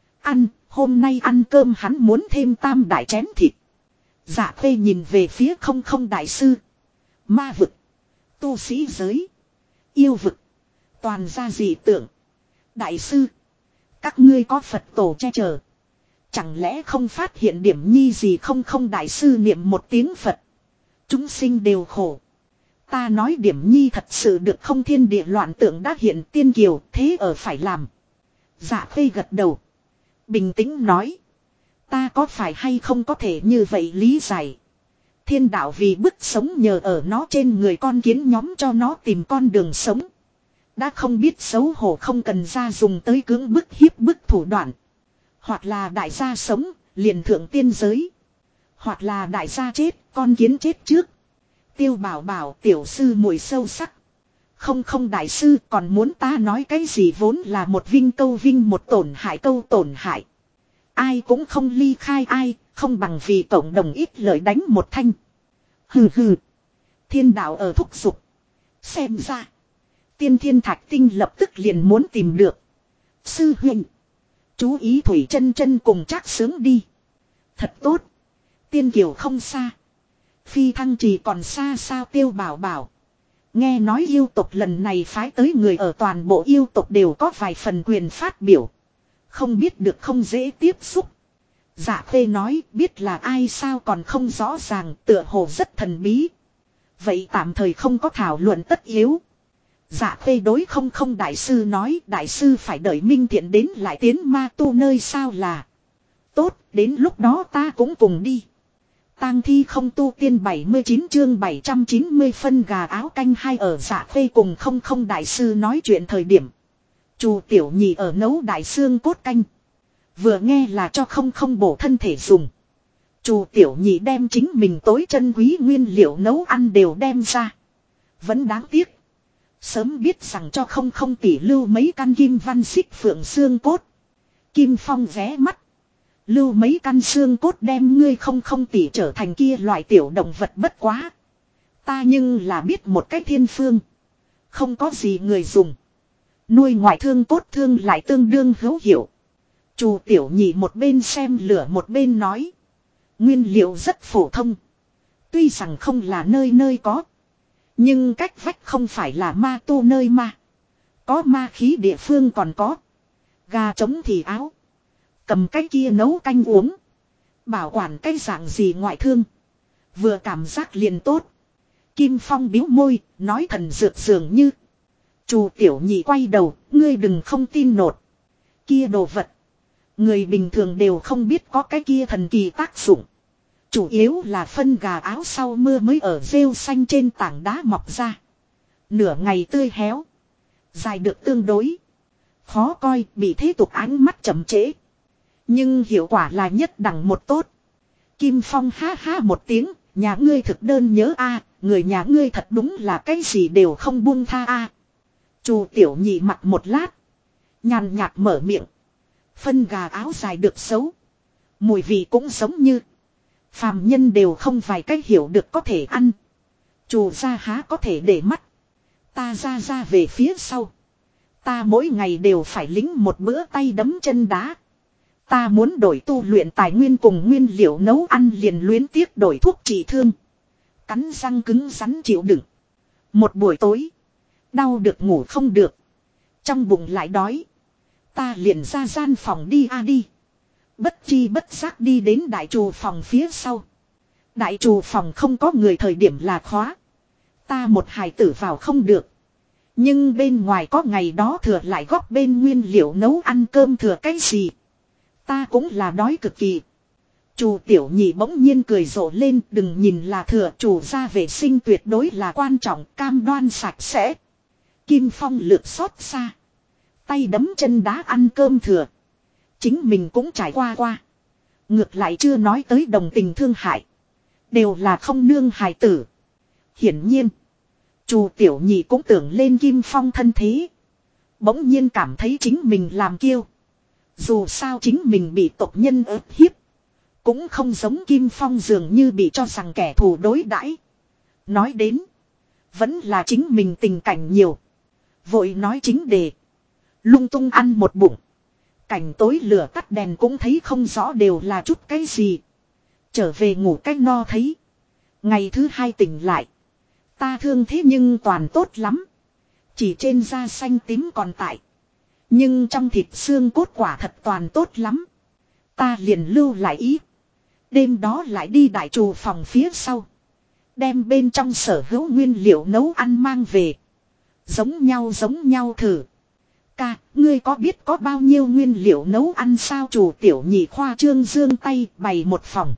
Hôm nay ăn cơm hắn muốn thêm tam đại chén thịt. Dạ Khê nhìn về phía không không đại sư. Ma vực, tu sĩ giới, yêu vực, toàn gia dị tượng. Đại sư, các ngươi có Phật tổ che chở. Chẳng lẽ không phát hiện điểm nhi gì không không đại sư niệm một tiếng Phật. Chúng sinh đều khổ. Ta nói điểm nhi thật sự được không, thiên địa loạn tượng đã hiện tiên kiều, thế ở phải làm. Dạ Khê gật đầu. Bình tĩnh nói. Ta có phải hay không có thể như vậy lý giải. Thiên đạo vì bức sống nhờ ở nó trên người con kiến nhóm cho nó tìm con đường sống. Đã không biết xấu hổ không cần ra dùng tới cưỡng bức hiếp bức thủ đoạn. Hoặc là đại gia sống, liền thượng tiên giới. Hoặc là đại gia chết, con kiến chết trước. Tiêu Bảo bảo tiểu sư mùi sâu sắc. Không không đại sư còn muốn ta nói cái gì, vốn là một vinh câu vinh một tổn hại câu tổn hại. Ai cũng không ly khai ai, không bằng vì cộng đồng ít lợi đánh một thanh. Hừ hừ. Thiên đạo ở thúc giục. Xem ra. Tiên thiên thạch tinh lập tức liền muốn tìm được. Sư huynh. Chú ý Thủy Chân Chân cùng Trác Sướng đi. Thật tốt. Tiên kiều không xa. Phi thăng trì còn xa sao Tiêu Bảo bảo. Nghe nói yêu tộc lần này phái tới người ở toàn bộ yêu tộc đều có vài phần quyền phát biểu. Không biết được không dễ tiếp xúc. Dạ Khê nói biết là ai sao còn không rõ ràng, tựa hồ rất thần bí. Vậy tạm thời không có thảo luận tất yếu. Dạ Khê đối không không đại sư nói, đại sư phải đợi Minh Thiện đến lại tiến ma tu nơi sao là. Tốt, đến lúc đó ta cũng cùng đi. Tang thi không tu tiên 79 chương 790 phân gà áo canh hai. Ở Dạ Khê cùng không không đại sư nói chuyện thời điểm. Chu Tiểu Nhị ở nấu đại xương cốt canh. Vừa nghe là cho không không bổ thân thể dùng. Chu Tiểu Nhị đem chính mình tối chân quý nguyên liệu nấu ăn đều đem ra. Vẫn đáng tiếc. Sớm biết rằng cho không không tỷ lưu mấy căn kim văn xích phượng xương cốt. Kim Phong vé mắt. Lưu mấy căn xương cốt đem ngươi không không tỷ trở thành kia loại tiểu động vật bất quá. Ta nhưng là biết một cách thiên phương. Không có gì người dùng. Nuôi ngoại thương cốt thương lại tương đương hữu hiệu. Chu Tiểu Nhị một bên xem lửa một bên nói. Nguyên liệu rất phổ thông. Tuy rằng không là nơi nơi có. Nhưng cách vách không phải là ma tu nơi ma. Có ma khí địa phương còn có. Gà trống thì áo. Cầm cái kia nấu canh uống. Bảo quản cái dạng gì ngoại thương. Vừa cảm giác liền tốt. Kim Phong biếu môi, nói thần dược dường như. Chu Tiểu Nhị quay đầu, ngươi đừng không tin nột. Kia đồ vật. Người bình thường đều không biết có cái kia thần kỳ tác dụng. Chủ yếu là phân gà áo sau mưa mới ở rêu xanh trên tảng đá mọc ra. Nửa ngày tươi héo. Dài được tương đối. Khó coi, bị thế tục ánh mắt chậm trễ. Nhưng hiệu quả là nhất đẳng một tốt. Kim Phong ha ha một tiếng, nhà ngươi thực đơn nhớ a, người nhà ngươi thật đúng là cái gì đều không buông tha a. Chu Tiểu Nhị mặt một lát, nhàn nhạt mở miệng. Phân gà áo dài được xấu. Mùi vị cũng giống như. Phàm nhân đều không vài cách hiểu được có thể ăn. Chu gia há có thể để mắt. Ta ra về phía sau. Ta mỗi ngày đều phải lính một bữa tay đấm chân đá. Ta muốn đổi tu luyện tài nguyên cùng nguyên liệu nấu ăn liền luyến tiếc đổi thuốc trị thương. Cắn răng cứng rắn chịu đựng. Một buổi tối. Đau được ngủ không được. Trong bụng lại đói. Ta liền ra gian phòng đi đi. Bất chi bất giác đi đến đại trù phòng phía sau. Đại trù phòng không có người thời điểm là khóa. Ta một hài tử vào không được. Nhưng bên ngoài có ngày đó thừa lại góp bên nguyên liệu nấu ăn cơm thừa cái gì. Ta cũng là đói cực kỳ. Chu Tiểu Nhị bỗng nhiên cười rộ lên, đừng nhìn là thừa, chủ gia vệ sinh tuyệt đối là quan trọng, cam đoan sạch sẽ. Kim Phong lược xót xa. Tay đấm chân đá ăn cơm thừa. Chính mình cũng trải qua. Ngược lại chưa nói tới đồng tình thương hại. Đều là không nương hài tử. Hiển nhiên. Chu Tiểu Nhị cũng tưởng lên Kim Phong thân thế. Bỗng nhiên cảm thấy chính mình làm kiêu. Dù sao chính mình bị tộc nhân ức hiếp. Cũng không giống Kim Phong dường như bị cho rằng kẻ thù đối đãi. Nói đến. Vẫn là chính mình tình cảnh nhiều. Vội nói chính đề. Lung tung ăn một bụng. Cảnh tối lửa tắt đèn cũng thấy không rõ đều là chút cái gì. Trở về ngủ cách no thấy. Ngày thứ hai tỉnh lại. Ta thương thế nhưng toàn tốt lắm. Chỉ trên da xanh tím còn tại. Nhưng trong thịt xương cốt quả thật toàn tốt lắm. Ta liền lưu lại ý. Đêm đó lại đi đại trù phòng phía sau. Đem bên trong sở hữu nguyên liệu nấu ăn mang về. Giống nhau thử. Ca, ngươi có biết có bao nhiêu nguyên liệu nấu ăn sao? Chủ Tiểu Nhị khoa trương giương tay bày một phòng.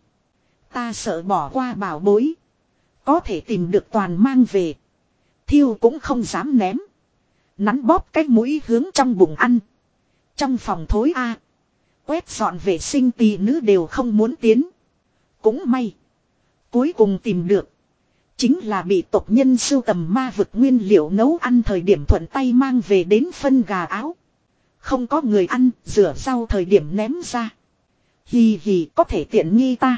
Ta sợ bỏ qua bảo bối. Có thể tìm được toàn mang về. Thiêu cũng không dám ném. Nắn bóp cái mũi hướng trong bụng ăn. Trong phòng thối a. Quét dọn vệ sinh tỳ nữ đều không muốn tiến. Cũng may. Cuối cùng tìm được. Chính là bị tộc nhân sưu tầm ma vực nguyên liệu nấu ăn thời điểm thuận tay mang về đến phân gà áo. Không có người ăn, rửa rau thời điểm ném ra. Hì hì có thể tiện nghi ta.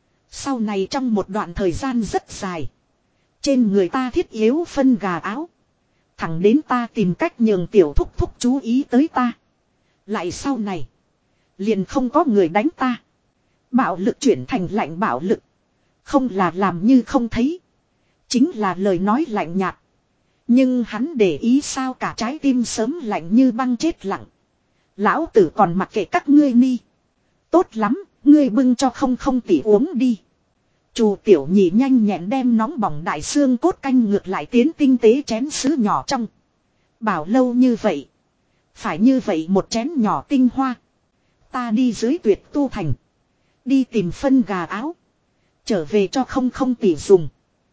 Sau này trong một đoạn thời gian rất dài. Trên người ta thiết yếu phân gà áo. Thẳng đến ta tìm cách nhường tiểu thúc thúc chú ý tới ta. Lại sau này. Liền không có người đánh ta. Bạo lực chuyển thành lạnh bạo lực. Không là làm như không thấy. Chính là lời nói lạnh nhạt. Nhưng hắn để ý sao cả trái tim sớm lạnh như băng chết lặng. Lão tử còn mặc kệ các ngươi ni. Tốt lắm, ngươi bưng cho không tỷ uống đi. Chu Tiểu Nhị nhanh nhẹn đem nóng bỏng đại xương cốt canh ngược lại tiến tinh tế chén sứ nhỏ trong. Bảo lâu như vậy. Phải như vậy một chén nhỏ tinh hoa. Ta đi dưới Tuyệt Tu Thành. Đi tìm phân gà áo. Trở về cho không tỷ dùng.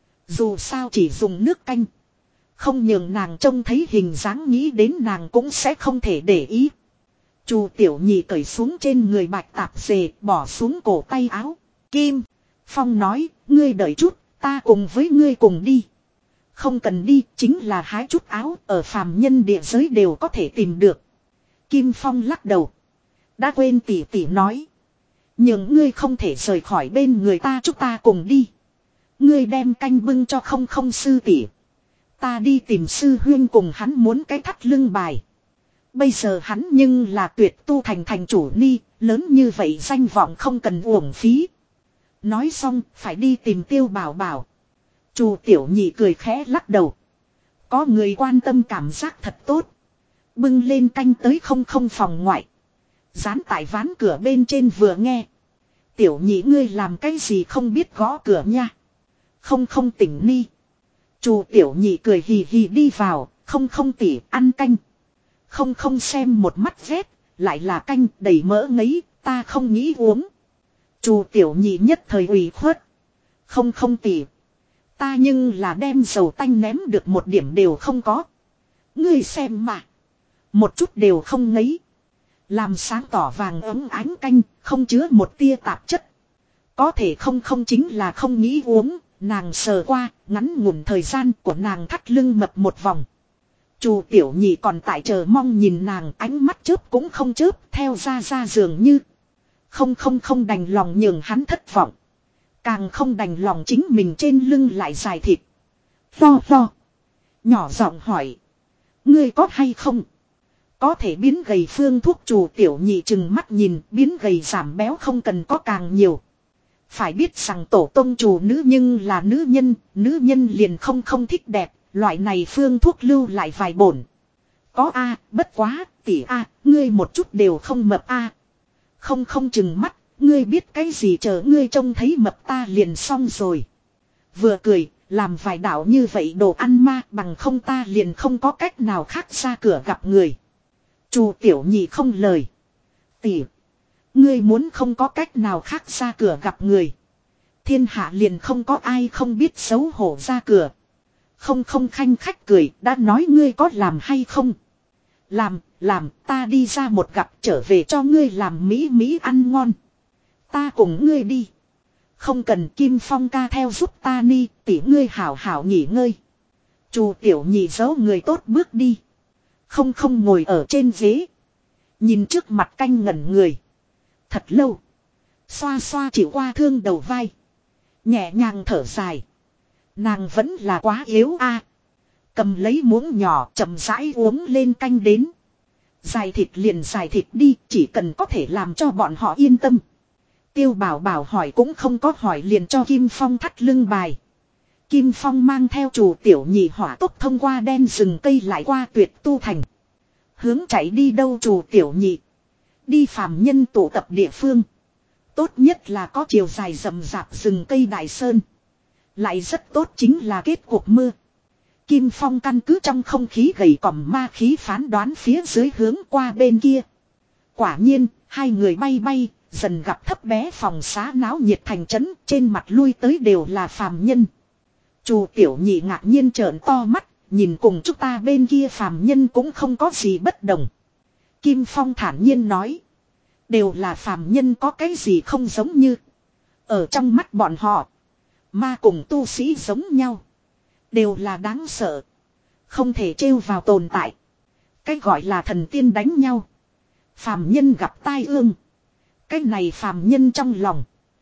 Dù sao chỉ dùng nước canh. Không nhường nàng trông thấy hình dáng nghĩ đến nàng cũng sẽ không thể để ý. Chu Tiểu Nhị cởi xuống trên người bạch tạp dề bỏ xuống cổ tay áo. Kim Phong nói, ngươi đợi chút, ta cùng với ngươi cùng đi. Không cần đi, chính là hái chút áo, ở phàm nhân địa giới đều có thể tìm được. Kim Phong lắc đầu. Đã quên tỷ nói. Nhưng ngươi không thể rời khỏi bên người ta, chúng ta cùng đi. Ngươi đem canh bưng cho không sư tỷ. Ta đi tìm sư huyên cùng hắn muốn cái thắt lưng bài. Bây giờ hắn nhưng là Tuyệt Tu Thành thành chủ ni, lớn như vậy danh vọng không cần uổng phí. Nói xong, phải đi tìm Tiêu Bảo Bảo. Chu Tiểu Nhị cười khẽ lắc đầu. Có người quan tâm cảm giác thật tốt. Bưng lên canh tới không phòng ngoại. Dán tại ván cửa bên trên vừa nghe. Tiểu Nhị ngươi làm cái gì không biết gõ cửa nha. Không tỉnh ni. Chu Tiểu Nhị cười hì hì đi vào, không tỉ ăn canh. Không xem một mắt ghét, lại là canh đầy mỡ ngấy, ta không nghĩ uống. Chu Tiểu Nhị nhất thời ủy khuất. Không tỉ. Ta nhưng là đem dầu tanh ném được một điểm đều không có. Ngươi xem mà. Một chút đều không ngấy. Làm sáng tỏ vàng ấm ánh canh, không chứa một tia tạp chất. Có thể không chính là không nghĩ uống. Nàng sờ qua, ngắn ngủn thời gian của nàng thắt lưng mập một vòng. Chu Tiểu Nhị còn tại chờ mong nhìn nàng, ánh mắt chớp cũng không chớp, theo ra dường như. Không đành lòng nhường hắn thất vọng. Càng không đành lòng chính mình trên lưng lại dài thịt. Lo. Nhỏ giọng hỏi. Ngươi có hay không? Có thể biến gầy phương thuốc. Chu Tiểu Nhị chừng mắt nhìn, biến gầy giảm béo không cần có càng nhiều. Phải biết rằng tổ tông chủ nữ nhưng là nữ nhân liền không thích đẹp, loại này phương thuốc lưu lại vài bổn. Có a, bất quá, tỷ a, ngươi một chút đều không mập a. Không chừng mắt, ngươi biết cái gì chờ ngươi trông thấy mập ta liền xong rồi. Vừa cười, làm vài đạo như vậy đồ ăn ma bằng không ta liền không có cách nào khác ra cửa gặp người. Chu Tiểu Nhị không lời. Tỷ. Ngươi muốn không có cách nào khác ra cửa gặp người. Thiên hạ liền không có ai không biết xấu hổ ra cửa. Không khanh khách cười, đã nói ngươi có làm hay không. Làm, ta đi ra một gặp trở về cho ngươi làm mỹ ăn ngon. Ta cùng ngươi đi. Không cần Kim Phong ca theo giúp ta ni, tỉ ngươi hảo hảo nghỉ ngơi. Chu Tiểu Nhị giấu người tốt bước đi. Không ngồi ở trên ghế. Nhìn trước mặt canh ngẩn người. Thật lâu. Xoa xoa chịu qua thương đầu vai. Nhẹ nhàng thở dài. Nàng vẫn là quá yếu a. Cầm lấy muỗng nhỏ chậm rãi uống lên canh đến. Dài thịt liền dài thịt đi, chỉ cần có thể làm cho bọn họ yên tâm. Tiêu Bảo Bảo hỏi cũng không có hỏi liền cho Kim Phong thắt lưng bài. Kim Phong mang theo Chu Tiểu Nhị hỏa tốc thông qua đen rừng cây lại qua Tuyệt Tu thành. Hướng chạy đi đâu Chu Tiểu Nhị? Đi phàm nhân tụ tập địa phương. Tốt nhất là có chiều dài rậm rạp rừng cây đại sơn. Lại rất tốt chính là kết cuộc mưa. Kim Phong căn cứ trong không khí gầy còm ma khí phán đoán phía dưới hướng qua bên kia. Quả nhiên, hai người bay bay, dần gặp thấp bé phòng xá náo nhiệt thành trấn, trên mặt lui tới đều là phàm nhân. Chu Tiểu Nhị ngạc nhiên trợn to mắt, nhìn cùng chúng ta bên kia phàm nhân cũng không có gì bất đồng. Kim Phong thản nhiên nói. Đều là phàm nhân có cái gì không giống như. Ở trong mắt bọn họ. Ma cùng tu sĩ giống nhau. Đều là đáng sợ. Không thể trêu vào tồn tại. Cái gọi là thần tiên đánh nhau. Phàm nhân gặp tai ương. Cái này phàm nhân trong lòng.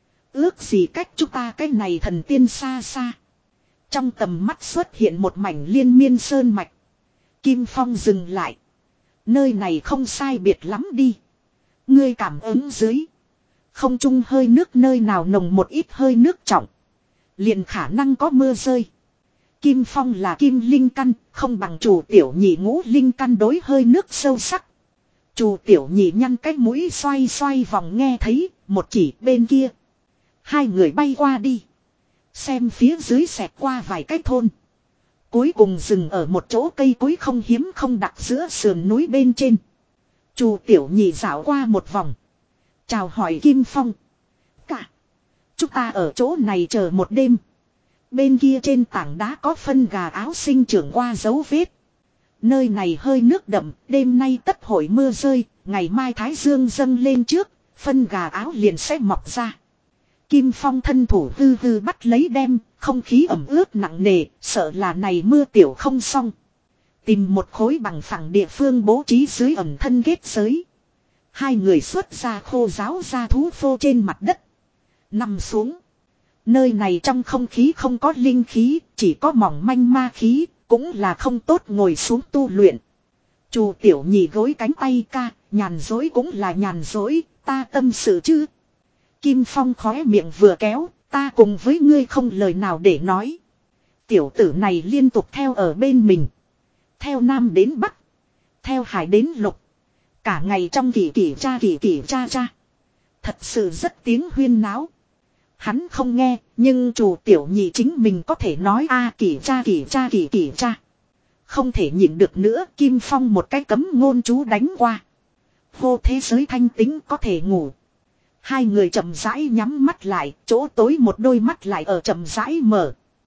Ước gì cách chúng ta cái này thần tiên xa xa. Trong tầm mắt xuất hiện một mảnh liên miên sơn mạch. Kim Phong dừng lại. Nơi này không sai biệt lắm đi. Ngươi cảm ứng dưới. Không trung hơi nước nơi nào nồng một ít hơi nước trọng. Liền khả năng có mưa rơi. Kim Phong là kim linh căn, không bằng Chu Tiểu Nhị ngũ linh căn đối hơi nước sâu sắc. Chu Tiểu Nhị nhăn cái mũi xoay xoay vòng nghe thấy, một chỉ bên kia. Hai người bay qua đi. Xem phía dưới xẹt qua vài cái thôn. Cuối cùng dừng ở một chỗ cây cối không hiếm không đặc giữa sườn núi bên trên. Chu Tiểu Nhị dạo qua một vòng. Chào hỏi Kim Phong. Cả. Chúng ta ở chỗ này chờ một đêm. Bên kia trên tảng đá có phân gà áo sinh trưởng qua dấu vết. Nơi này hơi nước đậm, đêm nay tất hội mưa rơi, ngày mai thái dương dâng lên trước, phân gà áo liền sẽ mọc ra. Kim Phong thân thủ hư hư bắt lấy đem, không khí ẩm ướt nặng nề, sợ là này mưa tiểu không xong. Tìm một khối bằng phẳng địa phương bố trí dưới ẩm thân kết giới. Hai người xuất ra khô giáo ra thú phô trên mặt đất. Nằm xuống. Nơi này trong không khí không có linh khí, chỉ có mỏng manh ma khí, cũng là không tốt ngồi xuống tu luyện. Chu Tiểu Nhị gối cánh tay ca, nhàn dối cũng là nhàn dối, ta tâm sự chứ. Kim Phong khóe miệng vừa kéo, ta cùng với ngươi không lời nào để nói. Tiểu tử này liên tục theo ở bên mình. Theo Nam đến Bắc. Theo Hải đến Lục. Cả ngày trong kỳ cha cha. Thật sự rất tiếng huyên náo. Hắn không nghe, nhưng Chu Tiểu Nhị chính mình có thể nói a kỳ cha. Không thể nhịn được nữa, Kim Phong một cái cấm ngôn chú đánh qua. Hô thế giới thanh tính có thể ngủ. Hai người chậm rãi nhắm mắt lại, chỗ tối một đôi mắt lại ở chậm rãi mở.